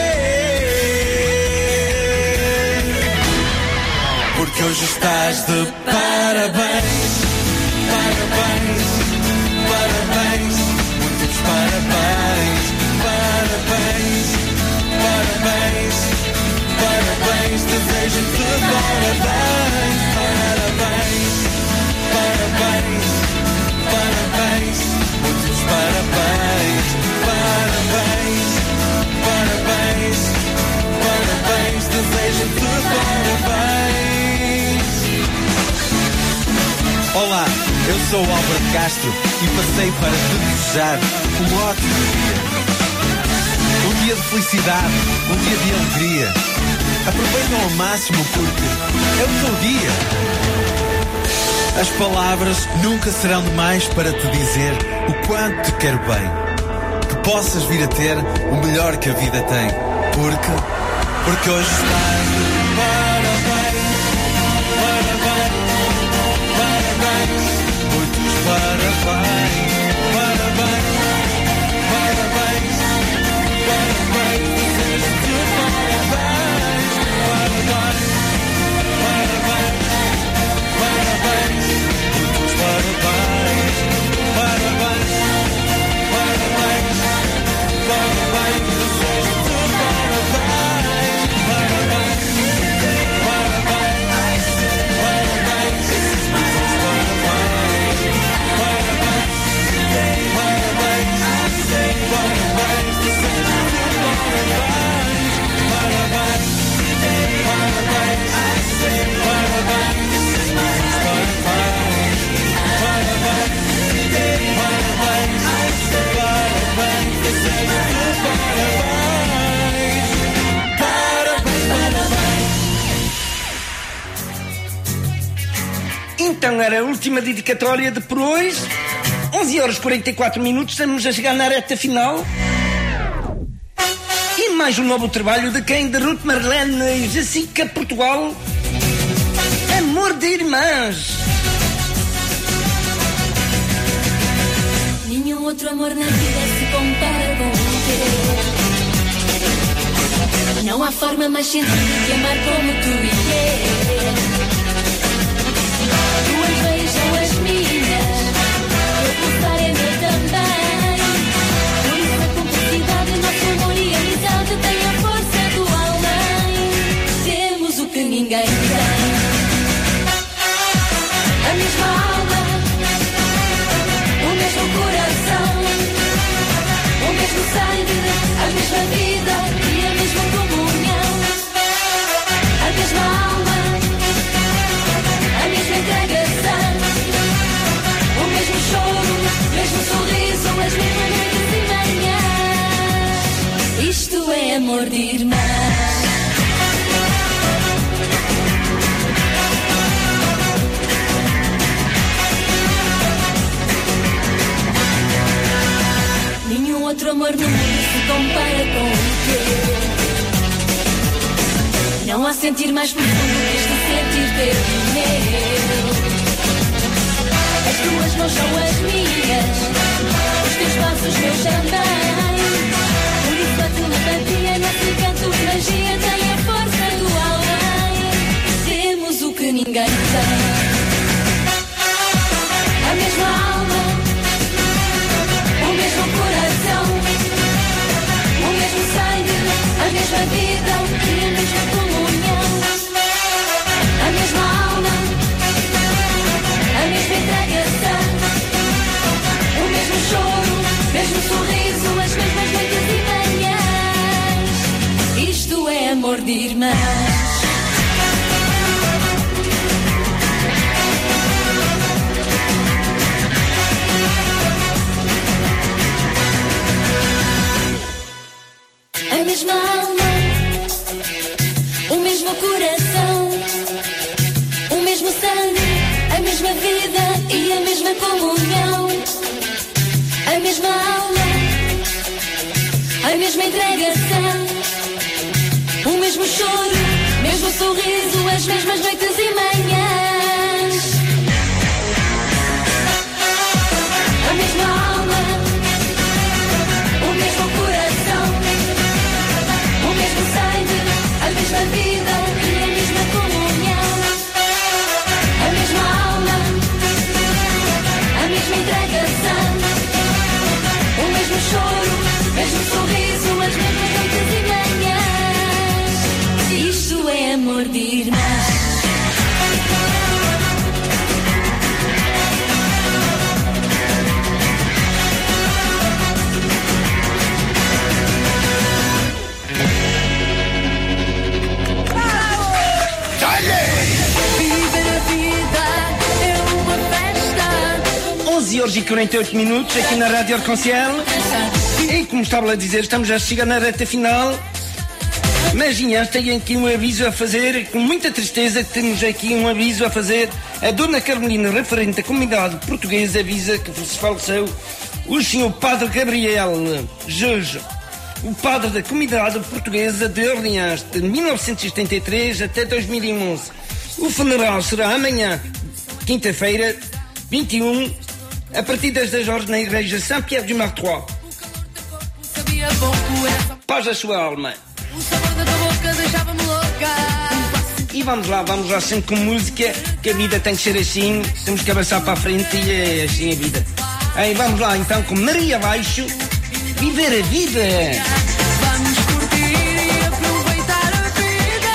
ter. Porque hoje estás de parabéns, parabéns, parabéns, muitos parabéns, parabéns, parabéns, parabéns, desejo-te parabéns, parabéns, parabéns, parabéns, muitos parabéns, parabéns, parabéns, parabéns, desejo-te parabéns. Olá, eu sou o Álvaro Castro e passei para te desejar um ótimo dia. Um dia de felicidade, um dia de alegria. Aproveitam ao máximo porque é o teu dia. As palavras nunca serão demais para te dizer o quanto te quero bem. Que possas vir a ter o melhor que a vida tem. Porque, porque hoje estás de parabéns, parabéns, parabéns, muitos Então era a última dedicatória de por hoje. onze horas e quarenta e quatro minutos, estamos a chegar na reta final. E mais um novo trabalho de quem? De Ruth Marlene, Jessica, Portugal. Amor de Irmãs. Nenhum outro amor na vida se compara com o teu. Não há forma mais sentida de amar como tu e eu. Tuas veias são as minhas, eu pulsar é meu também. Por isso a cumplicidade, nosso amor e amizade tem a força do além. Temos o que ninguém tem. A mesma alma, o mesmo coração, o mesmo sangue, a mesma vida e a mesma comunhão. A mesma alma, a mesma entregação, o mesmo choro, o mesmo sorriso, as mesmas noites e manhãs. Isto é amor de irmãs. Nenhum outro amor no mundo se compara com o teu. Não há sentir mais profundo que este sentir teu e meu. As tuas mãos são as minhas, os teus passos meus também. Por isso a telepatia, nosso encanto, magia tem a força do além. Temos o que ninguém tem. A mesma alma, o mesmo coração, o mesmo sangue, a mesma vida e a mesma comunhão. A mesma alma, a mesma entregação, o mesmo choro, o mesmo sorriso, as mesmas noites e manhãs. Isto é amor de irmãs. A mesma alma, o mesmo coração, o mesmo sangue, a mesma vida e a mesma comunhão. A mesma alma, a mesma entregação, o mesmo choro, o mesmo sorriso, as mesmas noites e manhãs. A mesma alma, o mesmo coração, o mesmo sangue, a mesma vida e a mesma comunhão. A mesma alma, a mesma entregação, o mesmo choro, o mesmo sorriso, as mesmas noites e manhãs. Isto é amor de irmãs. onze horas e quarenta e oito minutos aqui na Rádio Arconciel. E como estava a dizer, estamos a chegar na reta final. Mas já tenho aqui um aviso a fazer, com muita tristeza que temos aqui um aviso a fazer. A Dona Carolina, referente da comunidade portuguesa, avisa que se faleceu o senhor Padre Gabriel Jorge, o padre da comunidade portuguesa de Orleans, de mil novecentos e setenta e três até dois mil e onze. O funeral será amanhã, quinta-feira, vinte e um, a partir das dez horas na igreja Saint-Pierre du Martrois. Paz a sua alma. O sabor da tua boca deixava-me louca. E vamos lá, vamos lá sempre com música, que a vida tem que ser assim, temos que avançar para a frente e é assim a vida. Aí vamos lá então com Maria Baixo, Viver a Vida. Vamos curtir e aproveitar a vida.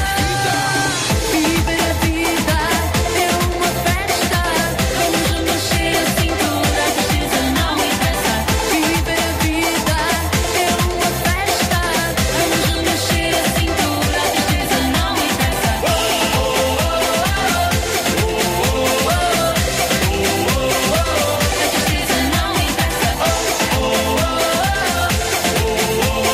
Viver a vida é uma festa. Vamos mexer a cintura, a tristeza não interessa. Viver a vida é uma festa. Vamos mexer a cintura, a tristeza não interessa. A tristeza não interessa.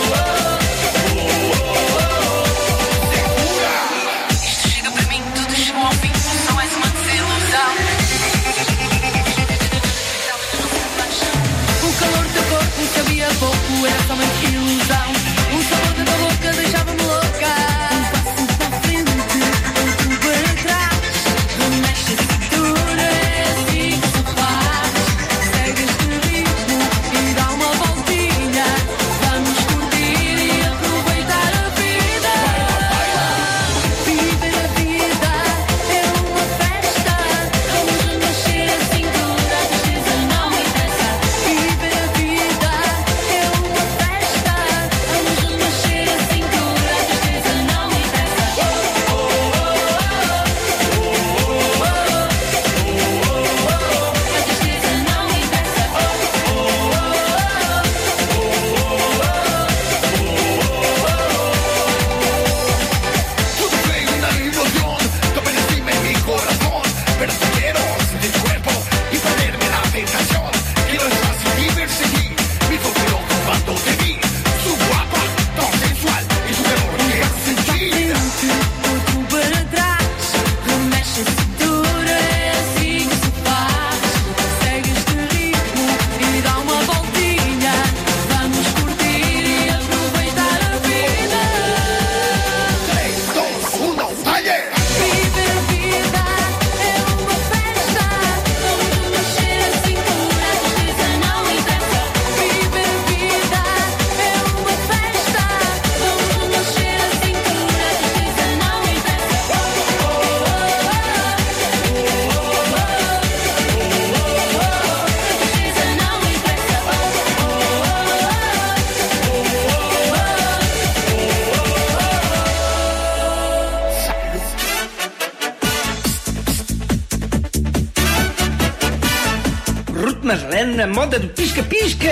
Marlene na moda do pisca-pisca.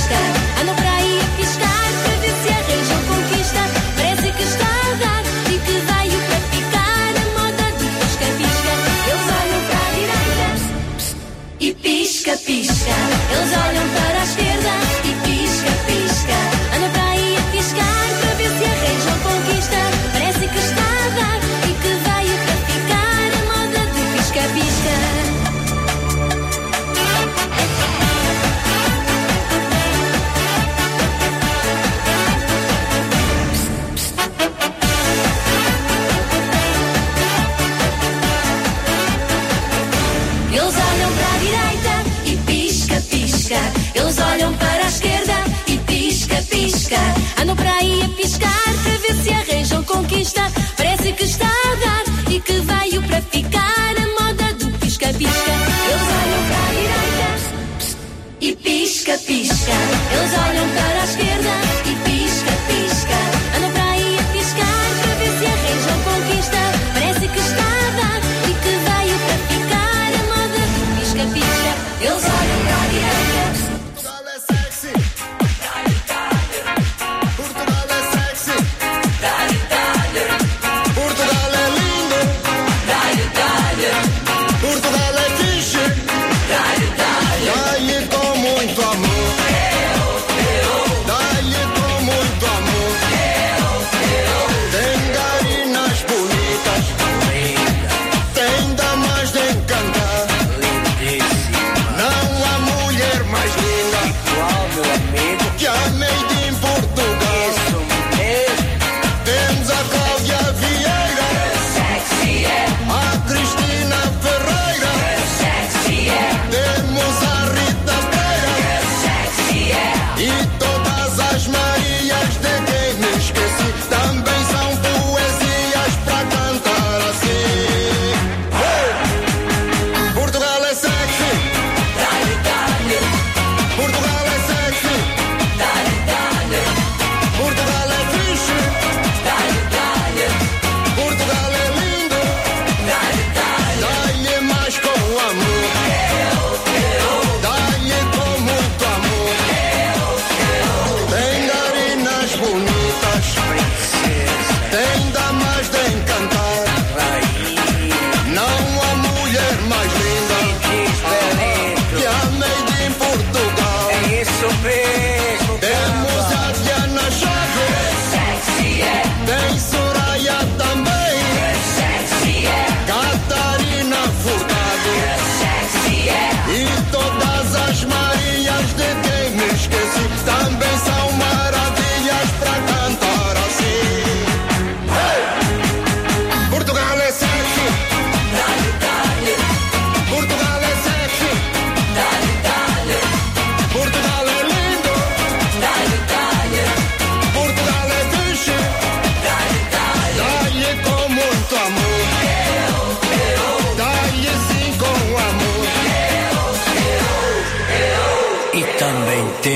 E que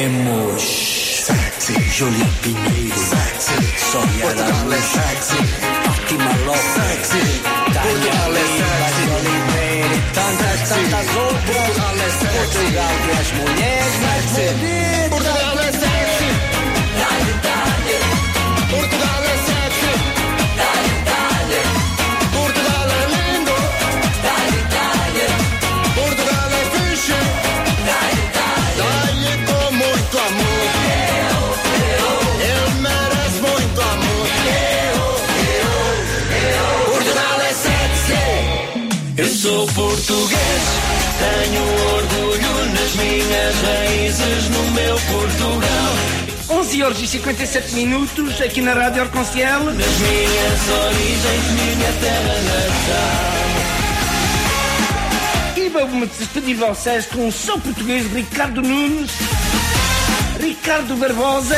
Temos sexy, Júlia Pinheiro, sexy, Sónia Araújo, sexy, Fátima Lopes, sexy, Tânia Lima, Oliveira e tantas, tantas outras. Portugal é sexy. Portugal que as mulheres mais bonitas. Portugal é sexy. Dale, dale. Portugal é sexy. Dale, dale. Portugal é lindo. Dale, dale. Portugal é fixe. Dale, dale. Dale com muito amor. Eu, eu. Ele merece muito amor. Eu, eu, eu. Portugal é sexy. Eu sou português. Tenho orgulho nas minhas raízes, no meu Portugal. onze horas e cinquenta e sete minutos aqui na Rádio Arconciel. Nas minhas origens, minha terra natal. E vou-me despedir de vocês com o som português de Ricardo Nunes, Ricardo Barbosa.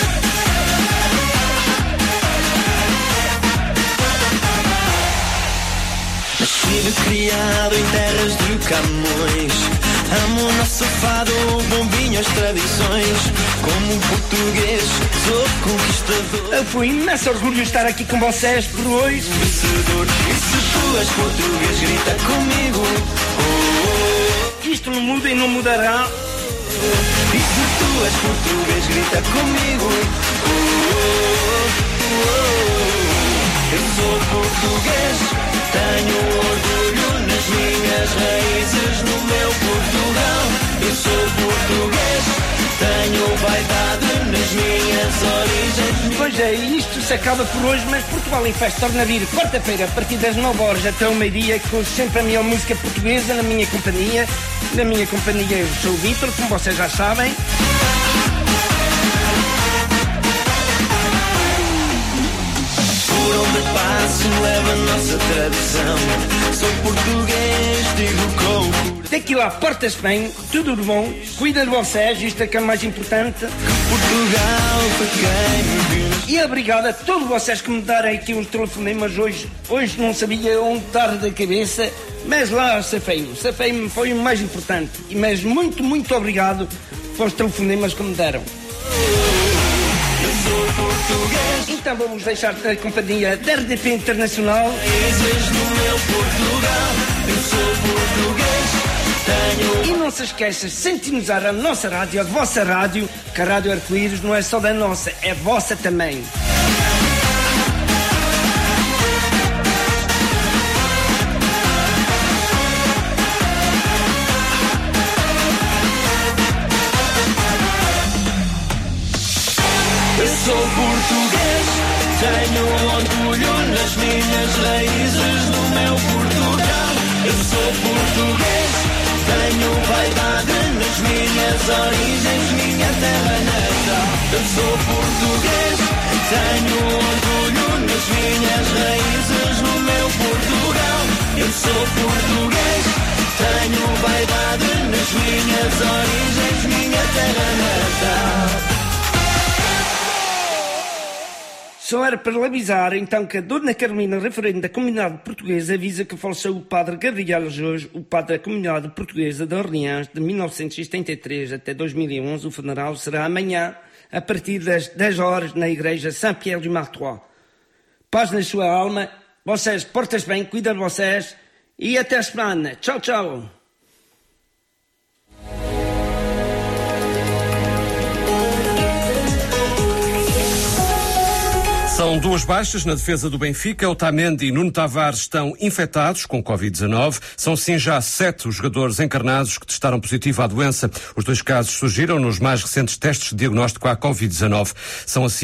Nascido, criado em terras de Camões, amo o nosso fado, o bom vinho, as tradições. Como português, sou conquistador. Eu fui imenso orgulho estar aqui com vocês por hoje. Vencedor, e se tu és português, grita comigo. Oh, oh. Isto não muda e não mudará. E se tu és português, grita comigo. Oh, oh, oh. Eu sou português, tenho orgulho nas minhas raízes, no meu Portugal. Eu sou português, tenho vaidade nas minhas origens. Pois é, isto se acaba por hoje, mas Portugal em Festa torna a vir quarta-feira, a partir das nove horas até o meio-dia, com sempre a melhor música portuguesa na minha companhia. Na minha companhia eu sou o Vítor, como vocês já sabem. Por onde passo leva a nossa tradição. Sou português, digo com. Daqui lá, porta-se bem, tudo de bom, cuida de vocês, isto é que é o mais importante. Portugal, para quem me viu. E obrigado a todos vocês que me darem aqui uns telefonemas hoje. Hoje não sabia onde estar da cabeça, mas lá safei-me. Safei-me foi o mais importante. Mas muito, muito obrigado pelos telefonemas que me deram. Então vamos deixar a companhia da R D P Internacional. E não se esqueça de sintonizar a nossa rádio, a vossa rádio, que a Rádio Arco-Íris não é só da nossa, é vossa também. Eu sou português, tenho orgulho nas minhas raízes, no meu Portugal. Eu sou português, tenho vaidade nas minhas origens, minha terra natal. Eu sou português, tenho orgulho nas minhas raízes, no meu Portugal. Eu sou português, tenho vaidade nas minhas origens, minha terra natal. Só era para avisar, então, que a Dona Carolina, referente da comunidade portuguesa, avisa que faleceu o padre Gabriel Jorge, o padre da comunidade portuguesa de Orleans, de mil novecentos e setenta e três até dois mil e onze. O funeral será amanhã, a partir das dez horas, na igreja Saint-Pierre du Martrois. Paz na sua alma, vocês portem-se bem, cuidem de vocês, e até a semana. Tchau, tchau. São duas baixas na defesa do Benfica. Otamendi e Nuno Tavares estão infectados com covid dezanove. São sim já sete os jogadores encarnados que testaram positivo à doença. Os dois casos surgiram nos mais recentes testes de diagnóstico à covid dezanove. São assim